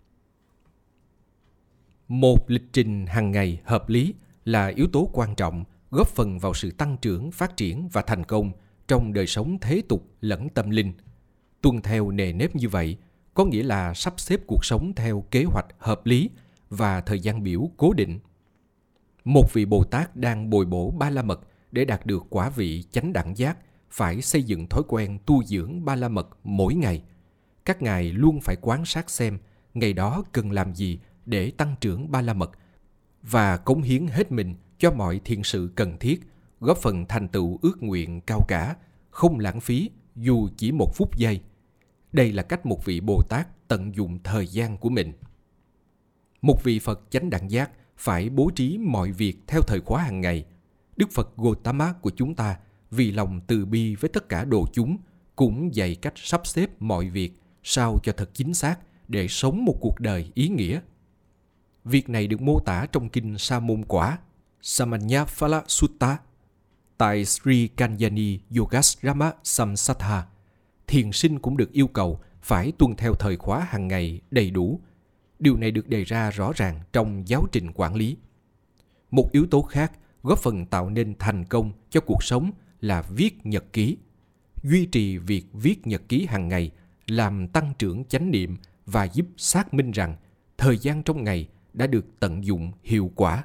S1: Một lịch trình hàng ngày hợp lý là yếu tố quan trọng góp phần vào sự tăng trưởng, phát triển và thành công trong đời sống thế tục lẫn tâm linh. Tuân theo nề nếp như vậy có nghĩa là sắp xếp cuộc sống theo kế hoạch hợp lý và thời gian biểu cố định. Một vị Bồ Tát đang bồi bổ Ba La Mật để đạt được quả vị chánh đẳng giác phải xây dựng thói quen tu dưỡng Ba La Mật mỗi ngày. Các ngài luôn phải quan sát xem ngày đó cần làm gì để tăng trưởng Ba La Mật và cống hiến hết mình cho mọi thiện sự cần thiết, góp phần thành tựu ước nguyện cao cả, không lãng phí dù chỉ một phút giây. Đây là cách một vị Bồ Tát tận dụng thời gian của mình. Một vị Phật chánh đẳng giác phải bố trí mọi việc theo thời khóa hàng ngày. Đức Phật Gautama của chúng ta vì lòng từ bi với tất cả đồ chúng cũng dạy cách sắp xếp mọi việc sao cho thật chính xác để sống một cuộc đời ý nghĩa. Việc này được mô tả trong kinh Sa Môn Quả Samannaphala Sutta tại Sri Kalyani Yogasrama Samsattha. Thiền sinh cũng được yêu cầu phải tuân theo thời khóa hàng ngày đầy đủ. Điều này được đề ra rõ ràng trong giáo trình quản lý. Một yếu tố khác góp phần tạo nên thành công cho cuộc sống là viết nhật ký. Duy trì việc viết nhật ký hàng ngày làm tăng trưởng chánh niệm và giúp xác minh rằng thời gian trong ngày đã được tận dụng hiệu quả.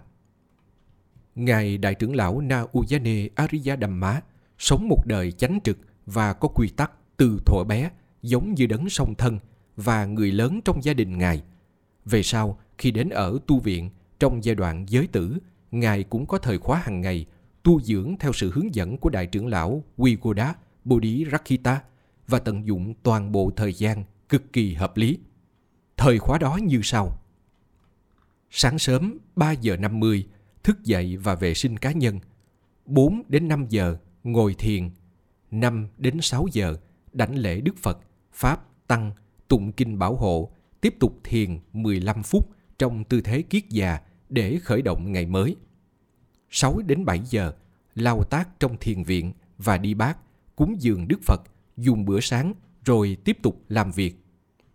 S1: Ngài Đại trưởng lão Na Uyane Ariya Dhamma sống một đời chánh trực và có quy tắc từ thuở bé, giống như đấng song thân và người lớn trong gia đình Ngài. Về sau, khi đến ở tu viện, trong giai đoạn giới tử, Ngài cũng có thời khóa hàng ngày, tu dưỡng theo sự hướng dẫn của Đại trưởng lão Vigoda Bodhiraksita và tận dụng toàn bộ thời gian cực kỳ hợp lý. Thời khóa đó như sau. Sáng sớm 3 giờ 50, thức dậy và vệ sinh cá nhân. 4 đến 5 giờ, ngồi thiền. 5 đến 6 giờ, đảnh lễ Đức Phật, Pháp, Tăng, tụng kinh bảo hộ, tiếp tục thiền 15 phút trong tư thế kiết già để khởi động ngày mới. 6 đến 7 giờ, lao tác trong thiền viện và đi bát, cúng dường Đức Phật, dùng bữa sáng rồi tiếp tục làm việc.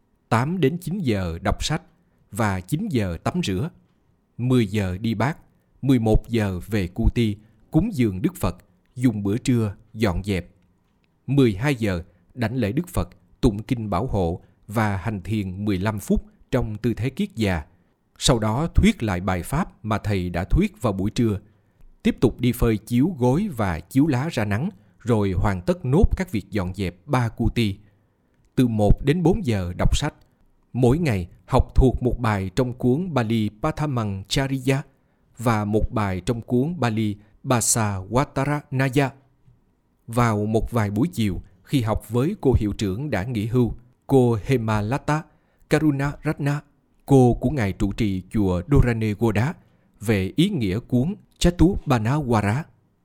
S1: 8 đến 9 giờ đọc sách và 9 giờ tắm rửa. 10 giờ đi bát, 11 giờ về Kuti, cúng dường Đức Phật, dùng bữa trưa, dọn dẹp. 12 giờ đảnh lễ Đức Phật, tụng kinh bảo hộ và hành thiền 15 phút trong tư thế kiết già. Sau đó thuyết lại bài pháp mà thầy đã thuyết vào buổi trưa. Tiếp tục đi phơi chiếu gối và chiếu lá ra nắng, rồi hoàn tất nốt các việc dọn dẹp 3 Kuti. Từ 1 đến 4 giờ đọc sách. Mỗi ngày học thuộc một bài trong cuốn Bali Pathamangchariya và một bài trong cuốn Bali Basavattaranaya. Vào một vài buổi chiều, khi học với cô hiệu trưởng đã nghỉ hưu, cô Hemalata Karunaratna, cô của ngài trụ trì chùa Doranegoda, về ý nghĩa cuốn Chatubhanawara.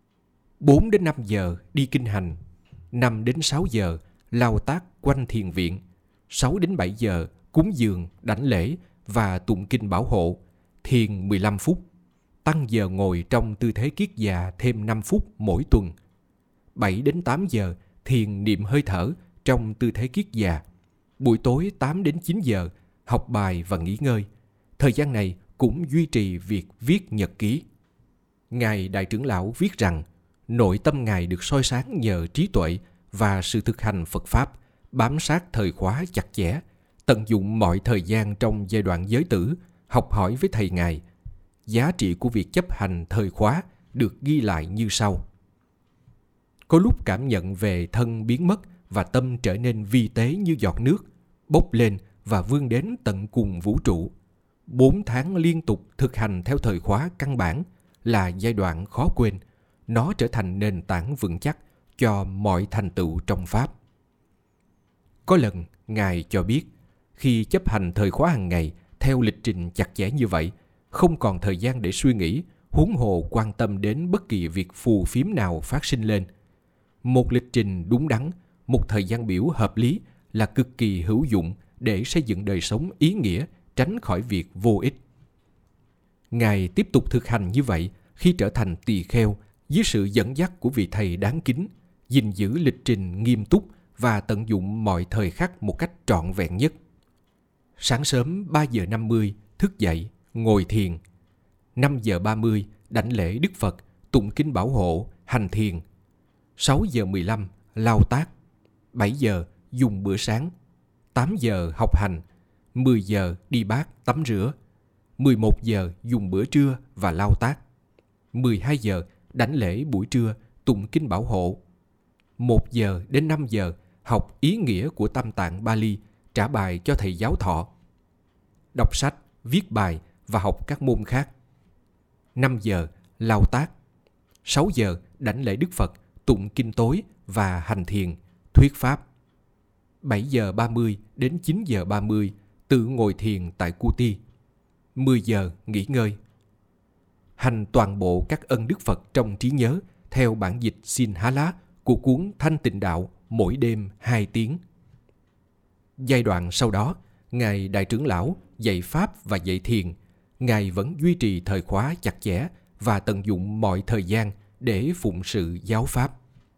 S1: 4 đến 5 giờ đi kinh hành. 5 đến 6 giờ lao tác quanh thiền viện. 6 đến 7 giờ cúng dường, đảnh lễ và tụng kinh bảo hộ, thiền 15 phút. Tăng giờ ngồi trong tư thế kiết già thêm 5 phút mỗi tuần. 7 đến 8 giờ thiền niệm hơi thở trong tư thế kiết già. Buổi tối 8 đến 9 giờ học bài và nghỉ ngơi. Thời gian này cũng duy trì việc viết nhật ký. Ngài Đại trưởng lão viết rằng nội tâm Ngài được soi sáng nhờ trí tuệ và sự thực hành Phật Pháp, bám sát thời khóa chặt chẽ, tận dụng mọi thời gian trong giai đoạn giới tử, học hỏi với thầy Ngài. Giá trị của việc chấp hành thời khóa được ghi lại như sau. Có lúc cảm nhận về thân biến mất và tâm trở nên vi tế như giọt nước, bốc lên và vươn đến tận cùng vũ trụ. 4 tháng liên tục thực hành theo thời khóa căn bản là giai đoạn khó quên. Nó trở thành nền tảng vững chắc cho mọi thành tựu trong Pháp. Có lần, Ngài cho biết, khi chấp hành thời khóa hàng ngày theo lịch trình chặt chẽ như vậy, không còn thời gian để suy nghĩ, huống hồ quan tâm đến bất kỳ việc phù phiếm nào phát sinh lên. Một lịch trình đúng đắn, một thời gian biểu hợp lý là cực kỳ hữu dụng để xây dựng đời sống ý nghĩa tránh khỏi việc vô ích. Ngài tiếp tục thực hành như vậy khi trở thành tỳ kheo dưới sự dẫn dắt của vị thầy đáng kính, gìn giữ lịch trình nghiêm túc và tận dụng mọi thời khắc một cách trọn vẹn nhất. Sáng sớm 3 giờ 50 thức dậy, ngồi thiền. 5 giờ 30 đảnh lễ Đức Phật, tụng kinh bảo hộ, hành thiền. 6 giờ 15 lau tác. 7 giờ dùng bữa sáng. 8 giờ học hành. 10 giờ đi bát tắm rửa. 11 giờ dùng bữa trưa và lau tác. 12 giờ đảnh lễ buổi trưa, tụng kinh bảo hộ. 1 giờ đến 5 giờ học ý nghĩa của Tam Tạng Bali, trả bài cho thầy giáo thọ. Đọc sách, viết bài và học các môn khác. 5 giờ lau tác. 6 giờ đảnh lễ Đức Phật, tụng kinh tối và hành thiền, thuyết pháp. 7 giờ 30 đến 9 giờ 30 tự ngồi thiền tại Kuti. 10 giờ nghỉ ngơi. Hành toàn bộ các ân Đức Phật trong trí nhớ theo bản dịch Sinhala của cuốn Thanh Tịnh Đạo mỗi đêm 2 tiếng. Giai đoạn sau đó, Ngài Đại trưởng lão dạy Pháp và dạy thiền. Ngài vẫn duy trì thời khóa chặt chẽ và tận dụng mọi thời gian để phụng sự giáo Pháp.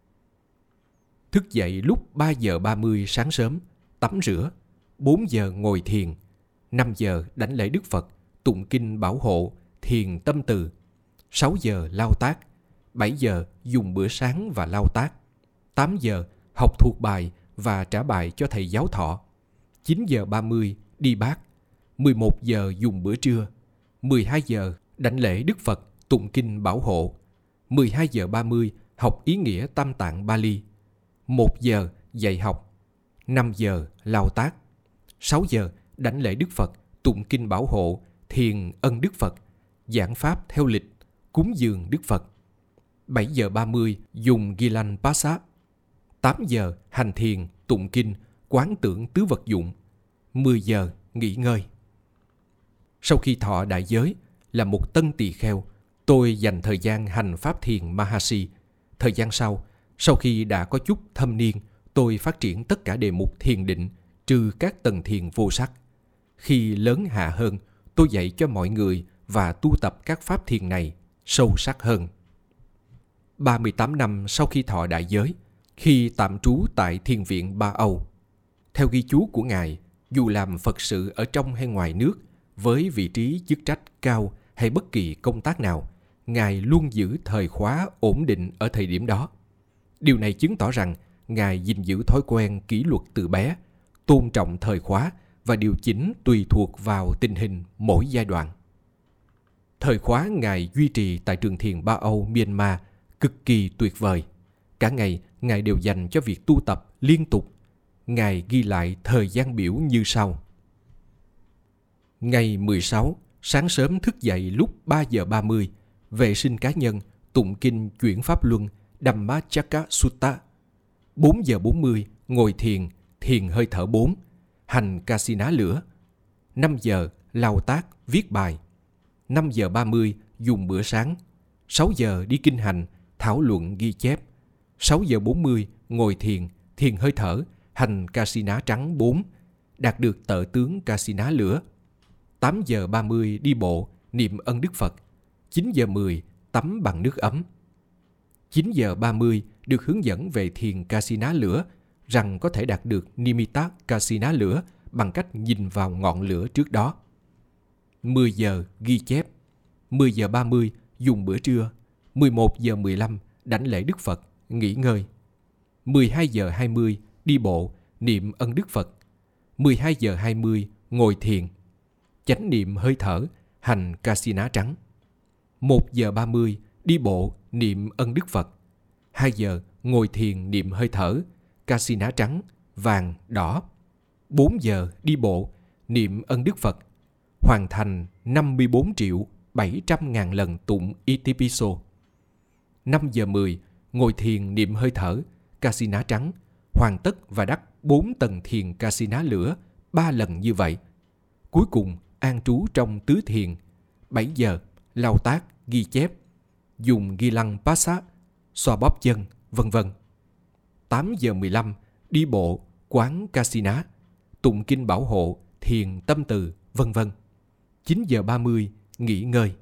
S1: Thức dậy lúc 3 giờ 30 sáng sớm, tắm rửa. 4 giờ ngồi thiền. 5 giờ đảnh lễ Đức Phật, tụng kinh bảo hộ, thiền tâm từ. 6 giờ lau tác. 7 giờ dùng bữa sáng và lau tác. 8 giờ học thuộc bài và trả bài cho thầy giáo thọ. 9 giờ 30 đi bát. 11 giờ dùng bữa trưa. 12 giờ đảnh lễ Đức Phật, tụng kinh bảo hộ. 12 giờ 30 học ý nghĩa Tam Tạng Bali. 1 giờ dạy học. 5 giờ lau tác. 6 giờ đảnh lễ Đức Phật, tụng kinh bảo hộ, thiền ân Đức Phật, giảng pháp theo lịch, cúng dường Đức Phật. 7 giờ 30 dùng Gilan Pasa. 8 giờ hành thiền, tụng kinh, quán tưởng tứ vật dụng. 10 giờ nghỉ ngơi. Sau khi thọ đại giới, là một tân tỳ kheo, tôi dành thời gian hành pháp thiền Mahasi. Thời gian sau khi đã có chút thâm niên, tôi phát triển tất cả đề mục thiền định, trừ các tầng thiền vô sắc. Khi lớn hạ hơn, tôi dạy cho mọi người và tu tập các pháp thiền này sâu sắc hơn. 38 năm sau khi thọ đại giới, khi tạm trú tại thiền viện Ba Âu, theo ghi chú của Ngài, dù làm Phật sự ở trong hay ngoài nước, với vị trí chức trách cao hay bất kỳ công tác nào, Ngài luôn giữ thời khóa ổn định ở thời điểm đó. Điều này chứng tỏ rằng Ngài gìn giữ thói quen kỷ luật từ bé, tôn trọng thời khóa và điều chỉnh tùy thuộc vào tình hình mỗi giai đoạn. Thời khóa Ngài duy trì tại trường thiền Ba Âu, Myanmar cực kỳ tuyệt vời. Cả ngày, Ngài đều dành cho việc tu tập liên tục. Ngài ghi lại thời gian biểu như sau. Ngày 16, sáng sớm thức dậy lúc 3 giờ 30, vệ sinh cá nhân, tụng kinh chuyển pháp luân, Dhammacakka Sutta. 4 giờ 40, ngồi thiền, thiền hơi thở 4, hành Kasina lửa. 5 giờ, lau tác, viết bài. 5 giờ 30, dùng bữa sáng. 6 giờ đi kinh hành, thảo luận ghi chép. 6 giờ 40, ngồi thiền, thiền hơi thở, hành Kasina trắng 4, đạt được tợ tướng Kasina lửa. 8 giờ 30 đi bộ, niệm ân Đức Phật. 9 giờ 10 tắm bằng nước ấm. 9 giờ 30 được hướng dẫn về thiền Kasina lửa, rằng có thể đạt được Nimitta Kasina lửa bằng cách nhìn vào ngọn lửa trước đó. 10 giờ ghi chép. 10 giờ 30 dùng bữa trưa. 11 giờ 15 đảnh lễ Đức Phật, nghỉ ngơi. 12 giờ 20 đi bộ, niệm ân Đức Phật. 12 giờ 20 ngồi thiền, chánh niệm hơi thở, hành Kasina trắng. 1 giờ 30 đi bộ, niệm ân Đức Phật. 2 giờ ngồi thiền niệm hơi thở, Kasina trắng, vàng, đỏ. 4 giờ đi bộ, niệm ân Đức Phật. Hoàn thành 54.700.000 lần tụng Itipiso. 5 giờ 10 ngồi thiền niệm hơi thở, Kasina trắng, hoàn tất và đắc 4 tầng thiền Kasina lửa 3 lần như vậy. Cuối cùng an trú trong tứ thiền. 7 giờ lau tác, ghi chép, dùng ghi lăng passa, xoa bóp chân, vân vân. 8 giờ 15 đi bộ, quán Kasina, tụng kinh bảo hộ, thiền tâm từ, vân vân. 9 giờ 30 nghỉ ngơi.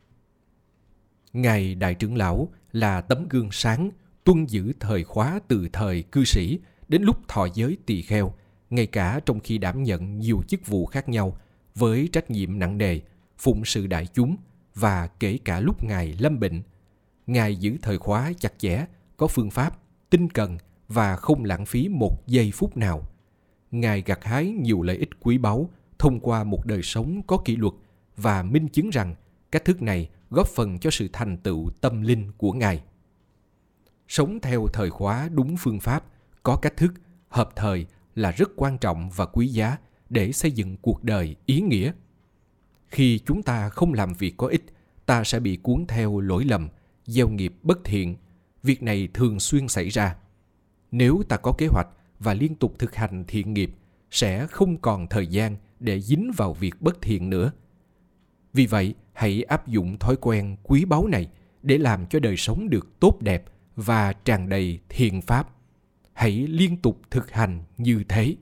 S1: Ngài Đại trưởng lão là tấm gương sáng tuân giữ thời khóa từ thời cư sĩ đến lúc thọ giới tỳ kheo, ngay cả trong khi đảm nhận nhiều chức vụ khác nhau với trách nhiệm nặng nề, phụng sự đại chúng, và kể cả lúc Ngài lâm bệnh. Ngài giữ thời khóa chặt chẽ, có phương pháp, tinh cần và không lãng phí một giây phút nào. Ngài gặt hái nhiều lợi ích quý báu thông qua một đời sống có kỷ luật và minh chứng rằng cách thức này góp phần cho sự thành tựu tâm linh của Ngài. Sống theo thời khóa đúng phương pháp, có cách thức, hợp thời là rất quan trọng và quý giá để xây dựng cuộc đời ý nghĩa. Khi chúng ta không làm việc có ích, ta sẽ bị cuốn theo lỗi lầm, gieo nghiệp bất thiện. Việc này thường xuyên xảy ra. Nếu ta có kế hoạch và liên tục thực hành thiện nghiệp, sẽ không còn thời gian để dính vào việc bất thiện nữa. Vì vậy, hãy áp dụng thói quen quý báu này để làm cho đời sống được tốt đẹp và tràn đầy thiện pháp. Hãy liên tục thực hành như thế.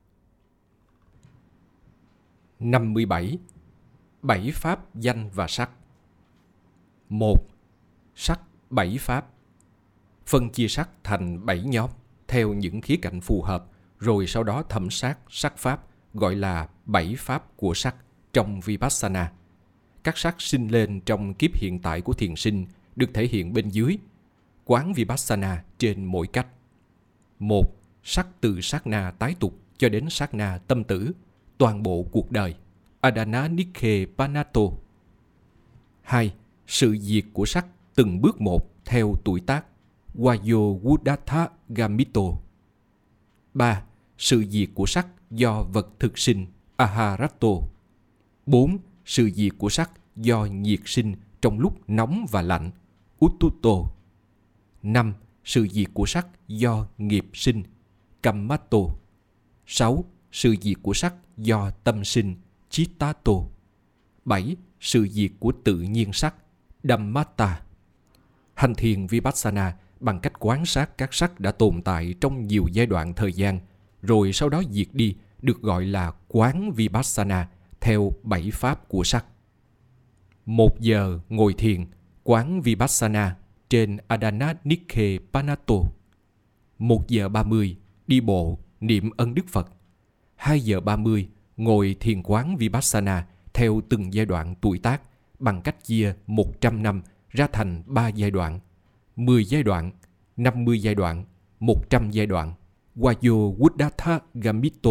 S1: 57. 7 pháp danh và sắc. 1. Sắc 7 pháp. Phân chia sắc thành 7 nhóm theo những khía cạnh phù hợp, rồi sau đó thẩm sát sắc pháp, gọi là 7 pháp của sắc trong Vipassana. Các sắc sinh lên trong kiếp hiện tại của thiền sinh được thể hiện bên dưới. Quán Vipassana trên mỗi cách. 1. Sắc từ sát na tái tục cho đến sát na tâm tử, toàn bộ cuộc đời. Adana Nikhe Panato. 2. Sự diệt của sắc từng bước một theo tuổi tác. Vayo Wudatha Gamito. 3. Sự diệt của sắc do vật thực sinh. Aharato. 4. Sự diệt của sắc do nhiệt sinh trong lúc nóng và lạnh. Uttuto. 5. Sự diệt của sắc do nghiệp sinh. Kammato. 6. Sự diệt của sắc do tâm sinh. Chittato. 7. Sự diệt của tự nhiên sắc. Dhammata. Hành thiền Vipassana bằng cách quan sát các sắc đã tồn tại trong nhiều giai đoạn thời gian, rồi sau đó diệt đi, được gọi là quán Vipassana theo 7 pháp của sắc. 1 giờ ngồi thiền, quán Vipassana trên Adana Nikhe Panato. 1 giờ 30 đi bộ, niệm ân Đức Phật. 2 giờ 30 ngồi thiền quán Vipassana theo từng giai đoạn tuổi tác bằng cách chia 100 năm ra thành 3 giai đoạn, 10 giai đoạn, 50 giai đoạn, 100 giai đoạn. Vayo Wudatha Gamito.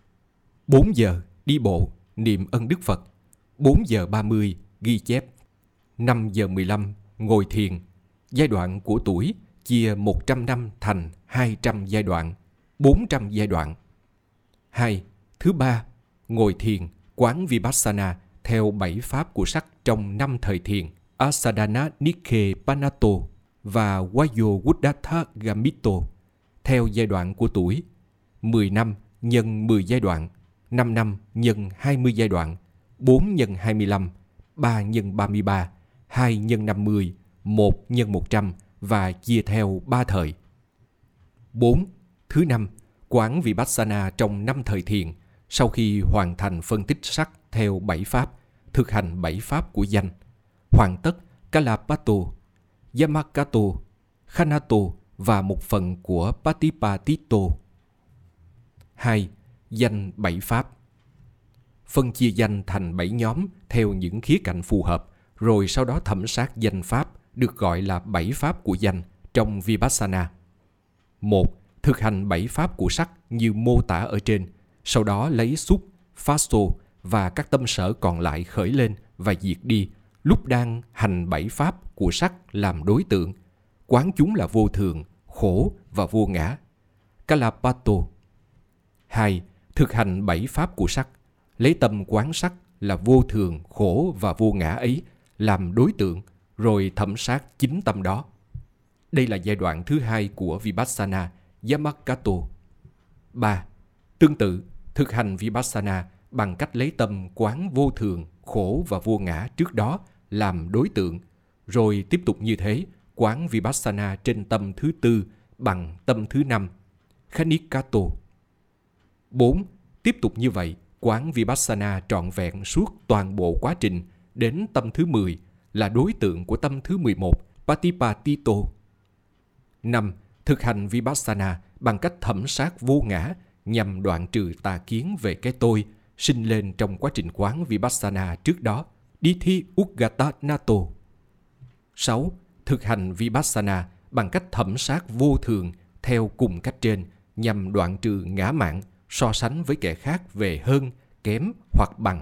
S1: 4 giờ đi bộ, niệm ân Đức Phật. 4 giờ 30 ghi chép. 5 giờ 15 ngồi thiền. Giai đoạn của tuổi chia 100 năm thành 200 giai đoạn, 400 giai đoạn. 2. Thứ ba, ngồi thiền, quán Vipassana theo 7 pháp của sắc trong 5 thời thiền. Asadana Nikhe Panato và Vayo Wudatha Gamito theo giai đoạn của tuổi. 10 năm nhân 10 giai đoạn, 5 năm nhân 20 giai đoạn, 4 nhân 25, 3 nhân 33, 2 nhân 50, 1 nhân 100 và chia theo 3 thời. 4. Thứ năm, quán Vipassana trong 5 thời thiền, sau khi hoàn thành phân tích sắc theo 7 pháp, thực hành 7 pháp của danh, hoàn tất Kalapato, Yamakato, Khanato và một phần của Patipatito. 2. Danh 7 pháp. Phân chia danh thành 7 nhóm theo những khía cạnh phù hợp, rồi sau đó thẩm sát danh pháp, được gọi là 7 pháp của danh trong Vipassana. 1. Thực hành 7 pháp của sắc như mô tả ở trên, sau đó lấy xúc, faso và các tâm sở còn lại khởi lên và diệt đi lúc đang hành 7 pháp của sắc làm đối tượng, quán chúng là vô thường, khổ và vô ngã. Kalapato. 2. Thực hành 7 pháp của sắc, lấy tâm quán sắc là vô thường, khổ và vô ngã ấy làm đối tượng, rồi thẩm sát chính tâm đó. Đây là giai đoạn thứ 2 của Vipassana, Yamakato. 3. Tương tự, thực hành Vipassana bằng cách lấy tâm quán vô thường, khổ và vô ngã trước đó làm đối tượng, rồi tiếp tục như thế, quán Vipassana trên tâm thứ 4 bằng tâm thứ 5, Khanikato. 4. Tiếp tục như vậy, Quán Vipassana trọn vẹn suốt toàn bộ quá trình đến tâm thứ 10 là đối tượng của tâm thứ 11, Patipatito. 5. Thực hành Vipassana bằng cách thẩm sát vô ngã nhằm đoạn trừ tà kiến về cái tôi sinh lên trong quá trình quán Vipassana trước đó, Dithi Uggata Nato. 6. Thực hành Vipassana bằng cách thẩm sát vô thường theo cùng cách trên nhằm đoạn trừ ngã mạn so sánh với kẻ khác về hơn, kém hoặc bằng.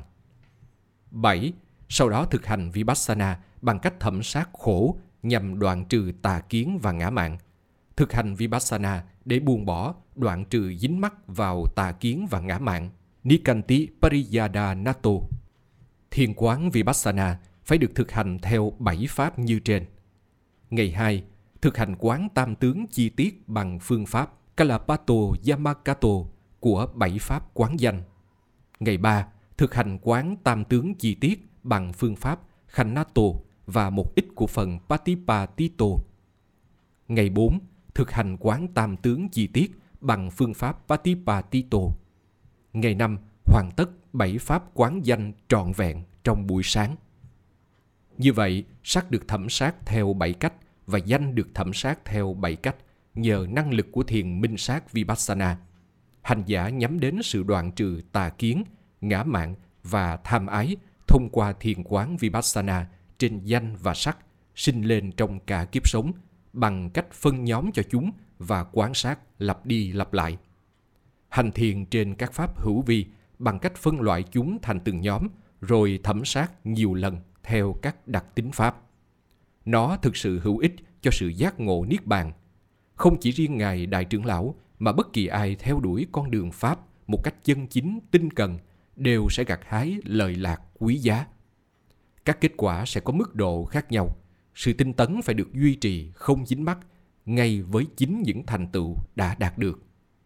S1: 7. Sau đó thực hành Vipassana bằng cách thẩm sát khổ nhằm đoạn trừ tà kiến và ngã mạn. Thực hành Vipassana để buông bỏ, đoạn trừ dính mắc vào tà kiến và ngã mạn, Nikanti Pariyada Nato. Thiền quán Vipassana phải được thực hành theo 7 pháp như trên. Ngày 2, thực hành quán tam tướng chi tiết bằng phương pháp Kalapato Yamakato của 7 pháp quán danh. Ngày 3, thực hành quán tam tướng chi tiết bằng phương pháp Khanato và một ít của phần Patipatito. Ngày 4, thực hành quán tam tướng chi tiết bằng phương pháp Patipatito. Ngày 5, hoàn tất 7 pháp quán danh trọn vẹn trong buổi sáng. Như vậy, sắc được thẩm sát theo 7 cách và danh được thẩm sát theo 7 cách nhờ năng lực của thiền minh sát Vipassana. Hành giả nhắm đến sự đoạn trừ tà kiến, ngã mạn và tham ái thông qua thiền quán Vipassana trên danh và sắc sinh lên trong cả kiếp sống bằng cách phân nhóm cho chúng và quan sát lặp đi lặp lại. Hành thiền trên các pháp hữu vi bằng cách phân loại chúng thành từng nhóm rồi thẩm sát nhiều lần theo các đặc tính pháp. Nó thực sự hữu ích cho sự giác ngộ niết bàn. Không chỉ riêng Ngài Đại trưởng lão mà bất kỳ ai theo đuổi con đường pháp một cách chân chính tinh cần đều sẽ gặt hái lợi lạc quý giá. Các kết quả sẽ có mức độ khác nhau. Sự tinh tấn phải được duy trì không dính mắc ngay với chính những thành tựu đã đạt được.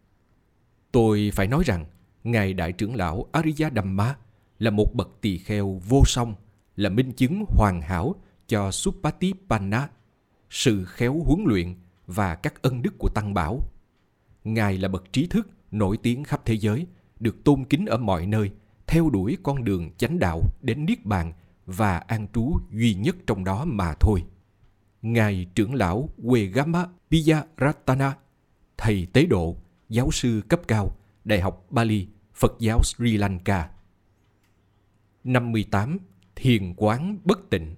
S1: Tôi phải nói rằng Ngài Đại trưởng lão Ariya Dhamma là một bậc tỳ kheo vô song, là minh chứng hoàn hảo cho Supatipanna, sự khéo huấn luyện và các ân đức của Tăng Bảo. Ngài là bậc trí thức nổi tiếng khắp thế giới, được tôn kính ở mọi nơi, theo đuổi con đường chánh đạo đến Niết Bàn và an trú duy nhất trong đó mà thôi. Ngài trưởng lão Wegamma Piyaratana, thầy tế độ, giáo sư cấp cao, Đại học Bali, Phật giáo Sri Lanka. 58. Thiền quán bất tịnh.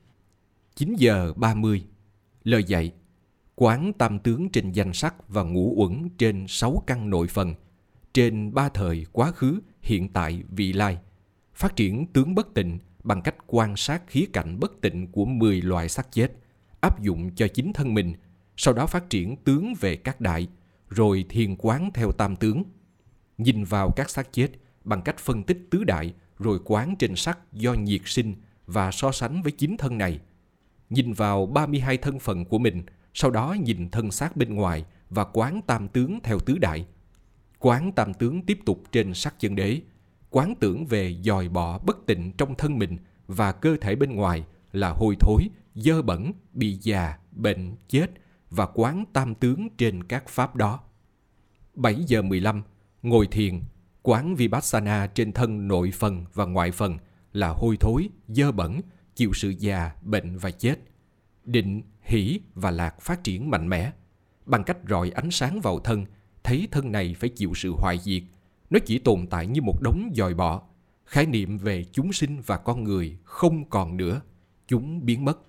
S1: 9 giờ 30. Lời dạy: quán tam tướng trên danh sắc và ngũ uẩn trên 6 căn nội phần, trên 3 thời quá khứ, hiện tại, vị lai. Phát triển tướng bất tịnh bằng cách quan sát khía cạnh bất tịnh của 10 loài xác chết, áp dụng cho chính thân mình, sau đó phát triển tướng về các đại, rồi thiền quán theo tam tướng. Nhìn vào các xác chết bằng cách phân tích tứ đại, rồi quán trên sắc do nhiệt sinh và so sánh với chính thân này. Nhìn vào 32 thân phận của mình, sau đó nhìn thân xác bên ngoài và quán tam tướng theo tứ đại. Quán tam tướng tiếp tục trên sắc chân đế, quán tưởng về dòi bỏ bất tịnh trong thân mình và cơ thể bên ngoài là hôi thối, dơ bẩn, bị già, bệnh, chết và quán tam tướng trên các pháp đó. 7 giờ 15, ngồi thiền, quán Vipassana trên thân nội phần và ngoại phần là hôi thối, dơ bẩn, chịu sự già, bệnh và chết. Định, hỷ và lạc phát triển mạnh mẽ. Bằng cách rọi ánh sáng vào thân, thấy thân này phải chịu sự hoại diệt. Nó chỉ tồn tại như một đống dòi bọ. Khái niệm về chúng sinh và con người không còn nữa. Chúng biến mất.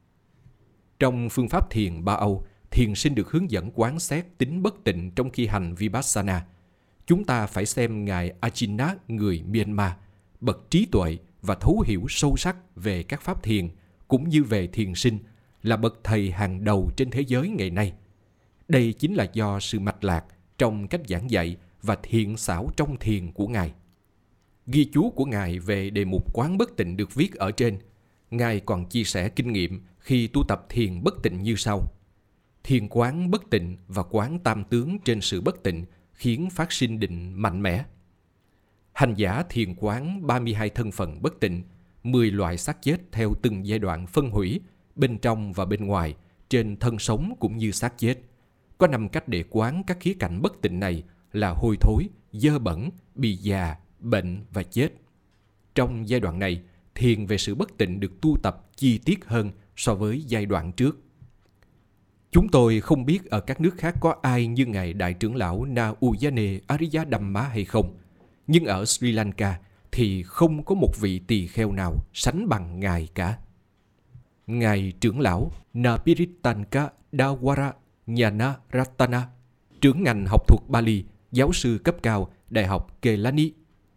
S1: Trong phương pháp thiền Ba Âu, thiền sinh được hướng dẫn quán xét tính bất tịnh trong khi hành Vipassana. Chúng ta phải xem Ngài Ajina người Myanmar, bậc trí tuệ và thấu hiểu sâu sắc về các pháp thiền, cũng như về thiền sinh, là bậc thầy hàng đầu trên thế giới ngày nay. Đây chính là do sự mạch lạc trong cách giảng dạy và thiện xảo trong thiền của Ngài. Ghi chú của Ngài về đề mục quán bất tịnh được viết ở trên. Ngài còn chia sẻ kinh nghiệm khi tu tập thiền bất tịnh như sau. Thiền quán bất tịnh và quán tam tướng trên sự bất tịnh khiến phát sinh định mạnh mẽ. Hành giả thiền quán 32 thân phận bất tịnh, 10 loại xác chết theo từng giai đoạn phân hủy, bên trong và bên ngoài, trên thân sống cũng như xác chết. Có 5 cách để quán các khía cạnh bất tịnh này là hôi thối, dơ bẩn, bị già, bệnh và chết. Trong giai đoạn này, thiền về sự bất tịnh được tu tập chi tiết hơn so với giai đoạn trước. Chúng tôi không biết ở các nước khác có ai như Ngài Đại trưởng lão Na Uyane Ariya Dhamma hay không, nhưng ở Sri Lanka thì không có một vị tỳ kheo nào sánh bằng Ngài cả. Ngài trưởng lão Napiritanka Dawara Nhana Ratana, trưởng ngành học thuật Bali, giáo sư cấp cao, Đại học Kelani.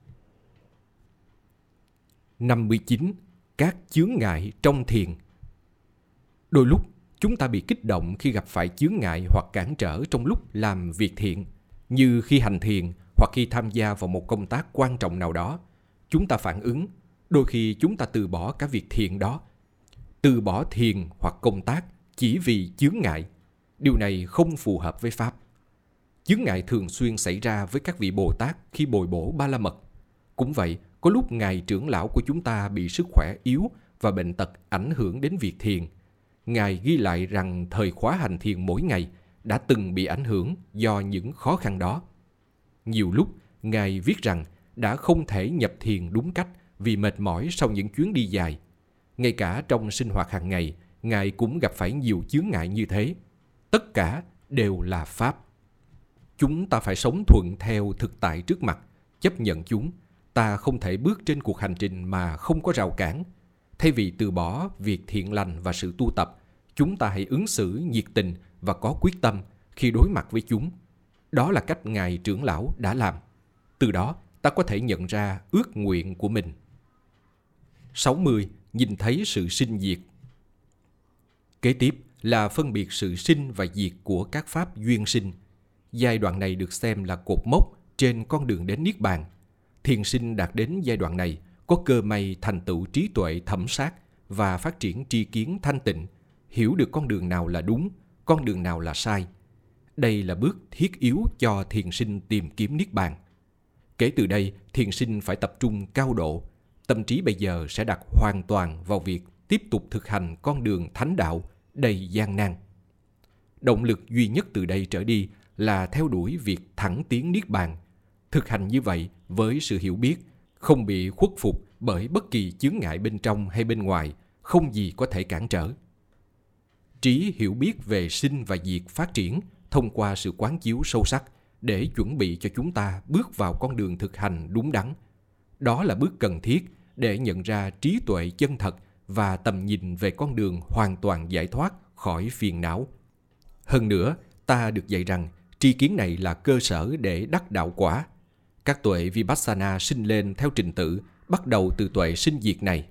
S1: 59. Các chướng ngại trong thiền. Đôi lúc, chúng ta bị kích động khi gặp phải chướng ngại hoặc cản trở trong lúc làm việc thiện, như khi hành thiền hoặc khi tham gia vào một công tác quan trọng nào đó. Chúng ta phản ứng, đôi khi chúng ta từ bỏ cả việc thiện đó. Từ bỏ thiền hoặc công tác chỉ vì chướng ngại. Điều này không phù hợp với Pháp. Chướng ngại thường xuyên xảy ra với các vị Bồ Tát khi bồi bổ Ba La Mật. Cũng vậy, có lúc Ngài trưởng lão của chúng ta bị sức khỏe yếu và bệnh tật ảnh hưởng đến việc thiền. Ngài ghi lại rằng thời khóa hành thiền mỗi ngày đã từng bị ảnh hưởng do những khó khăn đó. Nhiều lúc, Ngài viết rằng đã không thể nhập thiền đúng cách vì mệt mỏi sau những chuyến đi dài. Ngay cả trong sinh hoạt hàng ngày, Ngài cũng gặp phải nhiều chướng ngại như thế. Tất cả đều là Pháp. Chúng ta phải sống thuận theo thực tại trước mặt, chấp nhận chúng. Ta không thể bước trên cuộc hành trình mà không có rào cản. Thay vì từ bỏ việc thiện lành và sự tu tập, chúng ta hãy ứng xử nhiệt tình và có quyết tâm khi đối mặt với chúng. Đó là cách Ngài trưởng lão đã làm. Từ đó, ta có thể nhận ra ước nguyện của mình. 60. Nhìn thấy sự sinh diệt. Kế tiếp là phân biệt sự sinh và diệt của các pháp duyên sinh. Giai đoạn này được xem là cột mốc trên con đường đến Niết Bàn. Thiền sinh đạt đến giai đoạn này có cơ may thành tựu trí tuệ thẩm sát và phát triển tri kiến thanh tịnh, hiểu được con đường nào là đúng, con đường nào là sai. Đây là bước thiết yếu cho thiền sinh tìm kiếm Niết Bàn. Kể từ đây, thiền sinh phải tập trung cao độ. Tâm trí bây giờ sẽ đặt hoàn toàn vào việc tiếp tục thực hành con đường thánh đạo đầy gian nan. Động lực duy nhất từ đây trở đi là theo đuổi việc thẳng tiến Niết Bàn. Thực hành như vậy với sự hiểu biết, không bị khuất phục bởi bất kỳ chướng ngại bên trong hay bên ngoài, không gì có thể cản trở. Trí hiểu biết về sinh và diệt phát triển thông qua sự quán chiếu sâu sắc để chuẩn bị cho chúng ta bước vào con đường thực hành đúng đắn. Đó là bước cần thiết để nhận ra trí tuệ chân thật và tầm nhìn về con đường hoàn toàn giải thoát khỏi phiền não. Hơn nữa, ta được dạy rằng tri kiến này là cơ sở để đắc đạo quả. Các tuệ Vipassana sinh lên theo trình tự, bắt đầu từ tuệ sinh diệt này.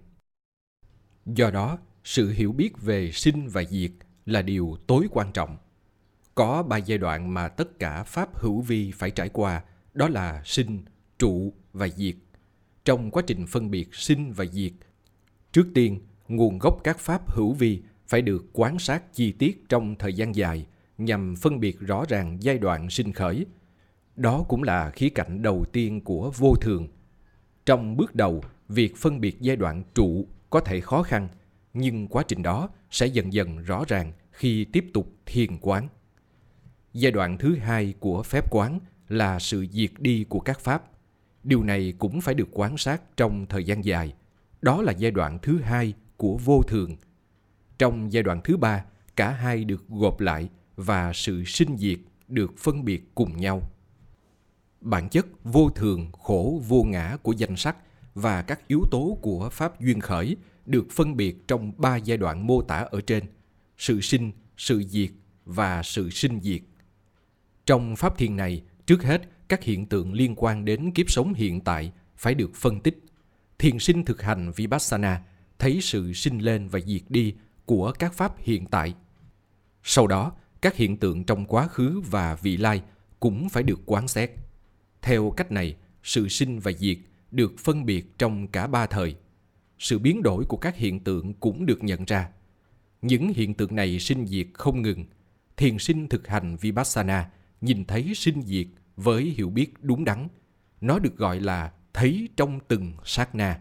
S1: Do đó, sự hiểu biết về sinh và diệt là điều tối quan trọng. Có 3 giai đoạn mà tất cả pháp hữu vi phải trải qua, đó là sinh, trụ và diệt. Trong quá trình phân biệt sinh và diệt, trước tiên, nguồn gốc các pháp hữu vi phải được quan sát chi tiết trong thời gian dài nhằm phân biệt rõ ràng giai đoạn sinh khởi. Đó cũng là khía cạnh đầu tiên của vô thường. Trong bước đầu, việc phân biệt giai đoạn trụ có thể khó khăn, nhưng quá trình đó sẽ dần dần rõ ràng khi tiếp tục thiền quán. Giai đoạn thứ hai của phép quán là sự diệt đi của các pháp. Điều này cũng phải được quan sát trong thời gian dài. Đó là giai đoạn thứ hai của vô thường. Trong giai đoạn thứ ba, cả hai được gộp lại và sự sinh diệt được phân biệt cùng nhau. Bản chất vô thường, khổ, vô ngã của danh sắc và các yếu tố của pháp duyên khởi được phân biệt trong 3 giai đoạn mô tả ở trên: sự sinh, sự diệt và sự sinh diệt. Trong pháp thiền này, trước hết, các hiện tượng liên quan đến kiếp sống hiện tại phải được phân tích. Thiền sinh thực hành Vipassana thấy sự sinh lên và diệt đi của các pháp hiện tại. Sau đó, các hiện tượng trong quá khứ và vị lai cũng phải được quán xét. Theo cách này, sự sinh và diệt được phân biệt trong cả 3 thời. Sự biến đổi của các hiện tượng cũng được nhận ra. Những hiện tượng này sinh diệt không ngừng. Thiền sinh thực hành Vipassana nhìn thấy sinh diệt với hiểu biết đúng đắn. Nó được gọi là thấy trong từng sát na.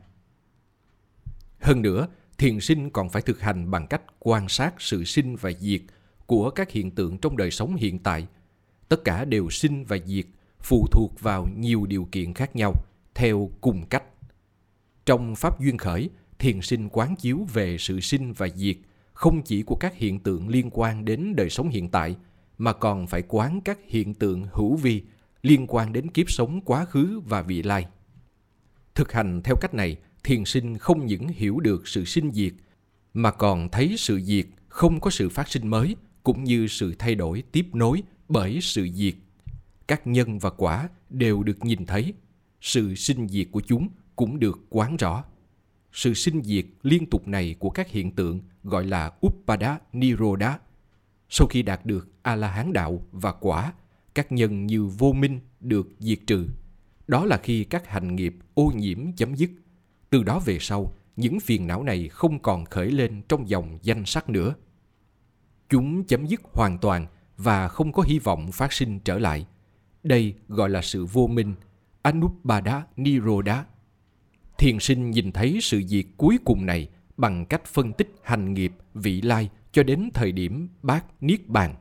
S1: Hơn nữa, thiền sinh còn phải thực hành bằng cách quan sát sự sinh và diệt của các hiện tượng trong đời sống hiện tại. Tất cả đều sinh và diệt, phụ thuộc vào nhiều điều kiện khác nhau, theo cùng cách. Trong Pháp Duyên Khởi, thiền sinh quán chiếu về sự sinh và diệt, không chỉ của các hiện tượng liên quan đến đời sống hiện tại, mà còn phải quán các hiện tượng hữu vi liên quan đến kiếp sống quá khứ và vị lai. Thực hành theo cách này, thiền sinh không những hiểu được sự sinh diệt, mà còn thấy sự diệt không có sự phát sinh mới, cũng như sự thay đổi tiếp nối bởi sự diệt. Các nhân và quả đều được nhìn thấy, sự sinh diệt của chúng cũng được quán rõ. Sự sinh diệt liên tục này của các hiện tượng gọi là Uppada Nirodha. Sau khi đạt được A-la-hán đạo và quả, các nhân như vô minh được diệt trừ. Đó là khi các hành nghiệp ô nhiễm chấm dứt. Từ đó về sau, những phiền não này không còn khởi lên trong dòng danh sắc nữa. Chúng chấm dứt hoàn toàn và không có hy vọng phát sinh trở lại. Đây gọi là sự vô minh, Anupada Nirodha. Thiền sinh nhìn thấy sự diệt cuối cùng này bằng cách phân tích hành nghiệp vị lai cho đến thời điểm bát niết bàn.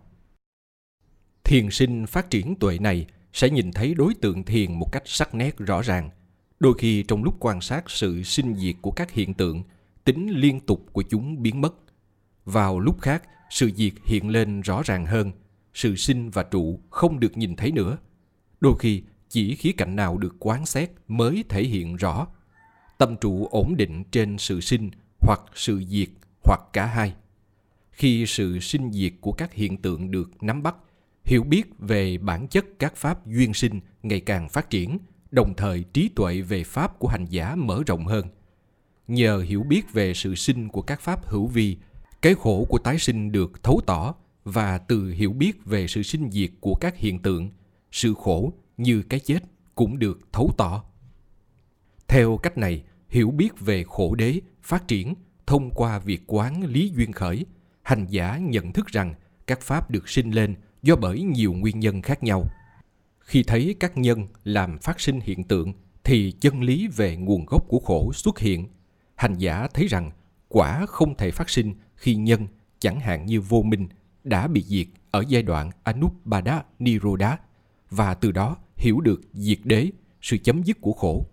S1: Thiền sinh phát triển tuệ này sẽ nhìn thấy đối tượng thiền một cách sắc nét rõ ràng. Đôi khi trong lúc quan sát sự sinh diệt của các hiện tượng, tính liên tục của chúng biến mất. Vào lúc khác, sự diệt hiện lên rõ ràng hơn, sự sinh và trụ không được nhìn thấy nữa. Đôi khi, chỉ khía cạnh nào được quán xét mới thể hiện rõ. Tâm trụ ổn định trên sự sinh hoặc sự diệt hoặc cả hai. Khi sự sinh diệt của các hiện tượng được nắm bắt, hiểu biết về bản chất các pháp duyên sinh ngày càng phát triển, đồng thời trí tuệ về pháp của hành giả mở rộng hơn. Nhờ hiểu biết về sự sinh của các pháp hữu vi, cái khổ của tái sinh được thấu tỏ, và từ hiểu biết về sự sinh diệt của các hiện tượng, sự khổ như cái chết cũng được thấu tỏ. Theo cách này, hiểu biết về khổ đế phát triển thông qua việc quán lý duyên khởi. Hành giả nhận thức rằng các pháp được sinh lên do bởi nhiều nguyên nhân khác nhau. Khi thấy các nhân làm phát sinh hiện tượng, thì chân lý về nguồn gốc của khổ xuất hiện. Hành giả thấy rằng quả không thể phát sinh khi nhân, chẳng hạn như vô minh, đã bị diệt ở giai đoạn Anupada Nirodha, và từ đó hiểu được diệt đế, sự chấm dứt của khổ.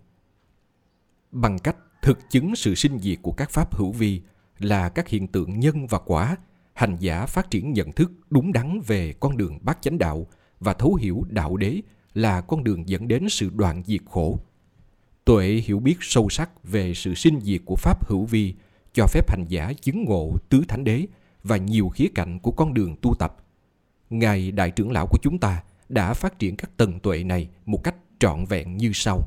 S1: Bằng cách thực chứng sự sinh diệt của các pháp hữu vi là các hiện tượng nhân và quả, hành giả phát triển nhận thức đúng đắn về con đường bát chánh đạo và thấu hiểu đạo đế là con đường dẫn đến sự đoạn diệt khổ. Tuệ hiểu biết sâu sắc về sự sinh diệt của pháp hữu vi cho phép hành giả chứng ngộ tứ thánh đế và nhiều khía cạnh của con đường tu tập. Ngài Đại trưởng lão của chúng ta đã phát triển các tầng tuệ này một cách trọn vẹn như sau.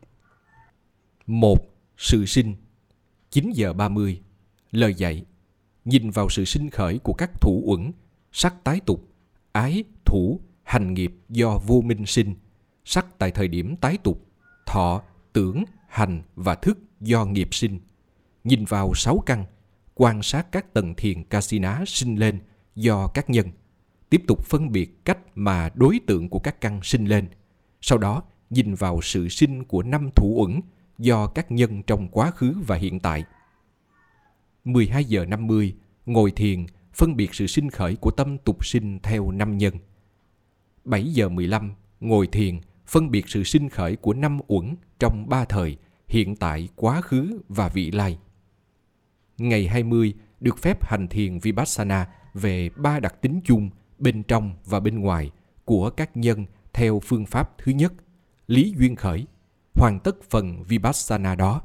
S1: 1. Sự sinh. 9 giờ 30. Lời dạy. Nhìn vào sự sinh khởi của các thủ uẩn, sắc tái tục, ái, thủ, hành nghiệp do vô minh sinh, sắc tại thời điểm tái tục, thọ, tưởng, hành và thức do nghiệp sinh. Nhìn vào 6 căn, quan sát các tầng thiền Kasina sinh lên do các nhân. Tiếp tục phân biệt cách mà đối tượng của các căn sinh lên. Sau đó, nhìn vào sự sinh của 5 thủ uẩn do các nhân trong quá khứ và hiện tại. 12 giờ 50, ngồi thiền, phân biệt sự sinh khởi của tâm tục sinh theo 5 nhân. 7 giờ 15, ngồi thiền, phân biệt sự sinh khởi của 5 uẩn trong 3 thời, hiện tại, quá khứ và vị lai. Ngày 20, được phép hành thiền Vipassana về 3 đặc tính chung bên trong và bên ngoài của các nhân theo phương pháp thứ nhất, lý duyên khởi, hoàn tất phần Vipassana đó.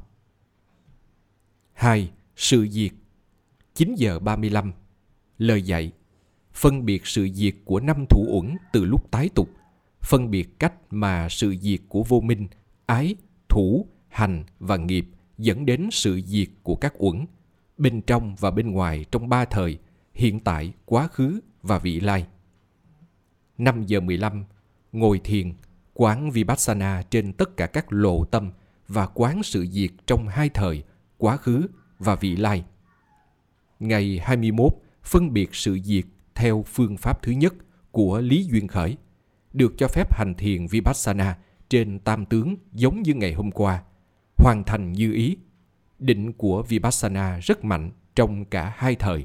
S1: 2. Sự diệt. 9 giờ 35. Lời dạy. Phân biệt sự diệt của 5 thủ uẩn từ lúc tái tục, phân biệt cách mà sự diệt của vô minh, ái, thủ, hành và nghiệp dẫn đến sự diệt của các uẩn, bên trong và bên ngoài trong 3 thời, hiện tại, quá khứ và vị lai. 5 giờ 15. Ngồi thiền, quán Vipassana trên tất cả các lộ tâm và quán sự diệt trong 2 thời, quá khứ và vị lai. Ngày 21, phân biệt sự diệt theo phương pháp thứ nhất của lý duyên khởi, được cho phép hành thiền Vipassana trên tam tướng giống như ngày hôm qua, hoàn thành như ý. Định của Vipassana rất mạnh trong cả 2 thời.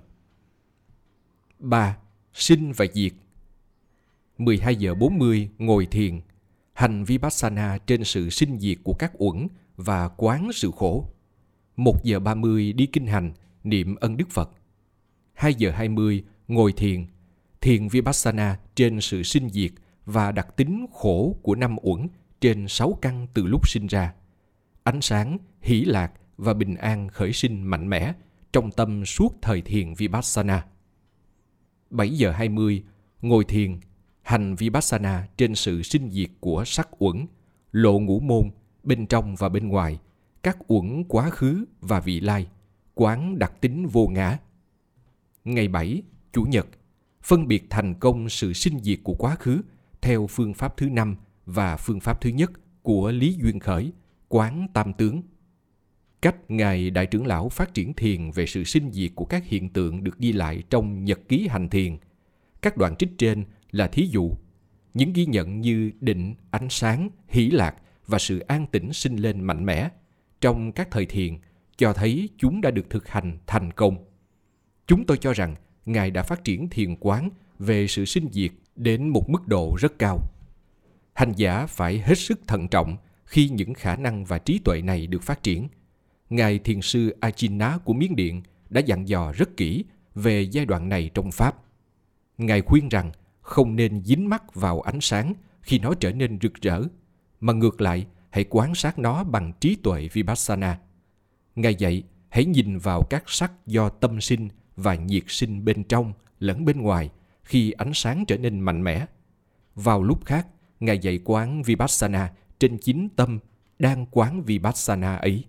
S1: 3. Sinh và diệt. 12 giờ 40, ngồi thiền, hành Vipassana trên sự sinh diệt của các uẩn và quán sự khổ. 1 giờ 30 đi kinh hành, niệm ân đức Phật. 2 giờ 20 ngồi thiền, thiền Vipassana trên sự sinh diệt và đặc tính khổ của 5 uẩn trên 6 căn từ lúc sinh ra. Ánh sáng, hỷ lạc và bình an khởi sinh mạnh mẽ trong tâm suốt thời thiền Vipassana. 7 giờ 20 ngồi thiền, hành Vipassana trên sự sinh diệt của sắc uẩn, lộ ngũ môn, bên trong và bên ngoài, các uẩn quá khứ và vị lai, quán đặc tính vô ngã. Ngày 7, Chủ nhật, phân biệt thành công sự sinh diệt của quá khứ theo phương pháp thứ 5 và phương pháp thứ nhất của Lý Duyên Khởi, quán tam tướng. Cách Ngài Đại trưởng lão phát triển thiền về sự sinh diệt của các hiện tượng được ghi lại trong nhật ký hành thiền. Các đoạn trích trên là thí dụ. Những ghi nhận như định, ánh sáng, hỷ lạc và sự an tĩnh sinh lên mạnh mẽ trong các thời thiền cho thấy chúng đã được thực hành thành công. Chúng tôi cho rằng Ngài đã phát triển thiền quán về sự sinh diệt đến một mức độ rất cao. Hành giả phải hết sức thận trọng khi những khả năng và trí tuệ này được phát triển. Ngài Thiền sư Ajina của Miến Điện đã dặn dò rất kỹ về giai đoạn này trong Pháp. Ngài khuyên rằng không nên dính mắc vào ánh sáng khi nó trở nên rực rỡ, mà ngược lại hãy quan sát nó bằng trí tuệ Vipassana. Ngài dạy hãy nhìn vào các sắc do tâm sinh và nhiệt sinh bên trong lẫn bên ngoài khi ánh sáng trở nên mạnh mẽ. Vào lúc khác, Ngài dạy quán Vipassana trên chính tâm đang quán Vipassana ấy.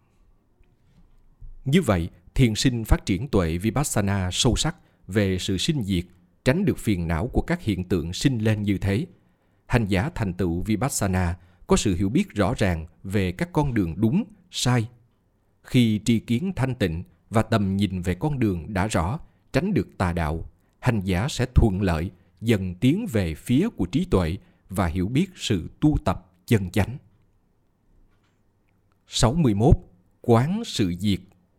S1: Như vậy, thiền sinh phát triển tuệ Vipassana sâu sắc về sự sinh diệt, tránh được phiền não của các hiện tượng sinh lên như thế. Hành giả thành tựu Vipassana có sự hiểu biết rõ ràng về các con đường đúng, sai. Khi tri kiến thanh tịnh và tầm nhìn về con đường đã rõ, tránh được tà đạo, hành giả sẽ thuận lợi dần tiến về phía của trí tuệ và hiểu biết sự tu tập chân chánh. 61. Quán sự diệt.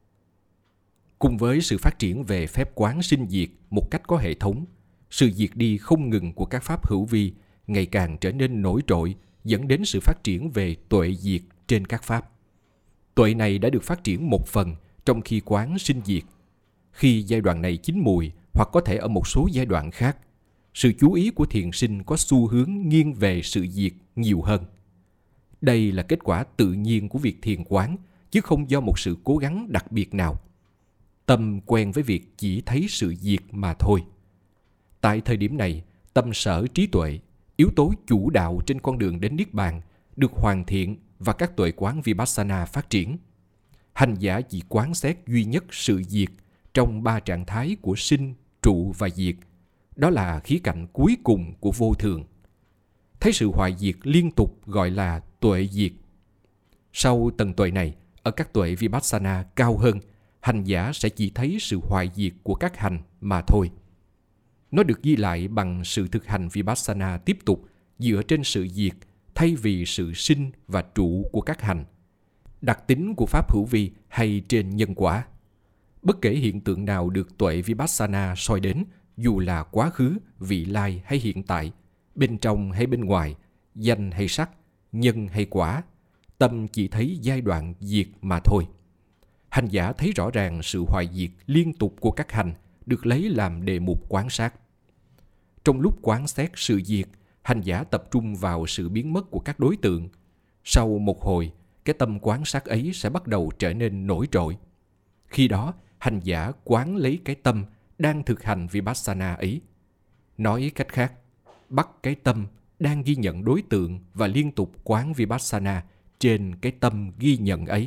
S1: Cùng với sự phát triển về phép quán sinh diệt một cách có hệ thống, sự diệt đi không ngừng của các pháp hữu vi ngày càng trở nên nổi trội, dẫn đến sự phát triển về tuệ diệt trên các pháp. Tuệ này đã được phát triển một phần trong khi quán sinh diệt. Khi giai đoạn này chín mùi hoặc có thể ở một số giai đoạn khác, sự chú ý của thiền sinh có xu hướng nghiêng về sự diệt nhiều hơn. Đây là kết quả tự nhiên của việc thiền quán, chứ không do một sự cố gắng đặc biệt nào. Tâm quen với việc chỉ thấy sự diệt mà thôi. Tại thời điểm này, tâm sở trí tuệ, yếu tố chủ đạo trên con đường đến Niết Bàn, được hoàn thiện và các tuệ quán Vipassana phát triển. Hành giả chỉ quán xét duy nhất sự diệt trong 3 trạng thái của sinh, trụ và diệt. Đó là khía cạnh cuối cùng của vô thường. Thấy sự hoại diệt liên tục gọi là tuệ diệt. Sau tầng tuệ này, ở các tuệ Vipassana cao hơn, hành giả sẽ chỉ thấy sự hoại diệt của các hành mà thôi. Nó được ghi lại bằng sự thực hành Vipassana tiếp tục dựa trên sự diệt thay vì sự sinh và trụ của các hành, đặc tính của pháp hữu vi hay trên nhân quả. Bất kể hiện tượng nào được tuệ Vipassana soi đến, dù là quá khứ, vị lai hay hiện tại, bên trong hay bên ngoài, danh hay sắc, nhân hay quả, tâm chỉ thấy giai đoạn diệt mà thôi. Hành giả thấy rõ ràng sự hoại diệt liên tục của các hành được lấy làm đề mục quán sát. Trong lúc quán xét sự diệt, hành giả tập trung vào sự biến mất của các đối tượng. Sau một hồi, cái tâm quán sát ấy sẽ bắt đầu trở nên nổi trội. Khi đó, hành giả quán lấy cái tâm đang thực hành Vipassana ấy. Nói cách khác, bắt cái tâm đang ghi nhận đối tượng và liên tục quán Vipassana trên cái tâm ghi nhận ấy.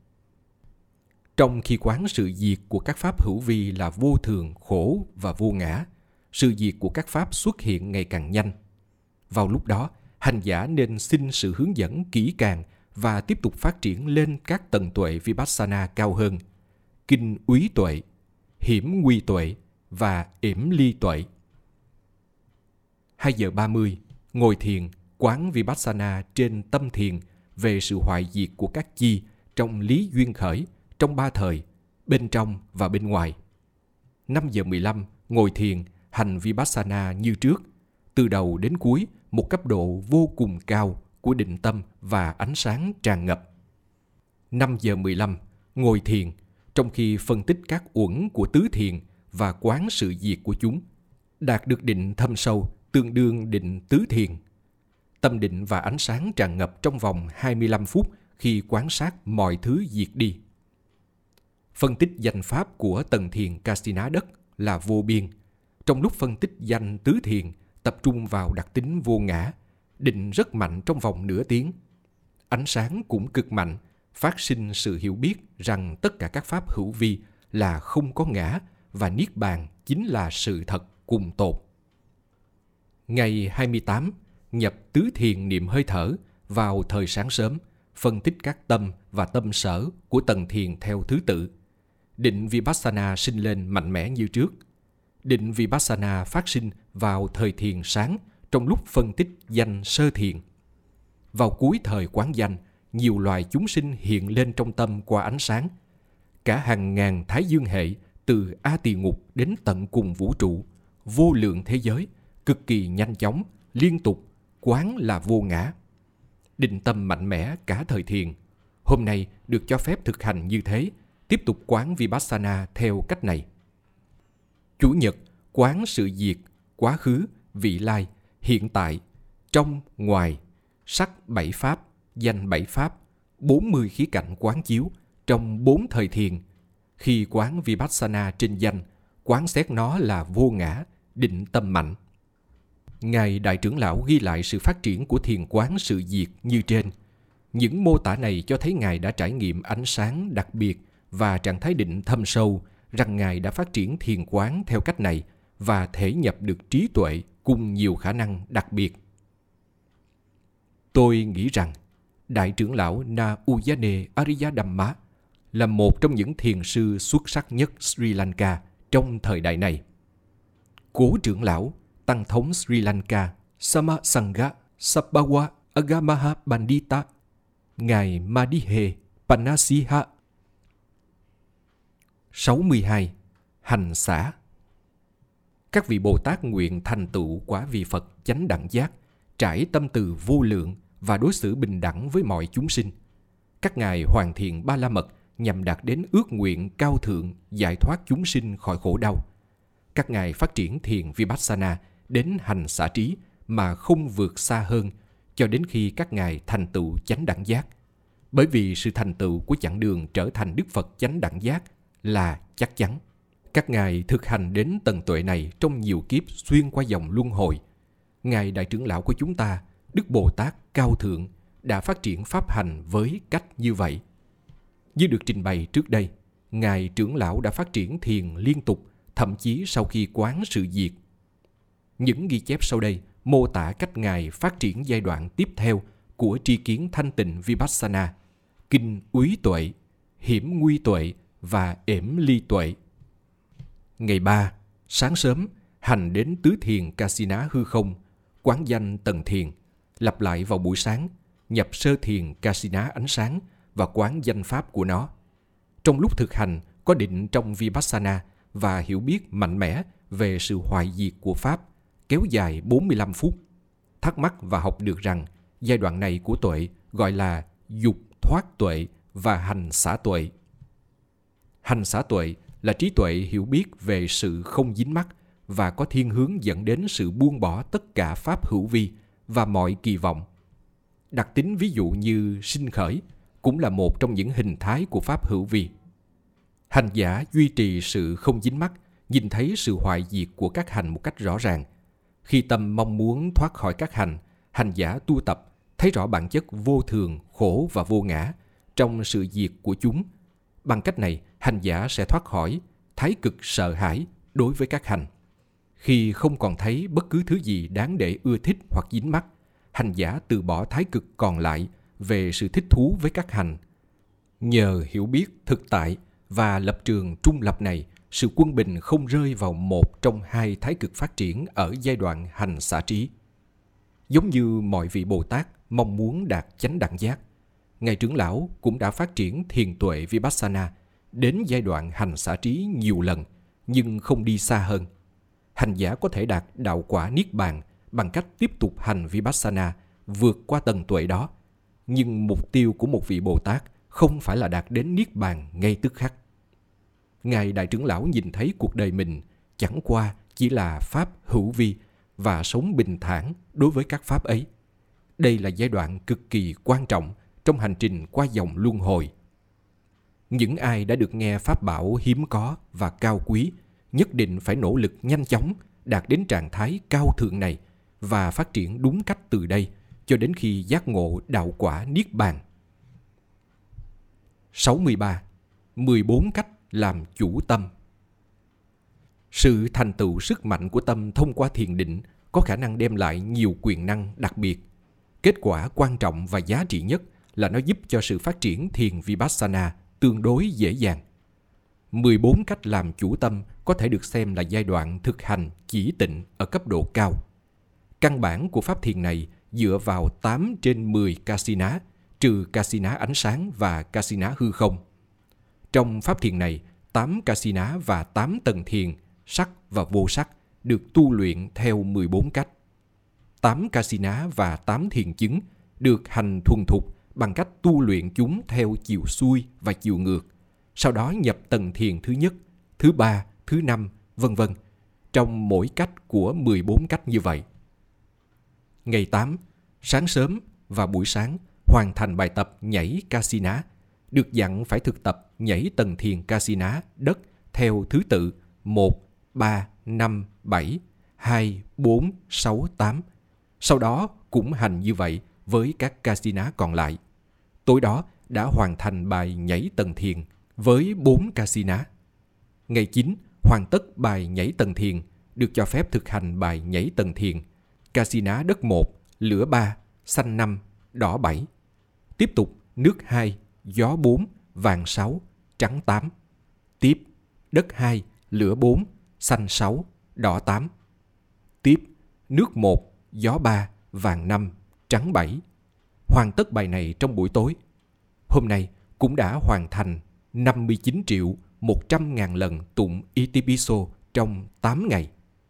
S1: Trong khi quán sự diệt của các pháp hữu vi là vô thường, khổ và vô ngã, sự diệt của các pháp xuất hiện ngày càng nhanh. Vào lúc đó, hành giả nên xin sự hướng dẫn kỹ càng và tiếp tục phát triển lên các tầng tuệ Vipassana cao hơn: kinh úy tuệ, hiểm nguy tuệ và yểm ly tuệ. 2 giờ 30, ngồi thiền, quán Vipassana trên tâm thiền về sự hoại diệt của các chi trong lý duyên khởi, trong 3 thời, bên trong và bên ngoài. 5 giờ 15, ngồi thiền, hành Vipassana như trước, từ đầu đến cuối, một cấp độ vô cùng cao của định tâm và ánh sáng tràn ngập. 5 giờ 15, ngồi thiền, trong khi phân tích các uẩn của tứ thiền và quán sự diệt của chúng, đạt được định thâm sâu tương đương định tứ thiền. Tâm định và ánh sáng tràn ngập trong vòng 25 phút khi quan sát mọi thứ diệt đi. Phân tích danh pháp của tầng thiền Kasina đất là vô biên. Trong lúc phân tích danh tứ thiền, tập trung vào đặc tính vô ngã, định rất mạnh trong vòng nửa tiếng. Ánh sáng cũng cực mạnh, phát sinh sự hiểu biết rằng tất cả các pháp hữu vi là không có ngã và niết bàn chính là sự thật cùng tột. Ngày 28, nhập tứ thiền niệm hơi thở vào thời sáng sớm, phân tích các tâm và tâm sở của tầng thiền theo thứ tự. Định Vipassana sinh lên mạnh mẽ như trước. Định Vipassana phát sinh vào thời thiền sáng trong lúc phân tích danh sơ thiền. Vào cuối thời quán danh, nhiều loài chúng sinh hiện lên trong tâm qua ánh sáng. Cả hàng ngàn thái dương hệ từ A Tỳ Ngục đến tận cùng vũ trụ, vô lượng thế giới, cực kỳ nhanh chóng, liên tục, quán là vô ngã. Định tâm mạnh mẽ cả thời thiền. Hôm nay được cho phép thực hành như thế, tiếp tục quán Vipassana theo cách này. Chủ nhật, quán sự diệt, quá khứ, vị lai, hiện tại, trong, ngoài, sắc 7 pháp, danh 7 pháp, 40 khía cạnh quán chiếu trong 4 thời thiền. Khi quán Vipassana trên danh, quán xét nó là vô ngã, định tâm mạnh. Ngài Đại trưởng lão ghi lại sự phát triển của thiền quán sự diệt như trên. Những mô tả này cho thấy Ngài đã trải nghiệm ánh sáng đặc biệt và trạng thái định thâm sâu, rằng Ngài đã phát triển thiền quán theo cách này và thể nhập được trí tuệ cùng nhiều khả năng đặc biệt. Tôi nghĩ rằng Đại trưởng lão Na Uyane Ariyadhamma là một trong những thiền sư xuất sắc nhất Sri Lanka trong thời đại này. Cố trưởng lão, tăng thống Sri Lanka Samasanga Sabbawa Agamaha Pandita, Ngài Madihe Panasiha. 62. Hành xả. Các vị Bồ Tát nguyện thành tựu quả vị Phật chánh đẳng giác, trải tâm từ vô lượng và đối xử bình đẳng với mọi chúng sinh. Các ngài hoàn thiện ba la mật nhằm đạt đến ước nguyện cao thượng giải thoát chúng sinh khỏi khổ đau. Các ngài phát triển thiền Vipassana đến hành xả trí mà không vượt xa hơn cho đến khi các ngài thành tựu chánh đẳng giác. Bởi vì sự thành tựu của chặng đường trở thành Đức Phật chánh đẳng giác là chắc chắn. Các ngài thực hành đến tầng tuệ này trong nhiều kiếp xuyên qua dòng luân hồi. Ngài Đại trưởng lão của chúng ta, Đức Bồ Tát Cao Thượng, đã phát triển pháp hành với cách như vậy. Như được trình bày trước đây, Ngài trưởng lão đã phát triển thiền liên tục, thậm chí sau khi quán sự diệt. Những ghi chép sau đây mô tả cách Ngài phát triển giai đoạn tiếp theo của tri kiến thanh tịnh Vipassana, kinh úy tuệ, hiểm nguy tuệ và ẻm ly tuệ. Ngày 3, sáng sớm, hành đến tứ thiền Kasina hư không, quán danh tầng thiền, lặp lại vào buổi sáng, nhập sơ thiền Kasina ánh sáng và quán danh pháp của nó. Trong lúc thực hành, có định trong Vipassana và hiểu biết mạnh mẽ về sự hoại diệt của pháp, kéo dài 45 phút. Thắc mắc và học được rằng giai đoạn này của tuệ gọi là dục thoát tuệ và hành xả tuệ. Hành xả tuệ là trí tuệ hiểu biết về sự không dính mắc và có thiên hướng dẫn đến sự buông bỏ tất cả pháp hữu vi và mọi kỳ vọng. Đặc tính ví dụ như sinh khởi cũng là một trong những hình thái của pháp hữu vi. Hành giả duy trì sự không dính mắc, nhìn thấy sự hoại diệt của các hành một cách rõ ràng. Khi tâm mong muốn thoát khỏi các hành, hành giả tu tập, thấy rõ bản chất vô thường, khổ và vô ngã trong sự diệt của chúng. Bằng cách này, hành giả sẽ thoát khỏi thái cực sợ hãi đối với các hành. Khi không còn thấy bất cứ thứ gì đáng để ưa thích hoặc dính mắc, hành giả từ bỏ thái cực còn lại về sự thích thú với các hành. Nhờ hiểu biết thực tại và lập trường trung lập này, sự quân bình không rơi vào một trong hai thái cực phát triển ở giai đoạn hành xả trí. Giống như mọi vị Bồ Tát mong muốn đạt chánh đẳng giác, Ngài trưởng lão cũng đã phát triển thiền tuệ Vipassana đến giai đoạn hành xả trí nhiều lần, nhưng không đi xa hơn. Hành giả có thể đạt đạo quả niết bàn bằng cách tiếp tục hành Vipassana vượt qua tầng tuệ đó. Nhưng mục tiêu của một vị Bồ Tát không phải là đạt đến Niết Bàn ngay tức khắc. Ngài Đại trưởng lão nhìn thấy cuộc đời mình chẳng qua chỉ là pháp hữu vi và sống bình thản đối với các pháp ấy. Đây là giai đoạn cực kỳ quan trọng trong hành trình qua dòng luân hồi. Những ai đã được nghe pháp bảo hiếm có và cao quý nhất định phải nỗ lực nhanh chóng đạt đến trạng thái cao thượng này và phát triển đúng cách từ đây cho đến khi giác ngộ đạo quả Niết Bàn. 63. 14 cách làm chủ tâm. Sự thành tựu sức mạnh của tâm thông qua thiền định có khả năng đem lại nhiều quyền năng đặc biệt. Kết quả quan trọng và giá trị nhất là nó giúp cho sự phát triển thiền Vipassana tương đối dễ dàng. 14 cách làm chủ tâm có thể được xem là giai đoạn thực hành chỉ tịnh ở cấp độ cao. Căn bản của pháp thiền này dựa vào 8 trên 10 Kasina, trừ Kasina ánh sáng và Kasina hư không. Trong pháp thiền này, 8 Kasina và 8 tầng thiền, sắc và vô sắc, được tu luyện theo 14 cách. 8 Kasina và 8 thiền chứng được hành thuần thục bằng cách tu luyện chúng theo chiều xuôi và chiều ngược, sau đó nhập tầng thiền thứ nhất, thứ ba, thứ năm, vân vân, trong mỗi cách của 14 cách như vậy. Ngày 8, sáng sớm và buổi sáng hoàn thành bài tập nhảy Kasina, được dặn phải thực tập nhảy tầng thiền Kasina đất theo thứ tự 1, 3, 5, 7, 2, 4, 6, 8. Sau đó cũng hành như vậy với các Kasina còn lại. Tối đó đã hoàn thành bài nhảy tầng thiền với 4 Kasina. Ngày 9, hoàn tất bài nhảy tầng thiền, được cho phép thực hành bài nhảy tầng thiền Kasina đất 1, lửa 3, xanh 5, đỏ 7. Tiếp tục nước 2, gió 4, vàng 6, trắng 8. Tiếp đất 2, lửa 4, xanh 6, đỏ 8. Tiếp nước 1, gió 3, vàng 5, trắng 7. Hoàn tất bài này trong buổi tối. Hôm nay cũng đã hoàn thành 59.100.000 lần tụng Itipiso trong 8 ngày.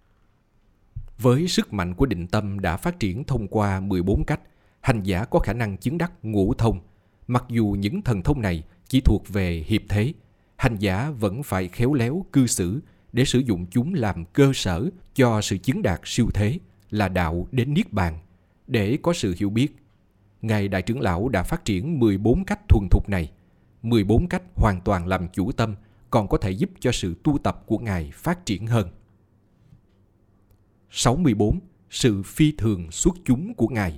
S1: Với sức mạnh của định tâm đã phát triển thông qua 14 cách, hành giả có khả năng chứng đắc ngũ thông. Mặc dù những thần thông này chỉ thuộc về hiệp thế, hành giả vẫn phải khéo léo cư xử để sử dụng chúng làm cơ sở cho sự chứng đạt siêu thế là đạo đến Niết Bàn. Để có sự hiểu biết, Ngài Đại trưởng lão đã phát triển 14 cách thuần thục này. 14 cách hoàn toàn làm chủ tâm còn có thể giúp cho sự tu tập của Ngài phát triển hơn. 64. Sự phi thường xuất chúng của Ngài.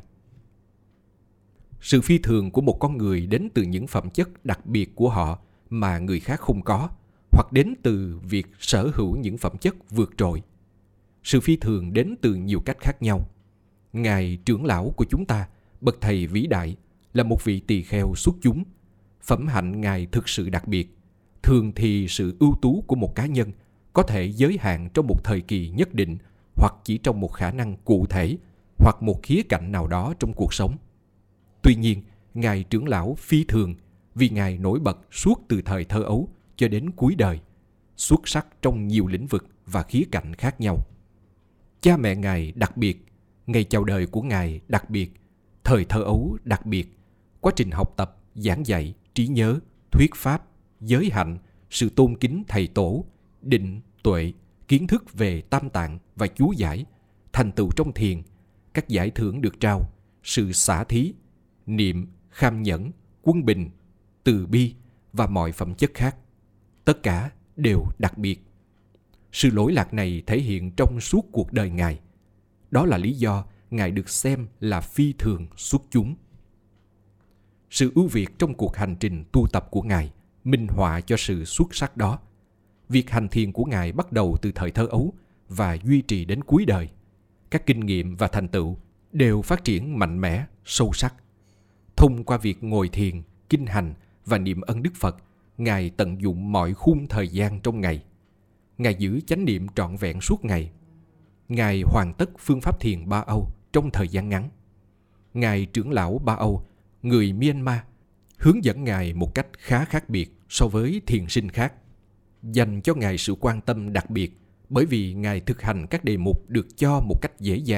S1: Sự phi thường của một con người đến từ những phẩm chất đặc biệt của họ mà người khác không có, hoặc đến từ việc sở hữu những phẩm chất vượt trội. Sự phi thường đến từ nhiều cách khác nhau. Ngài trưởng lão của chúng ta, bậc thầy vĩ đại, là một vị tỳ kheo xuất chúng. Phẩm hạnh Ngài thực sự đặc biệt. Thường thì sự ưu tú của một cá nhân có thể giới hạn trong một thời kỳ nhất định, hoặc chỉ trong một khả năng cụ thể, hoặc một khía cạnh nào đó trong cuộc sống. Tuy nhiên, Ngài trưởng lão phi thường vì Ngài nổi bật suốt từ thời thơ ấu cho đến cuối đời, xuất sắc trong nhiều lĩnh vực và khía cạnh khác nhau. Cha mẹ Ngài đặc biệt, ngày chào đời của Ngài đặc biệt, thời thơ ấu đặc biệt, quá trình học tập, giảng dạy, trí nhớ, thuyết pháp, giới hạnh, sự tôn kính thầy tổ, định, tuệ, kiến thức về tam tạng và chú giải, thành tựu trong thiền, các giải thưởng được trao, sự xả thí, niệm, kham nhẫn, quân bình, từ bi và mọi phẩm chất khác. Tất cả đều đặc biệt. Sự lỗi lạc này thể hiện trong suốt cuộc đời Ngài. Đó là lý do Ngài được xem là phi thường xuất chúng. Sự ưu việt trong cuộc hành trình tu tập của Ngài minh họa cho sự xuất sắc đó. Việc hành thiền của Ngài bắt đầu từ thời thơ ấu và duy trì đến cuối đời. Các kinh nghiệm và thành tựu đều phát triển mạnh mẽ, sâu sắc. Thông qua việc ngồi thiền, kinh hành và niệm ân Đức Phật, Ngài tận dụng mọi khung thời gian trong ngày. Ngài giữ chánh niệm trọn vẹn suốt ngày. Ngài hoàn tất phương pháp thiền Ba Âu trong thời gian ngắn. Ngài trưởng lão Ba Âu, người Myanmar, hướng dẫn Ngài một cách khá khác biệt so với thiền sinh khác. Dành cho Ngài sự quan tâm đặc biệt bởi vì Ngài thực hành các đề mục được cho một cách dễ dàng,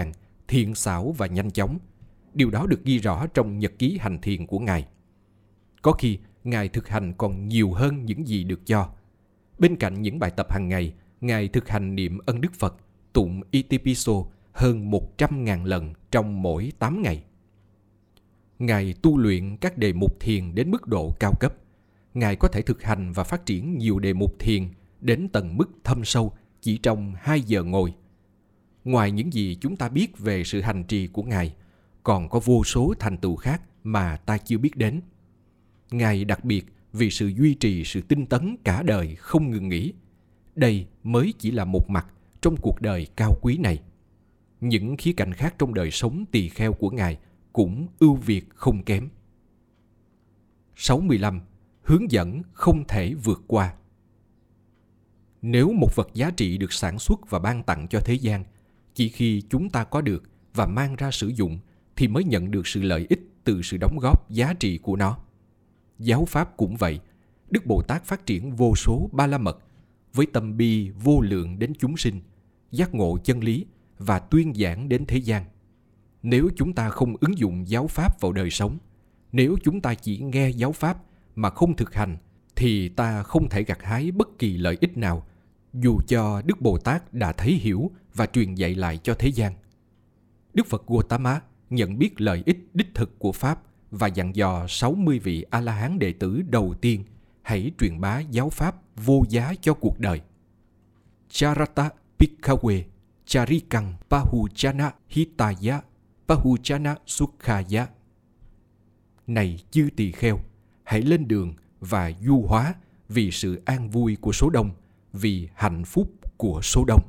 S1: thiện xảo và nhanh chóng. Điều đó được ghi rõ trong nhật ký hành thiền của Ngài. Có khi, Ngài thực hành còn nhiều hơn những gì được cho. Bên cạnh những bài tập hàng ngày, Ngài thực hành niệm ân đức Phật, tụng Itipiso hơn 100.000 lần trong mỗi 8 ngày. Ngài tu luyện các đề mục thiền đến mức độ cao cấp. Ngài có thể thực hành và phát triển nhiều đề mục thiền đến tầng mức thâm sâu chỉ trong 2 giờ ngồi. Ngoài những gì chúng ta biết về sự hành trì của Ngài, còn có vô số thành tựu khác mà ta chưa biết đến. Ngài đặc biệt vì sự duy trì sự tinh tấn cả đời không ngừng nghỉ. Đây mới chỉ là một mặt trong cuộc đời cao quý này. Những khía cạnh khác trong đời sống tỳ kheo của Ngài cũng ưu việt không kém. 65. Hướng dẫn không thể vượt qua. Nếu một vật giá trị được sản xuất và ban tặng cho thế gian, chỉ khi chúng ta có được và mang ra sử dụng thì mới nhận được sự lợi ích từ sự đóng góp giá trị của nó. Giáo pháp cũng vậy. Đức Bồ Tát phát triển vô số ba la mật với tâm bi vô lượng đến chúng sinh, giác ngộ chân lý và tuyên giảng đến thế gian. Nếu chúng ta không ứng dụng giáo pháp vào đời sống, nếu chúng ta chỉ nghe giáo pháp mà không thực hành, thì ta không thể gặt hái bất kỳ lợi ích nào, dù cho Đức Bồ Tát đã thấy hiểu và truyền dạy lại cho thế gian. Đức Phật Gautama nhận biết lợi ích đích thực của Pháp và dặn dò 60 vị A-la-hán đệ tử đầu tiên hãy truyền bá giáo pháp vô giá cho cuộc đời. Charata Bhikkhawe Charikang Pahuchana Hitaya Pahuchana Sukhaya. Này chư tỳ kheo, hãy lên đường và du hóa vì sự an vui của số đông, vì hạnh phúc của số đông.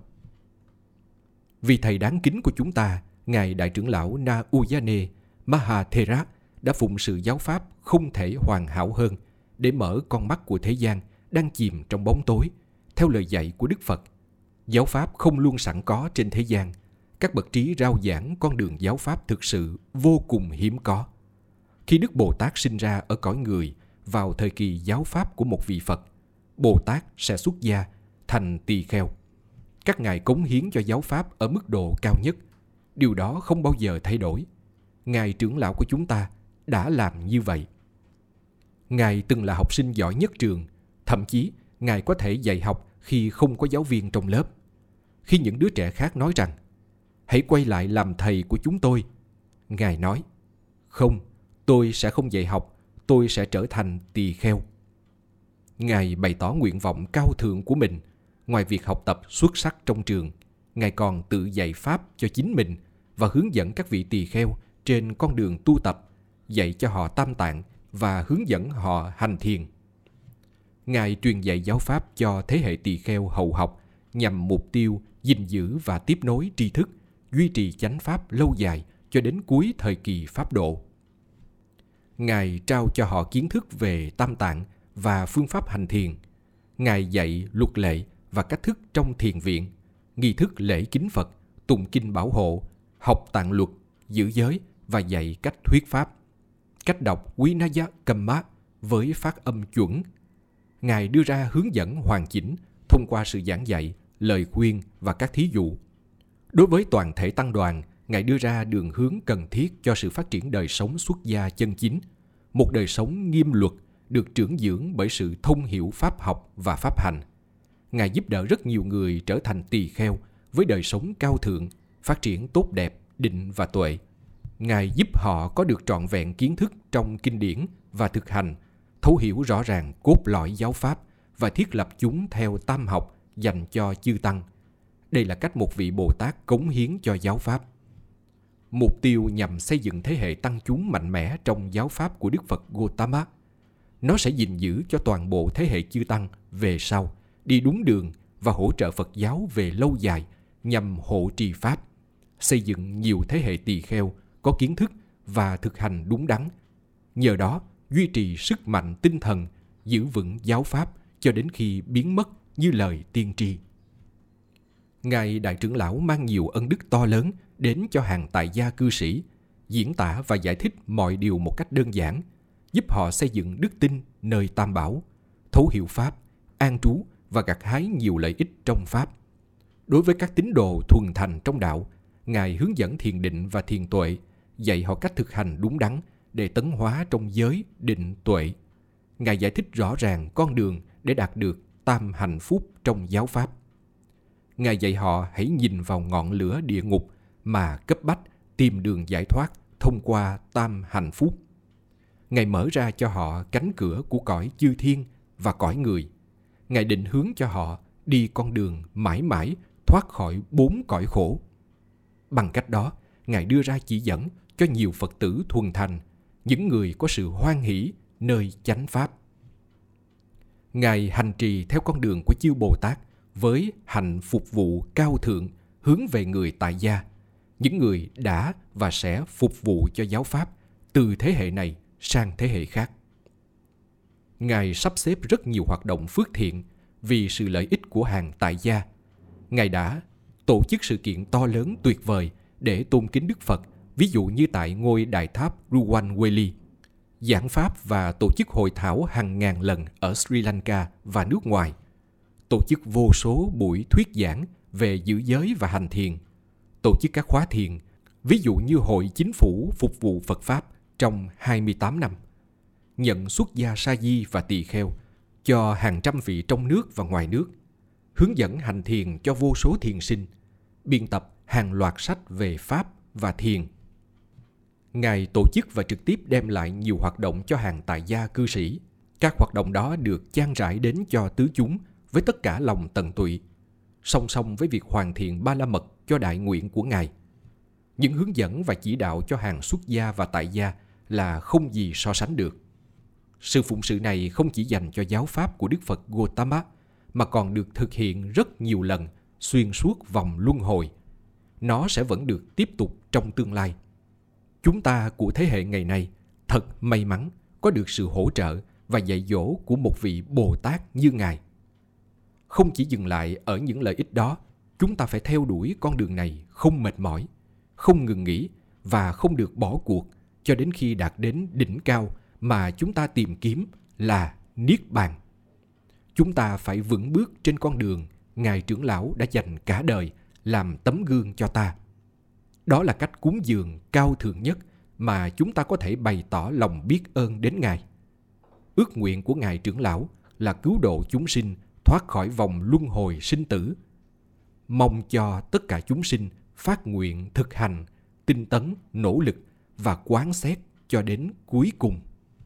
S1: Vì thầy đáng kính của chúng ta, Ngài Đại trưởng lão Na Uyane Mahathera đã phụng sự giáo pháp không thể hoàn hảo hơn để mở con mắt của thế gian đang chìm trong bóng tối, theo lời dạy của Đức Phật. Giáo pháp không luôn sẵn có trên thế gian. Các bậc trí rao giảng con đường giáo pháp thực sự vô cùng hiếm có. Khi Đức Bồ Tát sinh ra ở cõi người vào thời kỳ giáo pháp của một vị Phật, Bồ Tát sẽ xuất gia thành tỳ kheo. Các ngài cống hiến cho giáo pháp ở mức độ cao nhất. Điều đó không bao giờ thay đổi. Ngài trưởng lão của chúng ta đã làm như vậy. Ngài từng là học sinh giỏi nhất trường. Thậm chí, Ngài có thể dạy học khi không có giáo viên trong lớp. Khi những đứa trẻ khác nói rằng, hãy quay lại làm thầy của chúng tôi, Ngài nói, không, tôi sẽ không dạy học, tôi sẽ trở thành tỳ kheo. Ngài bày tỏ nguyện vọng cao thượng của mình. Ngoài việc học tập xuất sắc trong trường, Ngài còn tự dạy pháp cho chính mình và hướng dẫn các vị tỳ kheo trên con đường tu tập, dạy cho họ tam tạng và hướng dẫn họ hành thiền. Ngài truyền dạy giáo pháp cho thế hệ tỳ kheo hậu học nhằm mục tiêu gìn giữ và tiếp nối tri thức, duy trì chánh pháp lâu dài cho đến cuối thời kỳ pháp độ. Ngài trao cho họ kiến thức về tam tạng và phương pháp hành thiền. Ngài dạy luật lệ và cách thức trong thiền viện, nghi thức lễ kính Phật, tụng kinh bảo hộ, học tạng luật, giữ giới và dạy cách thuyết pháp, cách đọc Vinaya Kamma với phát âm chuẩn. Ngài đưa ra hướng dẫn hoàn chỉnh thông qua sự giảng dạy, lời khuyên và các thí dụ. Đối với toàn thể tăng đoàn, Ngài đưa ra đường hướng cần thiết cho sự phát triển đời sống xuất gia chân chính, một đời sống nghiêm luật được trưởng dưỡng bởi sự thông hiểu pháp học và pháp hành. Ngài giúp đỡ rất nhiều người trở thành tỳ kheo với đời sống cao thượng, phát triển tốt đẹp, định và tuệ. Ngài giúp họ có được trọn vẹn kiến thức trong kinh điển và thực hành, thấu hiểu rõ ràng cốt lõi giáo pháp và thiết lập chúng theo tam học dành cho chư tăng. Đây là cách một vị Bồ Tát cống hiến cho giáo pháp. Mục tiêu nhằm xây dựng thế hệ tăng chúng mạnh mẽ trong giáo pháp của Đức Phật Gautama. Nó sẽ gìn giữ cho toàn bộ thế hệ chư tăng về sau đi đúng đường và hỗ trợ Phật giáo về lâu dài nhằm hộ trì pháp, xây dựng nhiều thế hệ tỳ kheo có kiến thức và thực hành đúng đắn. Nhờ đó, duy trì sức mạnh tinh thần, giữ vững giáo pháp cho đến khi biến mất như lời tiên tri. Ngài Đại trưởng lão mang nhiều ân đức to lớn đến cho hàng tại gia cư sĩ, diễn tả và giải thích mọi điều một cách đơn giản, giúp họ xây dựng đức tin nơi Tam Bảo, thấu hiểu pháp, an trú và gặt hái nhiều lợi ích trong pháp. Đối với các tín đồ thuần thành trong đạo, Ngài hướng dẫn thiền định và thiền tuệ, dạy họ cách thực hành đúng đắn để tấn hóa trong giới, định, tuệ. Ngài giải thích rõ ràng con đường để đạt được tam hạnh phúc trong giáo pháp. Ngài dạy họ hãy nhìn vào ngọn lửa địa ngục mà cấp bách tìm đường giải thoát thông qua tam hạnh phúc. Ngài mở ra cho họ cánh cửa của cõi chư thiên và cõi người. Ngài định hướng cho họ đi con đường mãi mãi thoát khỏi 4 cõi khổ. Bằng cách đó, Ngài đưa ra chỉ dẫn cho nhiều Phật tử thuần thành, những người có sự hoan hỷ nơi chánh pháp. Ngài hành trì theo con đường của chư Bồ Tát với hạnh phục vụ cao thượng hướng về người tại gia, những người đã và sẽ phục vụ cho giáo pháp từ thế hệ này sang thế hệ khác. Ngài sắp xếp rất nhiều hoạt động phước thiện vì sự lợi ích của hàng tại gia. Ngài đã tổ chức sự kiện to lớn tuyệt vời để tôn kính Đức Phật, ví dụ như tại ngôi đại tháp Ruwanweli, giảng pháp và tổ chức hội thảo hàng ngàn lần ở Sri Lanka và nước ngoài, tổ chức vô số buổi thuyết giảng về giữ giới và hành thiền, tổ chức các khóa thiền, ví dụ như Hội Chính phủ phục vụ Phật Pháp trong 28 năm, nhận xuất gia sa di và tỳ kheo cho hàng trăm vị trong nước và ngoài nước, hướng dẫn hành thiền cho vô số thiền sinh, biên tập hàng loạt sách về Pháp và thiền. Ngài tổ chức và trực tiếp đem lại nhiều hoạt động cho hàng tại gia cư sĩ. Các hoạt động đó được chan rải đến cho tứ chúng với tất cả lòng tận tụy, song song với việc hoàn thiện ba la mật cho đại nguyện của Ngài. Những hướng dẫn và chỉ đạo cho hàng xuất gia và tại gia là không gì so sánh được. Sự phụng sự này không chỉ dành cho giáo pháp của Đức Phật Gautama, mà còn được thực hiện rất nhiều lần xuyên suốt vòng luân hồi. Nó sẽ vẫn được tiếp tục trong tương lai. Chúng ta của thế hệ ngày nay thật may mắn có được sự hỗ trợ và dạy dỗ của một vị Bồ Tát như Ngài. Không chỉ dừng lại ở những lợi ích đó, chúng ta phải theo đuổi con đường này không mệt mỏi, không ngừng nghỉ và không được bỏ cuộc cho đến khi đạt đến đỉnh cao mà chúng ta tìm kiếm là Niết Bàn. Chúng ta phải vững bước trên con đường Ngài trưởng lão đã dành cả đời làm tấm gương cho ta. Đó là cách cúng dường cao thượng nhất mà chúng ta có thể bày tỏ lòng biết ơn đến Ngài. Ước nguyện của Ngài trưởng lão là cứu độ chúng sinh thoát khỏi vòng luân hồi sinh tử. Mong cho tất cả chúng sinh phát nguyện thực hành, tinh tấn, nỗ lực và quán xét cho đến cuối cùng.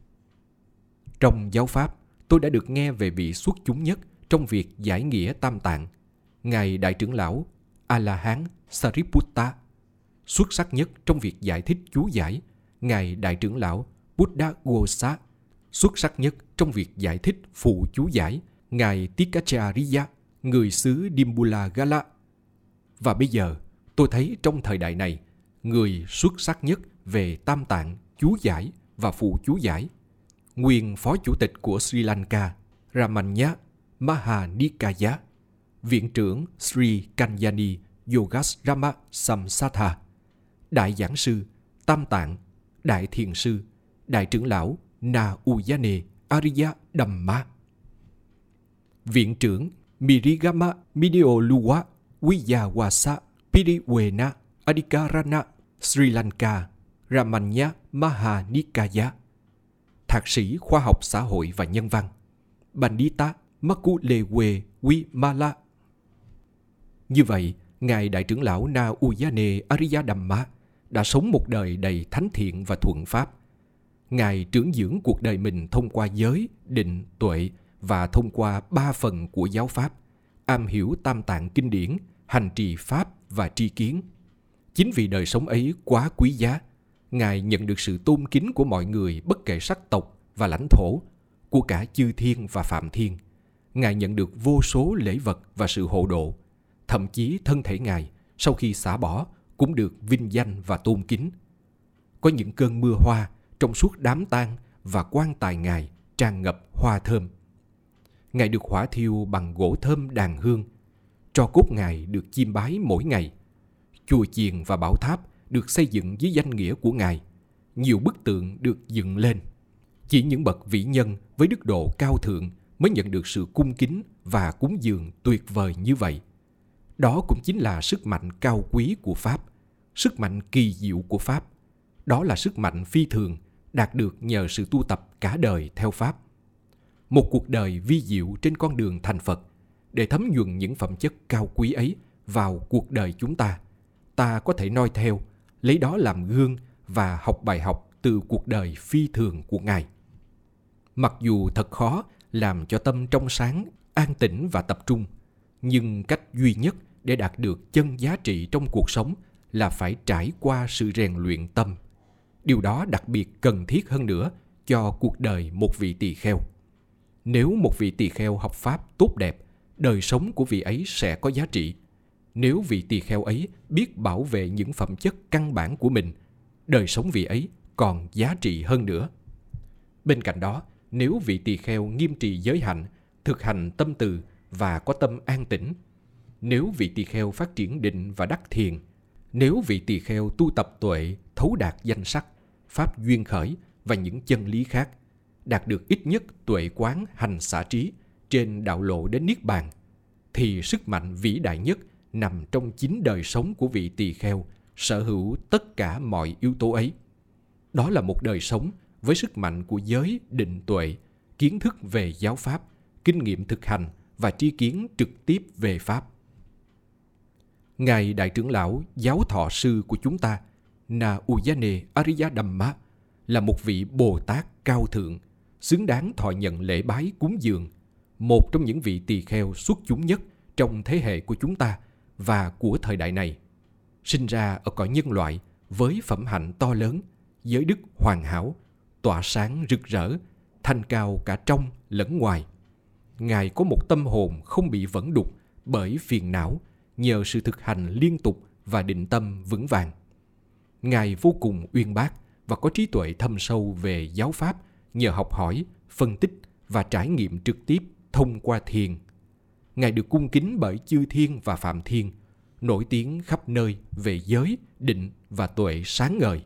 S1: Trong giáo pháp, tôi đã được nghe về vị xuất chúng nhất trong việc giải nghĩa tam tạng, Ngài Đại trưởng lão A-la-hán Sariputta. Xuất sắc nhất trong việc giải thích chú giải, Ngài Đại trưởng lão Buddhaghosa. Xuất sắc nhất trong việc giải thích phụ chú giải, Ngài Tikacharya, người xứ Dimbula Gala. Và bây giờ, tôi thấy trong thời đại này, người xuất sắc nhất về tam tạng, chú giải và phụ chú giải, nguyên phó chủ tịch của Sri Lanka Ramanya Mahanikaya, viện trưởng Sri Kanyani Yogasrama Samsatha, đại giảng sư Tam Tạng, đại thiền sư, đại trưởng lão Na Uyane Arya Dhamma, viện trưởng Mirigama Mideoluwa Wiyawasa Piriwena Adikarana Sri Lanka Ramanya Mahanikaya, thạc sĩ khoa học xã hội và nhân văn Pandita Makulewe Wimala. Như vậy, Ngài Đại trưởng lão Na Uyane Arya Dhamma đã sống một đời đầy thánh thiện và thuận pháp. Ngài trưởng dưỡng cuộc đời mình thông qua giới, định, tuệ và thông qua 3 phần của giáo pháp, am hiểu tam tạng kinh điển, hành trì pháp và tri kiến. Chính vì đời sống ấy quá quý giá, Ngài nhận được sự tôn kính của mọi người bất kể sắc tộc và lãnh thổ, của cả chư thiên và phạm thiên. Ngài nhận được vô số lễ vật và sự hộ độ. Thậm chí thân thể Ngài sau khi xả bỏ cũng được vinh danh và tôn kính. Có những cơn mưa hoa trong suốt đám tang và quan tài Ngài tràn ngập hoa thơm. Ngài được hỏa thiêu bằng gỗ thơm đàn hương. Tro cốt Ngài được chiêm bái mỗi ngày. Chùa chiền và bảo tháp được xây dựng dưới danh nghĩa của Ngài. Nhiều bức tượng được dựng lên. Chỉ những bậc vĩ nhân với đức độ cao thượng mới nhận được sự cung kính và cúng dường tuyệt vời như vậy. Đó cũng chính là sức mạnh cao quý của Pháp, sức mạnh kỳ diệu của Pháp. Đó là sức mạnh phi thường đạt được nhờ sự tu tập cả đời theo Pháp. Một cuộc đời vi diệu trên con đường thành Phật, để thấm nhuần những phẩm chất cao quý ấy vào cuộc đời chúng ta. Ta có thể noi theo, lấy đó làm gương và học bài học từ cuộc đời phi thường của Ngài. Mặc dù thật khó làm cho tâm trong sáng, an tĩnh và tập trung, nhưng cách duy nhất để đạt được chân giá trị trong cuộc sống là phải trải qua sự rèn luyện tâm. Điều đó đặc biệt cần thiết hơn nữa cho cuộc đời một vị tỳ kheo. Nếu một vị tỳ kheo học Pháp tốt đẹp, đời sống của vị ấy sẽ có giá trị. Nếu vị tỳ kheo ấy biết bảo vệ những phẩm chất căn bản của mình, đời sống vị ấy còn giá trị hơn nữa. Bên cạnh đó, nếu vị tỳ kheo nghiêm trì giới hạnh, thực hành tâm từ và có tâm an tĩnh, nếu vị tỳ kheo phát triển định và đắc thiền, nếu vị tỳ kheo tu tập tuệ, thấu đạt danh sắc, pháp duyên khởi và những chân lý khác, đạt được ít nhất tuệ quán hành xả trí trên đạo lộ đến niết bàn, thì sức mạnh vĩ đại nhất nằm trong chính đời sống của vị tỳ kheo sở hữu tất cả mọi yếu tố ấy. Đó là một đời sống với sức mạnh của giới, định, tuệ, kiến thức về giáo pháp, kinh nghiệm thực hành và tri kiến trực tiếp về pháp. Ngài Đại trưởng lão giáo thọ sư của chúng ta, Na Ujjane Ariya Dhamma, là một vị Bồ Tát cao thượng, xứng đáng thọ nhận lễ bái cúng dường, một trong những vị tỳ kheo xuất chúng nhất trong thế hệ của chúng ta và của thời đại này. Sinh ra ở cõi nhân loại với phẩm hạnh to lớn, giới đức hoàn hảo, tỏa sáng rực rỡ, thanh cao cả trong lẫn ngoài. Ngài có một tâm hồn không bị vẫn đục bởi phiền não nhờ sự thực hành liên tục và định tâm vững vàng. Ngài vô cùng uyên bác và có trí tuệ thâm sâu về giáo pháp nhờ học hỏi, phân tích và trải nghiệm trực tiếp thông qua thiền. Ngài được cung kính bởi chư thiên và phạm thiên, nổi tiếng khắp nơi về giới, định và tuệ sáng ngời.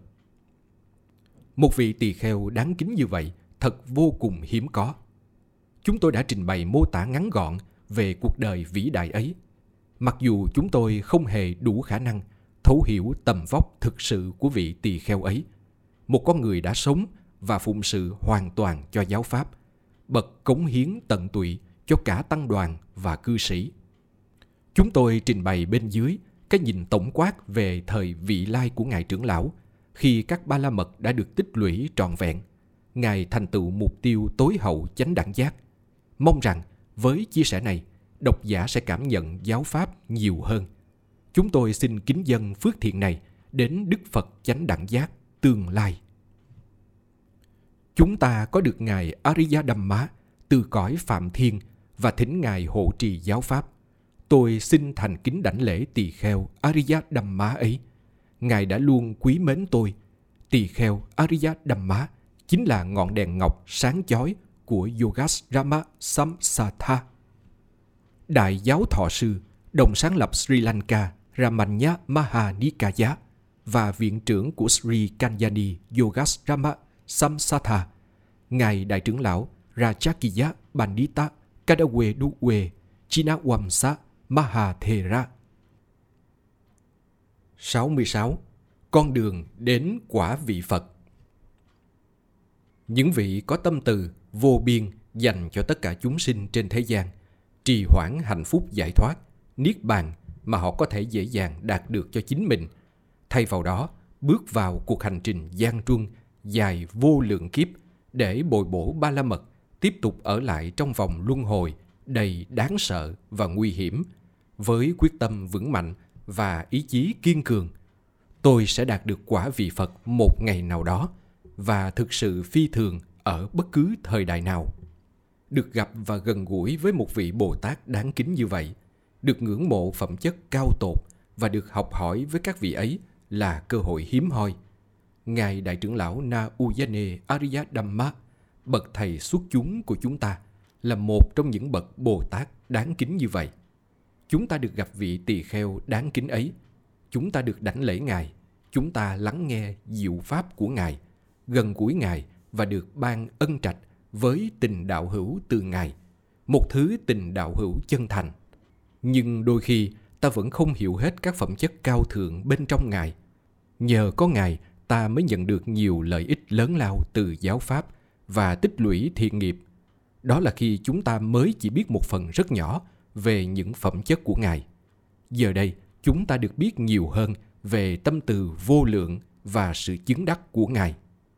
S1: Một vị tỳ kheo đáng kính như vậy thật vô cùng hiếm có. Chúng tôi đã trình bày mô tả ngắn gọn về cuộc đời vĩ đại ấy, mặc dù chúng tôi không hề đủ khả năng thấu hiểu tầm vóc thực sự của vị tỳ kheo ấy, một con người đã sống và phụng sự hoàn toàn cho giáo pháp, bậc cống hiến tận tụy cho cả tăng đoàn và cư sĩ. Chúng tôi trình bày bên dưới cái nhìn tổng quát về thời vị lai của Ngài trưởng lão, khi các ba la mật đã được tích lũy trọn vẹn. Ngài thành tựu mục tiêu tối hậu chánh đẳng giác. Mong rằng với chia sẻ này, độc giả sẽ cảm nhận giáo pháp nhiều hơn. Chúng tôi xin kính dâng phước thiện này đến Đức Phật chánh đẳng giác tương lai. Chúng ta có được Ngài Ariya Dhamma từ cõi Phạm Thiên và thỉnh Ngài hộ trì giáo pháp. Tôi xin thành kính đảnh lễ tỳ kheo Ariya Dhamma ấy. Ngài đã luôn quý mến tôi. Tỳ kheo Ariya Dhamma chính là ngọn đèn ngọc sáng chói của Yogasrama Samsatha. Đại giáo thọ sư, đồng sáng lập Sri Lanka Ramanya Mahanikaya và viện trưởng của Sri Kalyani Yogasrama Samsatha, Ngài Đại trưởng lão Rajakiya Pandita Kadaweduwe Chinawamsa Mahathera. 66. Con đường đến quả vị Phật. Những vị có tâm từ vô biên dành cho tất cả chúng sinh trên thế gian, trì hoãn hạnh phúc giải thoát, niết bàn mà họ có thể dễ dàng đạt được cho chính mình, thay vào đó bước vào cuộc hành trình gian truân dài vô lượng kiếp để bồi bổ ba la mật, tiếp tục ở lại trong vòng luân hồi đầy đáng sợ và nguy hiểm. Với quyết tâm vững mạnh và ý chí kiên cường, tôi sẽ đạt được quả vị Phật một ngày nào đó và thực sự phi thường ở bất cứ thời đại nào. Được gặp và gần gũi với một vị Bồ Tát đáng kính như vậy, được ngưỡng mộ phẩm chất cao tột và được học hỏi với các vị ấy là cơ hội hiếm hoi. Ngài Đại trưởng lão Na Ujjane Ariya Dhamma, bậc thầy xuất chúng của chúng ta, là một trong những bậc Bồ Tát đáng kính như vậy. Chúng ta được gặp vị tỳ kheo đáng kính ấy. Chúng ta được đảnh lễ Ngài. Chúng ta lắng nghe diệu pháp của Ngài, gần gũi Ngài và được ban ân trạch với tình đạo hữu từ Ngài, một thứ tình đạo hữu chân thành. Nhưng đôi khi ta vẫn không hiểu hết các phẩm chất cao thượng bên trong Ngài, Nhờ có Ngài, ta mới nhận được nhiều lợi ích lớn lao từ giáo pháp và tích lũy thiện nghiệp. Đó là khi chúng ta mới chỉ biết một phần rất nhỏ về những phẩm chất của Ngài. Giờ đây, chúng ta được biết nhiều hơn về tâm từ vô lượng và sự chứng đắc của Ngài.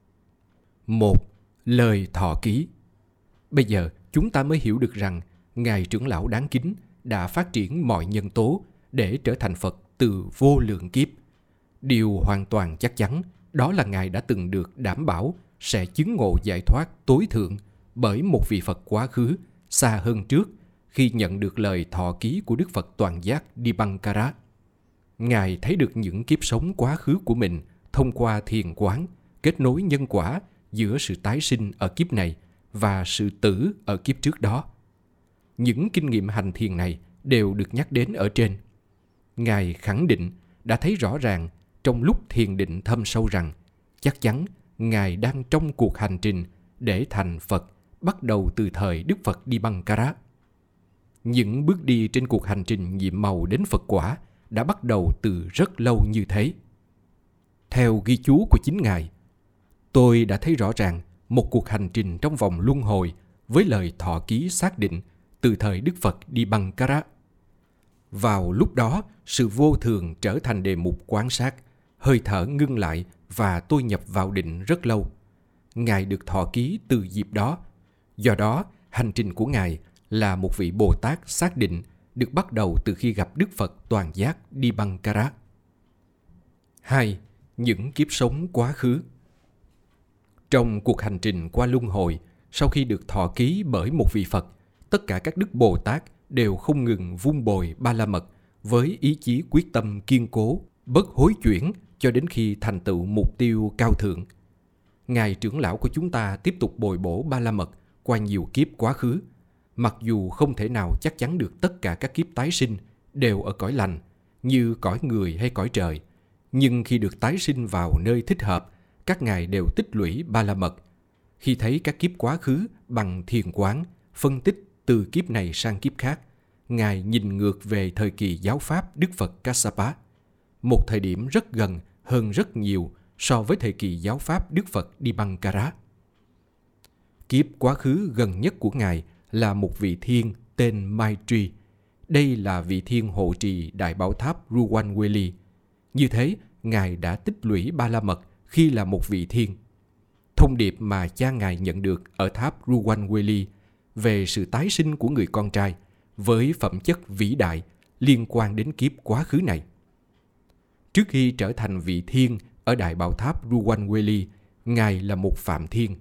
S1: 1. Lời thọ ký. Bây giờ, chúng ta mới hiểu được rằng Ngài trưởng lão đáng kính đã phát triển mọi nhân tố để trở thành Phật từ vô lượng kiếp. Điều hoàn toàn chắc chắn đó là Ngài đã từng được đảm bảo sẽ chứng ngộ giải thoát tối thượng bởi một vị Phật quá khứ xa hơn trước khi nhận được lời thọ ký của Đức Phật Toàn Giác Dipankara. Ngài thấy được những kiếp sống quá khứ của mình thông qua thiền quán, kết nối nhân quả giữa sự tái sinh ở kiếp này và sự tử ở kiếp trước đó. Những kinh nghiệm hành thiền này đều được nhắc đến ở trên. Ngài khẳng định đã thấy rõ ràng trong lúc thiền định thâm sâu rằng chắc chắn Ngài đang trong cuộc hành trình để thành Phật bắt đầu từ thời Đức Phật Dipankara. Những bước đi trên cuộc hành trình nhiệm màu đến Phật quả đã bắt đầu từ rất lâu như thế. Theo ghi chú của chính Ngài, tôi đã thấy rõ ràng một cuộc hành trình trong vòng luân hồi với lời thọ ký xác định từ thời Đức Phật Dipankara. Vào lúc đó, sự vô thường trở thành đề mục quan sát, hơi thở ngưng lại và tôi nhập vào định rất lâu. Ngài được thọ ký từ dịp đó. Do đó, hành trình của Ngài là một vị Bồ Tát xác định được bắt đầu từ khi gặp Đức Phật Toàn Giác Dipankara. 2. Những kiếp sống quá khứ. Trong cuộc hành trình qua luân hồi, sau khi được thọ ký bởi một vị Phật, tất cả các Đức Bồ Tát đều không ngừng vun bồi ba la mật với ý chí quyết tâm kiên cố, bất hối chuyển cho đến khi thành tựu mục tiêu cao thượng. Ngài trưởng lão của chúng ta tiếp tục bồi bổ ba la mật qua nhiều kiếp quá khứ. Mặc dù không thể nào chắc chắn được tất cả các kiếp tái sinh đều ở cõi lành, như cõi người hay cõi trời, nhưng khi được tái sinh vào nơi thích hợp, các ngài đều tích lũy ba la mật. Khi thấy các kiếp quá khứ bằng thiền quán, phân tích từ kiếp này sang kiếp khác, Ngài nhìn ngược về thời kỳ giáo pháp Đức Phật Kassapa, một thời điểm rất gần hơn rất nhiều so với thời kỳ giáo pháp Đức Phật Dipankara. Kiếp quá khứ gần nhất của Ngài là một vị thiên tên Maitri. Đây là vị thiên hộ trì Đại Bảo Tháp Ruwanweli. Như thế, Ngài đã tích lũy ba la mật khi là một vị thiên. Thông điệp mà cha Ngài nhận được ở tháp Ruwanweli về sự tái sinh của người con trai với phẩm chất vĩ đại liên quan đến kiếp quá khứ này. Trước khi trở thành vị thiên ở Đại Bảo Tháp Ruwanweli, Ngài là một phạm thiên.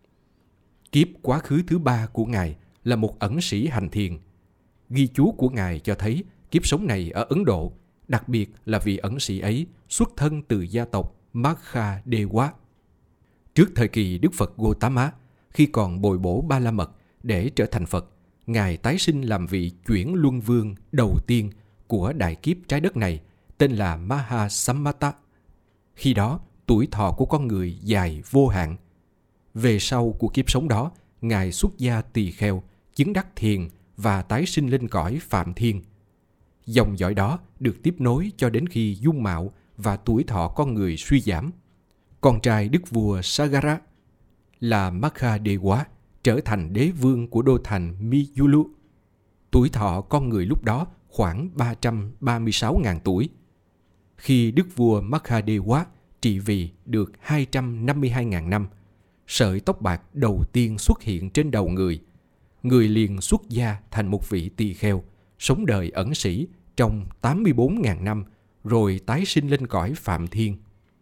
S1: Kiếp quá khứ thứ ba của Ngài là một ẩn sĩ hành thiền. Ghi chú của Ngài cho thấy kiếp sống này ở Ấn Độ, đặc biệt là vị ẩn sĩ ấy xuất thân từ gia tộc Makhadewa. Trước thời kỳ Đức Phật Gotama, khi còn bồi bổ ba la mật để trở thành Phật, Ngài tái sinh làm vị chuyển luân vương đầu tiên của đại kiếp trái đất này, tên là Mahasammata. Khi đó, tuổi thọ của con người dài vô hạn. Về sau của kiếp sống đó, Ngài xuất gia tỳ kheo, chứng đắc thiền và tái sinh lên cõi phạm thiên. Dòng dõi đó được tiếp nối cho đến khi dung mạo và tuổi thọ con người suy giảm. Con trai đức vua Sagara là Makhadewa trở thành đế vương của đô thành Miyulu. Tuổi thọ con người lúc đó khoảng 336.000 tuổi. Khi đức vua Makhadewa trị vì được 252.000 năm, sợi tóc bạc đầu tiên xuất hiện trên đầu người liền xuất gia thành một vị tỳ kheo, sống đời ẩn sĩ trong 84.000 năm, rồi tái sinh lên cõi phạm thiên.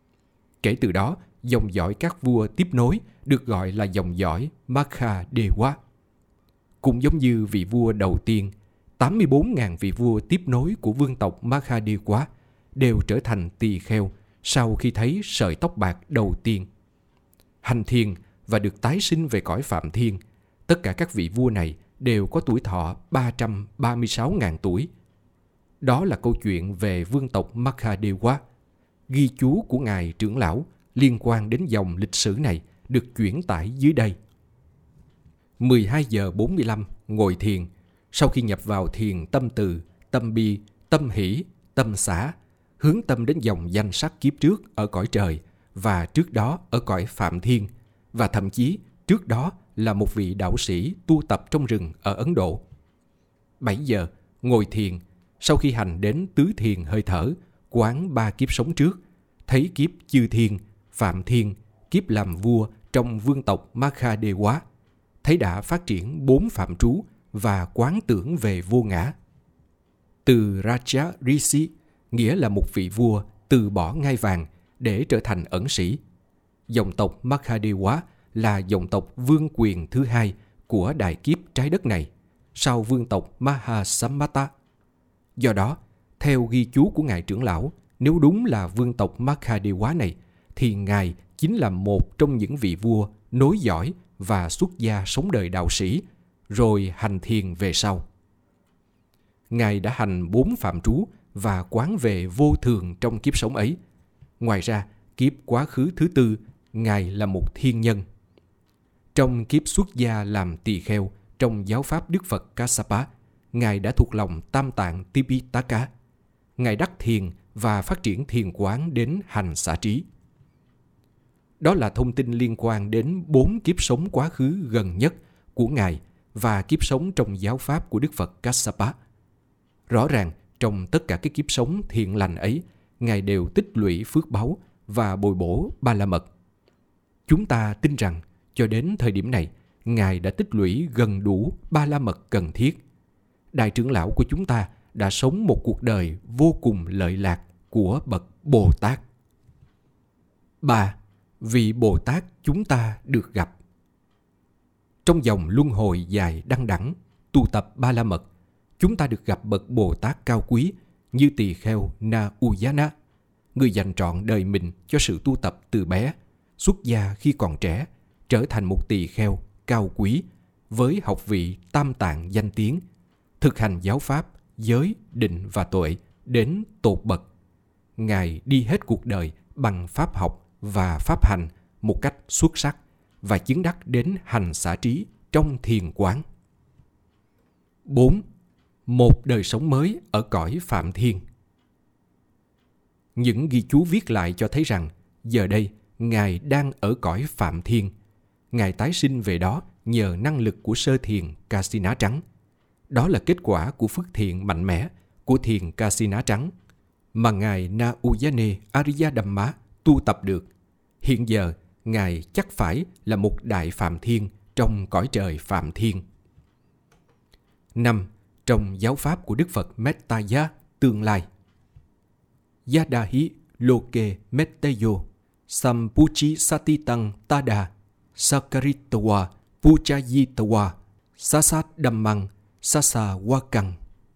S1: Kể từ đó, dòng dõi các vua tiếp nối được gọi là dòng dõi Makhadewa. Cũng giống như vị vua đầu tiên, 84.000 vị vua tiếp nối của vương tộc Makhadewa đều trở thành tỳ kheo sau khi thấy sợi tóc bạc đầu tiên. Hành thiền và được tái sinh về cõi phạm thiên, tất cả các vị vua này đều có tuổi thọ 336.000 tuổi. Đó là câu chuyện về vương tộc Makhadewa. Ghi chú của Ngài trưởng lão liên quan đến dòng lịch sử này được chuyển tải dưới đây. 12 giờ 45 ngồi thiền. Sau khi nhập vào thiền tâm từ, tâm bi, tâm hỷ, tâm xả, hướng tâm đến dòng danh sắc kiếp trước ở cõi trời và trước đó ở cõi Phạm Thiên, và thậm chí trước đó là một vị đạo sĩ tu tập trong rừng ở Ấn Độ. 7 giờ, ngồi thiền, sau khi hành đến tứ thiền hơi thở, quán 3 kiếp sống trước, thấy kiếp chư thiên, Phạm Thiên, kiếp làm vua trong vương tộc Makhadewa, thấy đã phát triển 4 phạm trú và quán tưởng về vô ngã. Từ Raja Rishi nghĩa là một vị vua từ bỏ ngai vàng để trở thành ẩn sĩ. Dòng tộc Makhadewa là dòng tộc vương quyền thứ hai của đại kiếp trái đất này, sau vương tộc Mahasammata. Do đó, theo ghi chú của ngài trưởng lão, nếu đúng là vương tộc Makhadewa này, thì ngài chính là một trong những vị vua nối dõi và xuất gia sống đời đạo sĩ, rồi hành thiền về sau. Ngài đã hành 4 phạm trú và quán về vô thường trong kiếp sống ấy. Ngoài ra, kiếp quá khứ thứ tư, ngài là một thiên nhân. Trong kiếp xuất gia làm tỳ kheo trong giáo pháp Đức Phật Kassapa, ngài đã thuộc lòng Tam Tạng Tipitaka. Ngài đắc thiền và phát triển thiền quán đến hành xả trí. Đó là thông tin liên quan đến 4 kiếp sống quá khứ gần nhất của ngài và kiếp sống trong giáo pháp của Đức Phật Kassapa. Rõ ràng, trong tất cả các kiếp sống thiện lành ấy, ngài đều tích lũy phước báu và bồi bổ ba la mật. Chúng ta tin rằng, cho đến thời điểm này, ngài đã tích lũy gần đủ ba la mật cần thiết. Đại trưởng lão của chúng ta đã sống một cuộc đời vô cùng lợi lạc của bậc Bồ Tát. 3. Vị Bồ Tát chúng ta được gặp. Trong dòng luân hồi dài đăng đẳng, tu tập ba la mật, chúng ta được gặp bậc Bồ Tát cao quý như tỳ kheo Na Uyana, người dành trọn đời mình cho sự tu tập từ bé, xuất gia khi còn trẻ, trở thành một tỳ kheo cao quý với học vị tam tạng danh tiếng, thực hành giáo pháp, giới, định và tuệ đến tột bậc. Ngài đi hết cuộc đời bằng pháp học và pháp hành một cách xuất sắc và chứng đắc đến hành xả trí trong thiền quán. 4. Một đời sống mới ở cõi Phạm Thiên. Những ghi chú viết lại cho thấy rằng giờ đây Ngài đang ở cõi Phạm Thiên. Ngài tái sinh về đó nhờ năng lực của sơ thiền Kasina trắng. Đó là kết quả của phước thiện mạnh mẽ của thiền Kasina trắng mà Ngài Na Uyane Ariya Dhamma tu tập được. Hiện giờ, Ngài chắc phải là một đại Phạm Thiên trong cõi trời Phạm Thiên. 5. Trong giáo pháp của Đức Phật Mettaya tương lai. Yadahi loke metteyo sampuchi satitang tada sakaritawa puchayitawa sasat dhammang sasa wakang.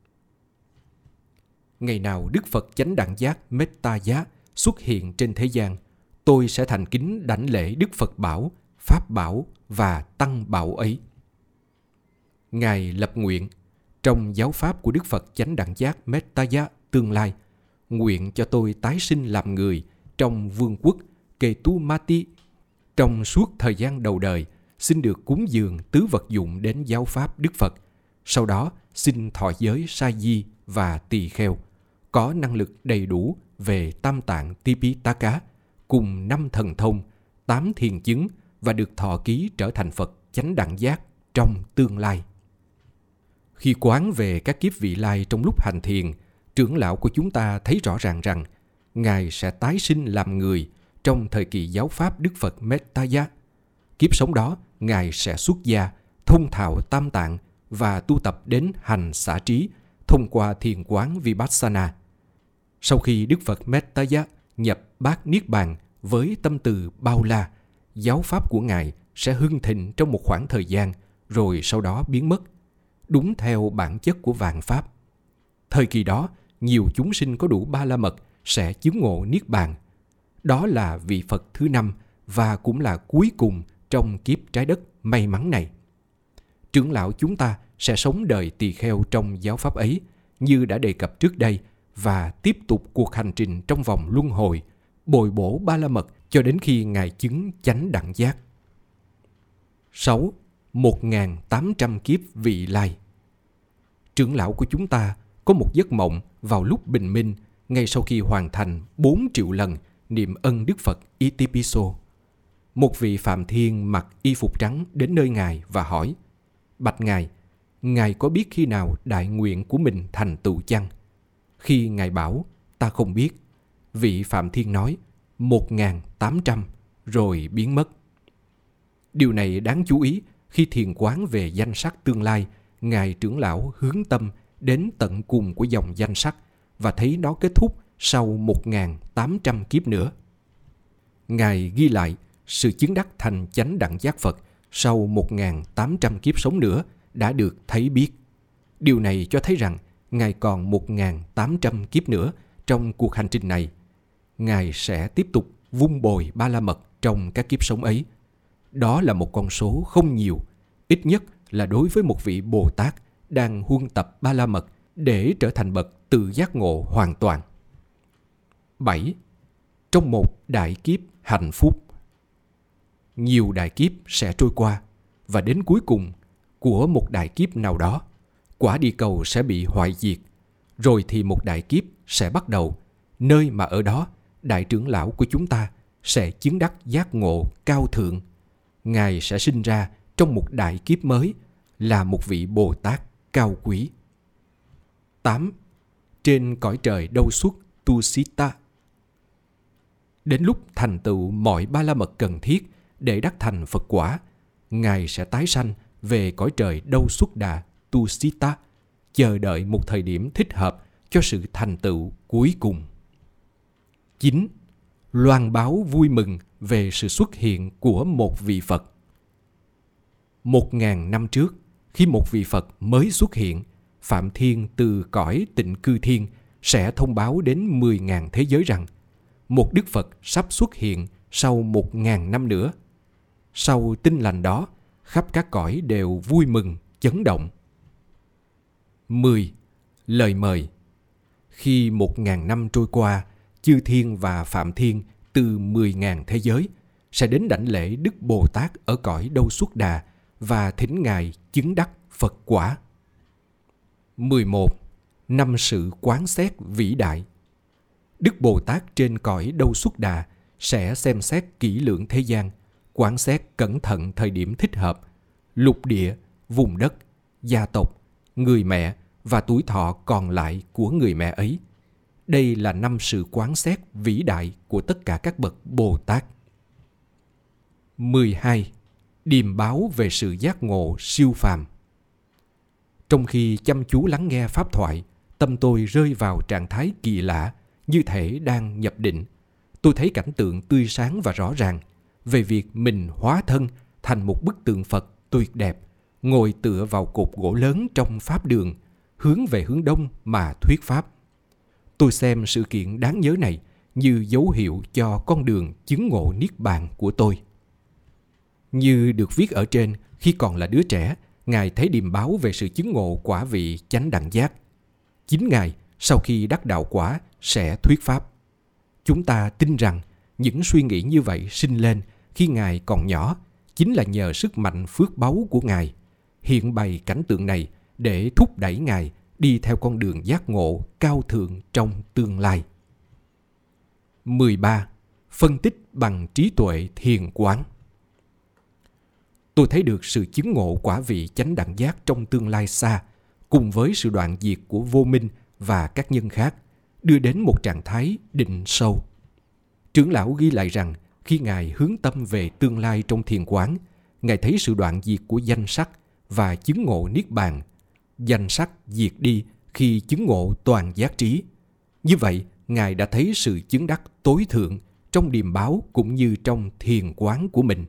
S1: Ngày nào Đức Phật chánh đẳng giác Mettaya xuất hiện trên thế gian, tôi sẽ thành kính đảnh lễ Đức Phật bảo, Pháp bảo và Tăng bảo ấy. Ngài lập nguyện, trong giáo pháp của Đức Phật chánh đẳng giác Mettaya tương lai, nguyện cho tôi tái sinh làm người trong vương quốc Ketumati. Trong suốt thời gian đầu đời, xin được cúng dường tứ vật dụng đến giáo pháp Đức Phật. Sau đó, xin thọ giới sa di và tỳ kheo, có năng lực đầy đủ về tam tạng Tipitaka, cùng 5 thần thông, 8 thiền chứng và được thọ ký trở thành Phật chánh đẳng giác trong tương lai. Khi quán về các kiếp vị lai trong lúc hành thiền, trưởng lão của chúng ta thấy rõ ràng rằng Ngài sẽ tái sinh làm người trong thời kỳ giáo pháp Đức Phật Mettaya. Kiếp sống đó, Ngài sẽ xuất gia, thông thạo tam tạng và tu tập đến hành xả trí thông qua thiền quán Vipassana. Sau khi Đức Phật Mettaya nhập bát Niết Bàn với tâm từ bao la, giáo pháp của Ngài sẽ hưng thịnh trong một khoảng thời gian, rồi sau đó biến mất, đúng theo bản chất của vạn pháp. Thời kỳ đó, nhiều chúng sinh có đủ ba la mật sẽ chứng ngộ Niết Bàn. Đó là vị Phật thứ 5 và cũng là cuối cùng trong kiếp trái đất may mắn này. Trưởng lão chúng ta sẽ sống đời tỳ kheo trong giáo pháp ấy, như đã đề cập trước đây, và tiếp tục cuộc hành trình trong vòng luân hồi, bồi bổ ba la mật cho đến khi Ngài chứng chánh đẳng giác. 6. 1.800 kiếp vị lai. Trưởng lão của chúng ta có một giấc mộng vào lúc bình minh ngay sau khi hoàn thành 4 triệu lần niệm ân Đức Phật Itipiso. Một vị Phạm Thiên mặc y phục trắng đến nơi Ngài và hỏi: Bạch Ngài, Ngài có biết khi nào đại nguyện của mình thành tựu chăng? Khi Ngài bảo: Ta không biết, vị Phạm Thiên nói: 1800 rồi biến mất. Điều này đáng chú ý khi thiền quán về danh sắc tương lai. Ngài trưởng lão hướng tâm đến tận cùng của dòng danh sắc và thấy nó kết thúc sau 1800 kiếp nữa. Ngài ghi lại sự chứng đắc thành chánh đẳng giác Phật sau 1800 kiếp sống nữa đã được thấy biết. Điều này cho thấy rằng Ngài còn 1800 kiếp nữa trong cuộc hành trình này. Ngài sẽ tiếp tục vun bồi ba la mật trong các kiếp sống ấy. Đó là một con số không nhiều, ít nhất là đối với một vị Bồ Tát đang huân tập ba la mật để trở thành bậc tự giác ngộ hoàn toàn. 7. Trong một đại kiếp hạnh phúc. Nhiều đại kiếp sẽ trôi qua và đến cuối cùng của một đại kiếp nào đó, quả địa cầu sẽ bị hoại diệt. Rồi thì một đại kiếp sẽ bắt đầu, nơi mà ở đó đại trưởng lão của chúng ta sẽ chứng đắc giác ngộ cao thượng. Ngài sẽ sinh ra trong một đại kiếp mới là một vị Bồ Tát cao quý. 8. Trên cõi trời đâu xuất Tusita. Đến lúc thành tựu mọi ba la mật cần thiết để đắc thành Phật quả, Ngài sẽ tái sanh về cõi trời đâu xuất đà Tusita, chờ đợi một thời điểm thích hợp cho sự thành tựu cuối cùng. 9. Loan báo vui mừng về sự xuất hiện của một vị Phật. 1000 năm trước, khi một vị Phật mới xuất hiện, Phạm Thiên từ cõi Tịnh Cư Thiên sẽ thông báo đến 10.000 thế giới rằng một Đức Phật sắp xuất hiện sau 1000 năm nữa. Sau tin lành đó, khắp các cõi đều vui mừng, chấn động. 10. Lời mời. Khi 1000 năm trôi qua, chư thiên và Phạm Thiên từ 10.000 thế giới sẽ đến đảnh lễ Đức Bồ Tát ở cõi đâu xuất đà và thỉnh Ngài chứng đắc Phật quả. 11. Năm sự quán xét vĩ đại. Đức Bồ Tát trên cõi đâu xuất đà sẽ xem xét kỹ lưỡng thế gian, quán xét cẩn thận thời điểm thích hợp, lục địa, vùng đất, gia tộc, người mẹ và tuổi thọ còn lại của người mẹ ấy. Đây là năm sự quán xét vĩ đại của tất cả các bậc Bồ Tát. 12. Điềm báo về sự giác ngộ siêu phàm. Trong khi chăm chú lắng nghe pháp thoại, tâm tôi rơi vào trạng thái kỳ lạ, như thể đang nhập định. Tôi thấy cảnh tượng tươi sáng và rõ ràng về việc mình hóa thân thành một bức tượng Phật tuyệt đẹp, ngồi tựa vào cột gỗ lớn trong pháp đường, hướng về hướng đông mà thuyết pháp. Tôi xem sự kiện đáng nhớ này như dấu hiệu cho con đường chứng ngộ niết bàn của tôi. Như được viết ở trên, khi còn là đứa trẻ, Ngài thấy điềm báo về sự chứng ngộ quả vị chánh đẳng giác. Chính Ngài, sau khi đắc đạo quả, sẽ thuyết pháp. Chúng ta tin rằng những suy nghĩ như vậy sinh lên khi Ngài còn nhỏ, chính là nhờ sức mạnh phước báu của Ngài, hiện bày cảnh tượng này để thúc đẩy Ngài đi theo con đường giác ngộ cao thượng trong tương lai. 13. Phân tích bằng trí tuệ thiền quán. Tôi thấy được sự chứng ngộ quả vị chánh đẳng giác trong tương lai xa, cùng với sự đoạn diệt của vô minh và các nhân khác, đưa đến một trạng thái định sâu. Trưởng lão ghi lại rằng khi Ngài hướng tâm về tương lai trong thiền quán, Ngài thấy sự đoạn diệt của danh sắc và chứng ngộ niết bàn. Danh sắc diệt đi khi chứng ngộ toàn giác trí. Như vậy, Ngài đã thấy sự chứng đắc tối thượng trong điềm báo cũng như trong thiền quán của mình.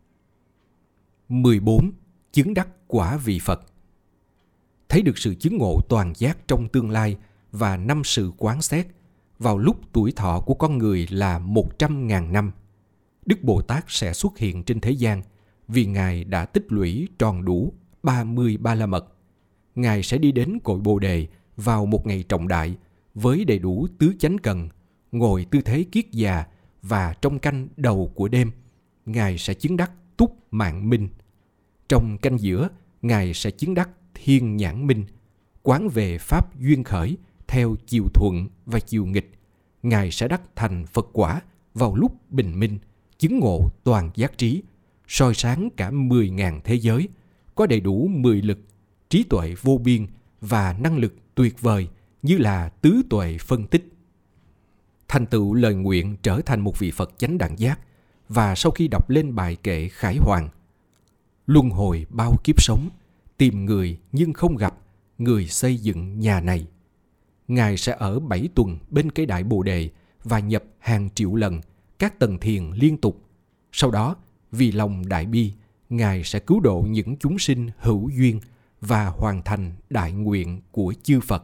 S1: 14. Chứng đắc quả vị Phật. Thấy được sự chứng ngộ toàn giác trong tương lai và năm sự quán xét vào lúc tuổi thọ của con người là 100.000 năm. Đức Bồ Tát sẽ xuất hiện trên thế gian vì Ngài đã tích lũy tròn đủ 30 ba la mật. Ngài sẽ đi đến cội Bồ Đề vào một ngày trọng đại với đầy đủ tứ chánh cần, ngồi tư thế kiết già và trong canh đầu của đêm, Ngài sẽ chứng đắc túc mạng minh. Trong canh giữa, Ngài sẽ chứng đắc thiên nhãn minh, quán về pháp duyên khởi theo chiều thuận và chiều nghịch, Ngài sẽ đắc thành Phật quả vào lúc bình minh, chứng ngộ toàn giác trí, soi sáng cả 10.000 thế giới, có đầy đủ 10 lực, trí tuệ vô biên và năng lực tuyệt vời như là tứ tuệ phân tích. Thành tựu lời nguyện trở thành một vị Phật chánh đẳng giác, và sau khi đọc lên bài kệ khải hoàn: luân hồi bao kiếp sống, tìm người nhưng không gặp, người xây dựng nhà này. Ngài sẽ ở 7 tuần bên cây đại bồ đề và nhập hàng triệu lần các tầng thiền liên tục. Sau đó, vì lòng đại bi, Ngài sẽ cứu độ những chúng sinh hữu duyên và hoàn thành đại nguyện của chư Phật.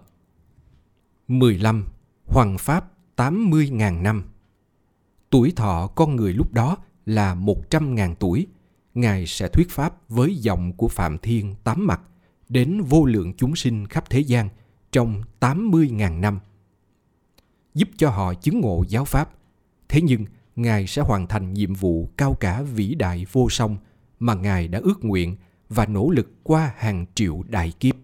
S1: 15. Hoằng Pháp 80.000 năm. Tuổi thọ con người lúc đó là 100.000 tuổi. Ngài sẽ thuyết pháp với giọng của Phạm Thiên tám mặt đến vô lượng chúng sinh khắp thế gian trong 80.000 năm, giúp cho họ chứng ngộ giáo pháp. Thế nhưng, Ngài sẽ hoàn thành nhiệm vụ cao cả vĩ đại vô song mà Ngài đã ước nguyện và nỗ lực qua hàng triệu đại kiếp.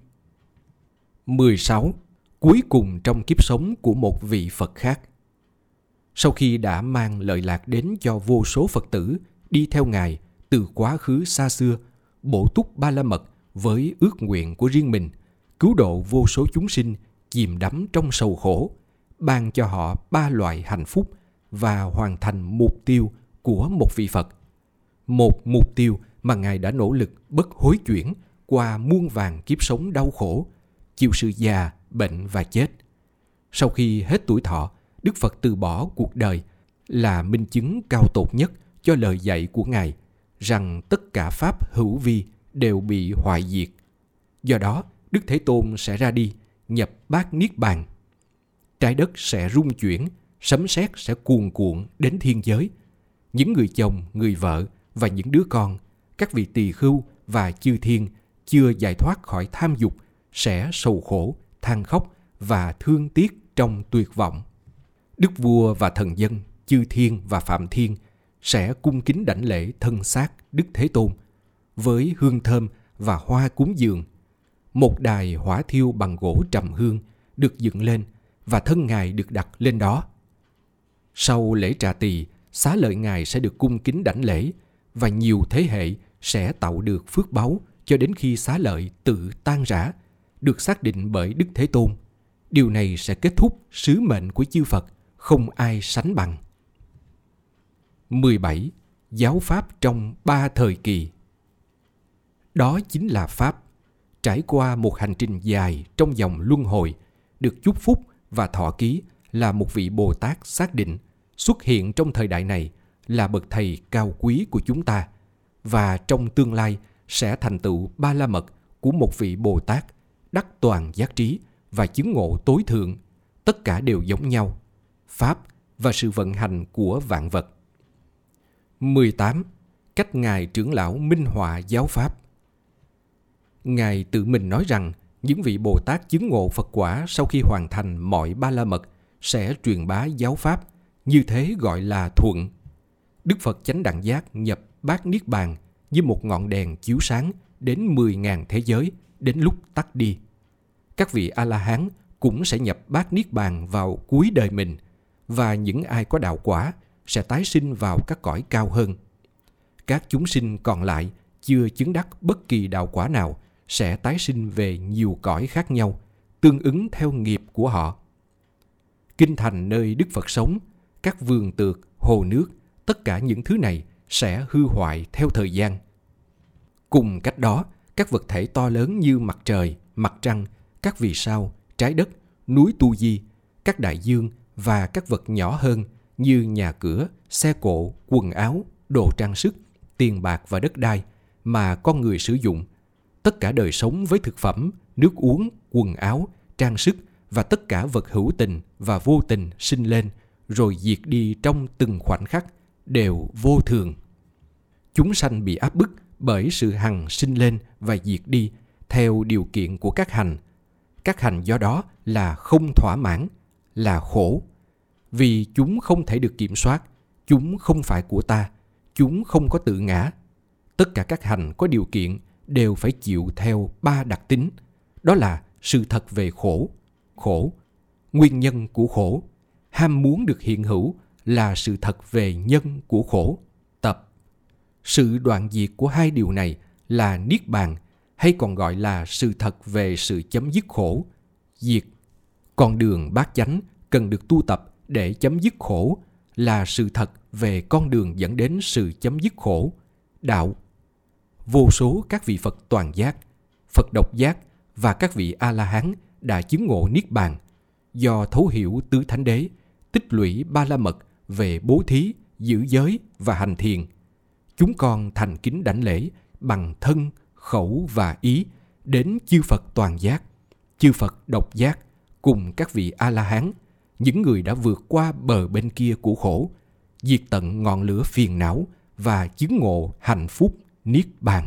S1: 16. Cuối cùng trong kiếp sống của một vị Phật khác. Sau khi đã mang lợi lạc đến cho vô số Phật tử đi theo Ngài từ quá khứ xa xưa, Bổ Túc Ba La Mật với ước nguyện của riêng mình cứu độ vô số chúng sinh chìm đắm trong sầu khổ, ban cho họ 3 loại hạnh phúc và hoàn thành mục tiêu của một vị Phật. Một mục tiêu mà Ngài đã nỗ lực bất hối chuyển qua muôn vàn kiếp sống đau khổ, chịu sự già, bệnh và chết. Sau khi hết tuổi thọ, Đức Phật từ bỏ cuộc đời là minh chứng cao tột nhất cho lời dạy của Ngài rằng tất cả pháp hữu vi đều bị hoại diệt. Do đó, Đức Thế Tôn sẽ ra đi, nhập bát niết bàn. Trái đất sẽ rung chuyển, sấm sét sẽ cuồn cuộn đến thiên giới. Những người chồng, người vợ và những đứa con, các vị tỳ khưu và chư thiên chưa giải thoát khỏi tham dục sẽ sầu khổ, than khóc và thương tiếc trong tuyệt vọng. Đức vua và thần dân, chư thiên và phạm thiên sẽ cung kính đảnh lễ thân xác Đức Thế Tôn với hương thơm và hoa cúng dường. Một đài hỏa thiêu bằng gỗ trầm hương được dựng lên và thân Ngài được đặt lên đó. Sau lễ trà tỳ, xá lợi Ngài sẽ được cung kính đảnh lễ và nhiều thế hệ sẽ tạo được phước báu cho đến khi xá lợi tự tan rã, được xác định bởi Đức Thế Tôn. Điều này sẽ kết thúc sứ mệnh của chư Phật, không ai sánh bằng. 17. Giáo pháp trong 3 thời kỳ. Đó chính là Pháp. Trải qua một hành trình dài trong dòng luân hồi, được chúc phúc và thọ ký là một vị Bồ Tát xác định xuất hiện trong thời đại này là bậc thầy cao quý của chúng ta, và trong tương lai sẽ thành tựu Ba La Mật của một vị Bồ Tát đắc toàn giác trí và chứng ngộ tối thượng. Tất cả đều giống nhau, Pháp và sự vận hành của vạn vật. 18. Cách Ngài trưởng lão minh họa giáo Pháp. Ngài tự mình nói rằng những vị Bồ Tát chứng ngộ Phật quả sau khi hoàn thành mọi Ba La Mật sẽ truyền bá giáo Pháp, như thế gọi là thuận. Đức Phật chánh đẳng giác nhập bát niết bàn như một ngọn đèn chiếu sáng đến 10.000 thế giới đến lúc tắt đi. Các vị A-la-hán cũng sẽ nhập bát niết bàn vào cuối đời mình, và những ai có đạo quả sẽ tái sinh vào các cõi cao hơn. Các chúng sinh còn lại chưa chứng đắc bất kỳ đạo quả nào sẽ tái sinh về nhiều cõi khác nhau, tương ứng theo nghiệp của họ. Kinh thành nơi Đức Phật sống, các vườn tược, hồ nước, tất cả những thứ này sẽ hư hoại theo thời gian. Cùng cách đó, các vật thể to lớn như mặt trời, mặt trăng, các vì sao, trái đất, núi Tu Di, các đại dương và các vật nhỏ hơn như nhà cửa, xe cộ, quần áo, đồ trang sức, tiền bạc và đất đai mà con người sử dụng, tất cả đời sống với thực phẩm, nước uống, quần áo, trang sức và tất cả vật hữu tình và vô tình sinh lên rồi diệt đi trong từng khoảnh khắc đều vô thường. Chúng sanh bị áp bức bởi sự hằng sinh lên và diệt đi theo điều kiện của các hành. Các hành do đó là không thỏa mãn, là khổ. Vì chúng không thể được kiểm soát, chúng không phải của ta, chúng không có tự ngã. Tất cả các hành có điều kiện đều phải chịu theo 3 đặc tính. Đó là sự thật về khổ, khổ, nguyên nhân của khổ. Ham muốn được hiện hữu là sự thật về nhân của khổ. Tập. Sự đoạn diệt của hai điều này là niết bàn, hay còn gọi là sự thật về sự chấm dứt khổ. Diệt. Con đường bát chánh cần được tu tập để chấm dứt khổ là sự thật về con đường dẫn đến sự chấm dứt khổ. Đạo. Vô số các vị Phật toàn giác, Phật độc giác và các vị A-la-hán đã chứng ngộ niết bàn. Do thấu hiểu tứ thánh đế, tích lũy ba la mật về bố thí, giữ giới và hành thiền, chúng con thành kính đảnh lễ bằng thân, khẩu và ý đến chư Phật toàn giác, chư Phật độc giác cùng các vị A-la-hán, những người đã vượt qua bờ bên kia của khổ, diệt tận ngọn lửa phiền não và chứng ngộ hạnh phúc niết bàn.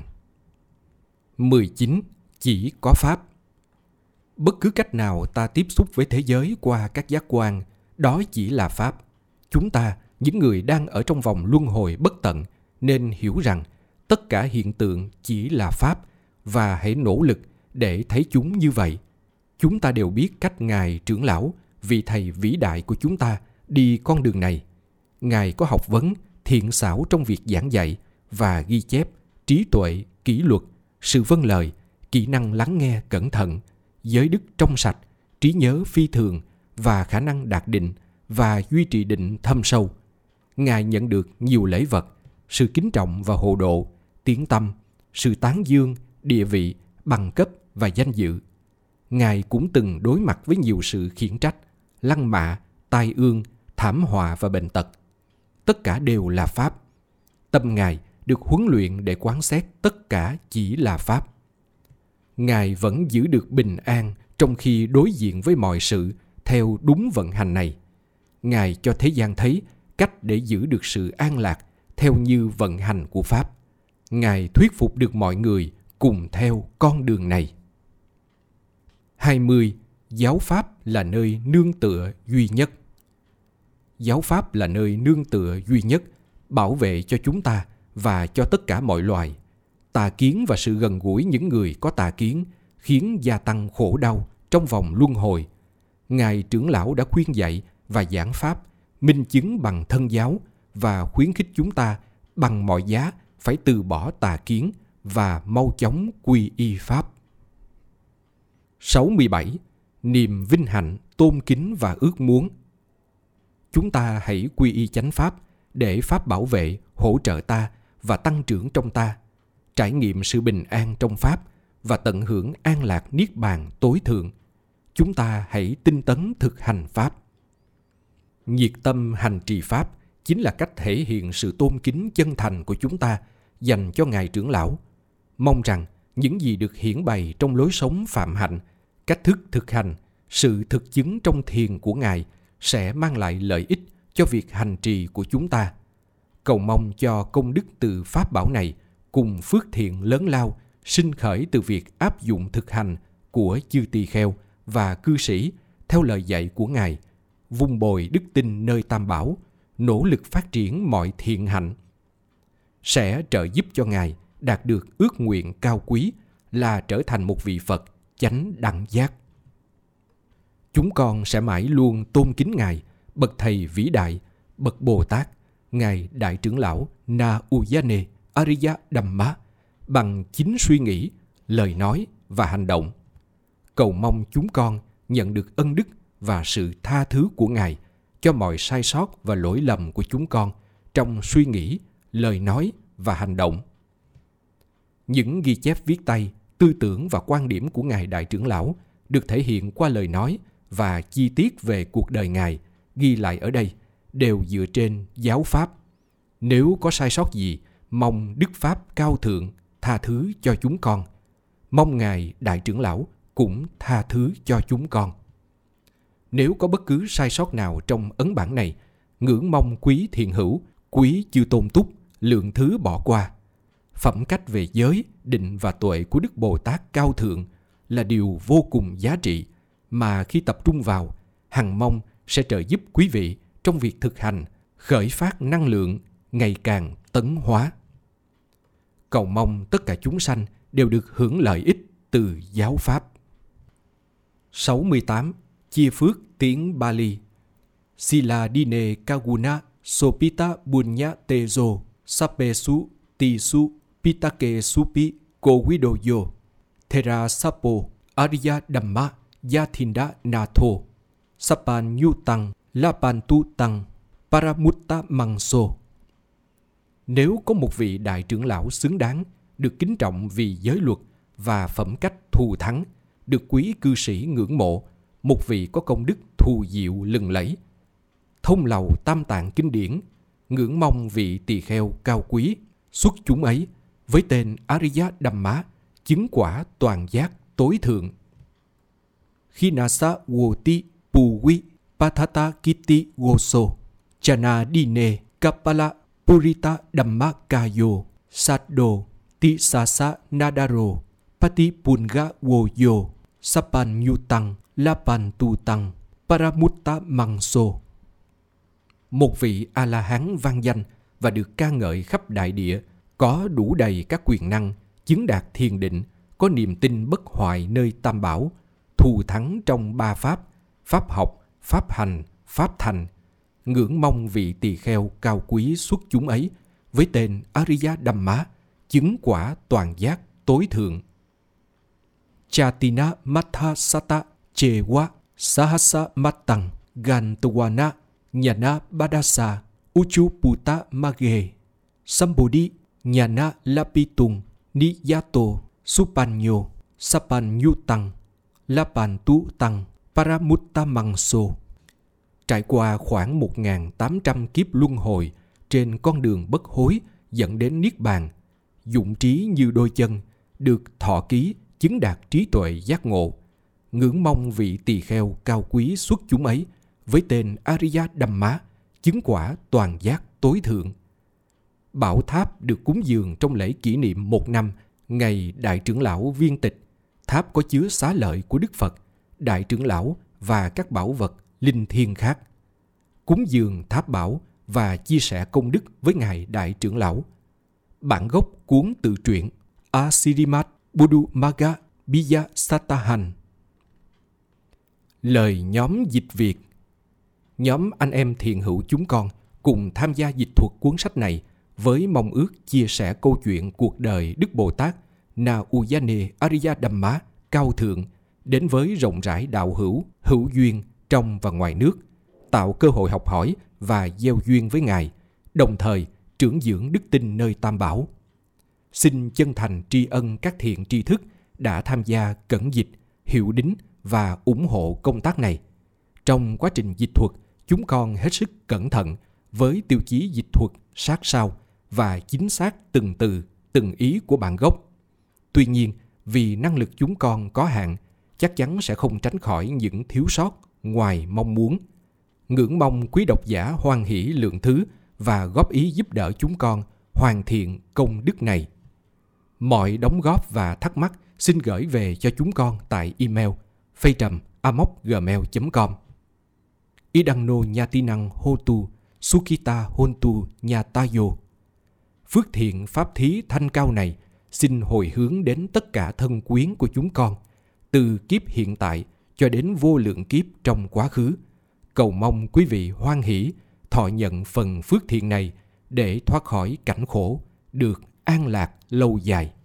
S1: 19. Chỉ có Pháp. Bất cứ cách nào ta tiếp xúc với thế giới qua các giác quan, đó chỉ là Pháp. Chúng ta, những người đang ở trong vòng luân hồi bất tận, nên hiểu rằng tất cả hiện tượng chỉ là Pháp và hãy nỗ lực để thấy chúng như vậy. Chúng ta đều biết cách Ngài trưởng lão, vị thầy vĩ đại của chúng ta, đi con đường này. Ngài có học vấn, thiện xảo trong việc giảng dạy và ghi chép, trí tuệ, kỷ luật, sự vâng lời, kỹ năng lắng nghe cẩn thận, giới đức trong sạch, trí nhớ phi thường và khả năng đạt định và duy trì định thâm sâu. Ngài nhận được nhiều lễ vật, sự kính trọng và hộ độ, tiếng tăm, sự tán dương, địa vị, bằng cấp và danh dự. Ngài cũng từng đối mặt với nhiều sự khiển trách, lăng mạ, tai ương, thảm họa và bệnh tật. Tất cả đều là Pháp. Tâm Ngài được huấn luyện để quán xét tất cả chỉ là Pháp. Ngài vẫn giữ được bình an trong khi đối diện với mọi sự theo đúng vận hành này. Ngài cho thế gian thấy cách để giữ được sự an lạc theo như vận hành của Pháp. Ngài thuyết phục được mọi người cùng theo con đường này. 20. Giáo Pháp là nơi nương tựa duy nhất. Giáo Pháp là nơi nương tựa duy nhất, bảo vệ cho chúng ta và cho tất cả mọi loài. Tà kiến và sự gần gũi những người có tà kiến khiến gia tăng khổ đau trong vòng luân hồi. Ngài trưởng lão đã khuyên dạy và giảng Pháp, minh chứng bằng thân giáo và khuyến khích chúng ta bằng mọi giá phải từ bỏ tà kiến và mau chóng quy y Pháp. 67. Niềm vinh hạnh, tôn kính và ước muốn. Chúng ta hãy quy y chánh Pháp để Pháp bảo vệ, hỗ trợ ta và tăng trưởng trong ta, trải nghiệm sự bình an trong Pháp và tận hưởng an lạc niết bàn tối thượng. Chúng ta hãy tinh tấn thực hành Pháp. Nhiệt tâm hành trì Pháp chính là cách thể hiện sự tôn kính chân thành của chúng ta dành cho Ngài trưởng lão. Mong rằng những gì được hiển bày trong lối sống phạm hạnh, cách thức thực hành, sự thực chứng trong thiền của Ngài sẽ mang lại lợi ích cho việc hành trì của chúng ta. Cầu mong cho công đức từ Pháp bảo này cùng phước thiện lớn lao sinh khởi từ việc áp dụng thực hành của chư tỳ kheo và cư sĩ theo lời dạy của Ngài, vun bồi đức tin nơi Tam Bảo, nỗ lực phát triển mọi thiện hạnh, sẽ trợ giúp cho Ngài đạt được ước nguyện cao quý là trở thành một vị Phật chánh đẳng giác. Chúng con sẽ mãi luôn tôn kính Ngài, bậc thầy vĩ đại, bậc Bồ Tát, Ngài Đại trưởng lão Na Uyane Ariya Dhamma bằng chính suy nghĩ, lời nói và hành động. Cầu mong chúng con nhận được ân đức và sự tha thứ của Ngài cho mọi sai sót và lỗi lầm của chúng con trong suy nghĩ, lời nói và hành động. Những ghi chép viết tay, tư tưởng và quan điểm của Ngài Đại trưởng lão được thể hiện qua lời nói và chi tiết về cuộc đời Ngài ghi lại ở đây đều dựa trên giáo Pháp. Nếu có sai sót gì, mong Đức Pháp cao thượng tha thứ cho chúng con. Mong Ngài Đại trưởng lão cũng tha thứ cho chúng con. Nếu có bất cứ sai sót nào trong ấn bản này, ngưỡng mong quý thiện hữu, quý chư tôn túc, lượng thứ bỏ qua. Phẩm cách về giới, định và tuệ của Đức Bồ Tát cao thượng là điều vô cùng giá trị mà khi tập trung vào, hằng mong sẽ trợ giúp quý vị trong việc thực hành, khởi phát năng lượng ngày càng tấn hóa. Cầu mong tất cả chúng sanh đều được hưởng lợi ích từ giáo Pháp. 68. chia phước tiếng Bali. Sila dine kaguna sopita bunya tezo sapesu tisu pitake supi kowidoyo thera sapo arya dhamma yathinda natho sapan yutang lapantu tăng paramutta mangso. Nếu có một vị đại trưởng lão xứng đáng, được kính trọng vì giới luật và phẩm cách thù thắng, được quý cư sĩ ngưỡng mộ, một vị có công đức thù diệu lừng lẫy, thông lầu tam tạng kinh điển, ngưỡng mong vị tỳ kheo cao quý xuất chúng ấy với tên Ariya Dhamma, chứng quả toàn giác tối thượng. Khinasa Woti Puwi Pathata Kiti Goso Chana Dine Kapala Purita Dhammakayo Saddo Tisasa Nadaro Patipunga Woyo Sapan Yutang Lapan Tutang Paramutta Mangso. Một vị A-la-hán vang danh và được ca ngợi khắp đại địa, có đủ đầy các quyền năng, chứng đạt thiền định, có niềm tin bất hoại nơi Tam Bảo, thù thắng trong ba pháp, pháp học, pháp hành, pháp thành, ngưỡng mong vị tỳ kheo cao quý xuất chúng ấy với tên Ariya Dhamma, chứng quả toàn giác tối thượng. Chatina Matha Sata Chewa Sahasa Matang Gantawana Nhana Badasa Uchuputa Mage Sambodhi Nhana Lapitung Niyato Supanyo Sapanyutang Lapantu Tăng Paramutta Mangso. Trải qua khoảng 1.800 kiếp luân hồi trên con đường bất hối dẫn đến Niết Bàn, dụng trí như đôi chân, được thọ ký chứng đạt trí tuệ giác ngộ, ngưỡng mong vị tỳ kheo cao quý xuất chúng ấy với tên Ariya Dhamma, chứng quả toàn giác tối thượng. Bảo tháp được cúng dường trong lễ kỷ niệm 1 năm ngày Đại trưởng lão viên tịch. Tháp có chứa xá lợi của Đức Phật, Đại trưởng lão và các bảo vật linh thiêng khác. Cúng dường tháp bảo và chia sẻ công đức với Ngài Đại trưởng lão. Bản gốc cuốn tự truyện Asirimat Buddhumaga Biya Satahan. Lời nhóm dịch Việt. Nhóm anh em thiện hữu chúng con cùng tham gia dịch thuật cuốn sách này với mong ước chia sẻ câu chuyện cuộc đời Đức Bồ Tát Na Uyane Ariya Dhamma cao thượng đến với rộng rãi đạo hữu, hữu duyên trong và ngoài nước, tạo cơ hội học hỏi và gieo duyên với Ngài, đồng thời trưởng dưỡng đức tin nơi Tam Bảo. Xin chân thành tri ân các thiện tri thức đã tham gia cẩn dịch, hiệu đính và ủng hộ công tác này. Trong quá trình dịch thuật, chúng con hết sức cẩn thận với tiêu chí dịch thuật sát sao và chính xác từng từ, từng ý của bản gốc. Tuy nhiên, vì năng lực chúng con có hạn, chắc chắn sẽ không tránh khỏi những thiếu sót ngoài mong muốn. Ngưỡng mong quý độc giả hoan hỷ lượng thứ và góp ý giúp đỡ chúng con hoàn thiện công đức này. Mọi đóng góp và thắc mắc xin gửi về cho chúng con tại email phây@gmail.com. Idangno Nyatinang Hotu Sukita Hontu Nyatayo. Phước thiện pháp thí thanh cao này xin hồi hướng đến tất cả thân quyến của chúng con, từ kiếp hiện tại cho đến vô lượng kiếp trong quá khứ. Cầu mong quý vị hoan hỷ thọ nhận phần phước thiện này để thoát khỏi cảnh khổ, được an lạc lâu dài.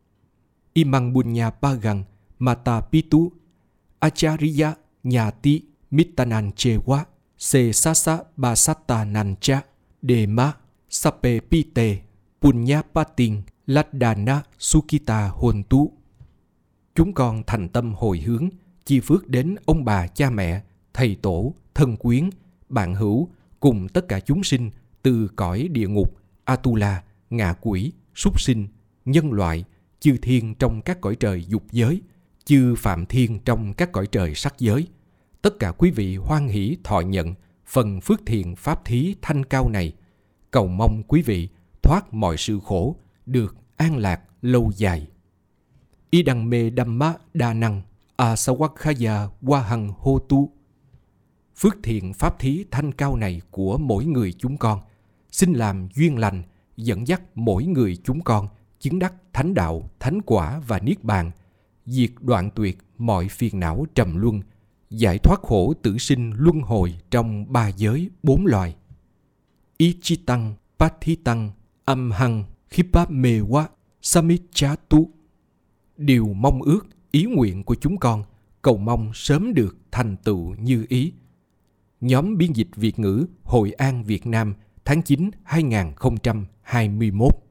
S1: Imang Bunya Pagang Mata Pitu Acharya Nyati Mittanan Chewa Se Sasa Basata Nancha Dema Sape Pite Punya Patin Laddana Sukita Hontu. Chúng con thành tâm hồi hướng, chi phước đến ông bà cha mẹ, thầy tổ, thân quyến, bạn hữu cùng tất cả chúng sinh từ cõi địa ngục, Atula, ngạ quỷ, súc sinh, nhân loại, chư thiên trong các cõi trời dục giới, chư phạm thiên trong các cõi trời sắc giới. Tất cả quý vị hoan hỷ thọ nhận phần phước thiện pháp thí thanh cao này. Cầu mong quý vị thoát mọi sự khổ, được an lạc lâu dài. Idang me Dhamma đa năng Asawakhaya Wahang Hotu. Phước thiện pháp thí thanh cao này của mỗi người chúng con xin làm duyên lành, dẫn dắt mỗi người chúng con chứng đắc thánh đạo, thánh quả và niết bàn, diệt đoạn tuyệt mọi phiền não trầm luân, giải thoát khổ tử sinh luân hồi trong 3 giới 4 loài. Ichitang, Pathitang, Amhang, Khipamewa, Samichatu. Điều mong ước, ý nguyện của chúng con, cầu mong sớm được thành tựu như ý. Nhóm biên dịch Việt ngữ Hội An Việt Nam, tháng 9 2021.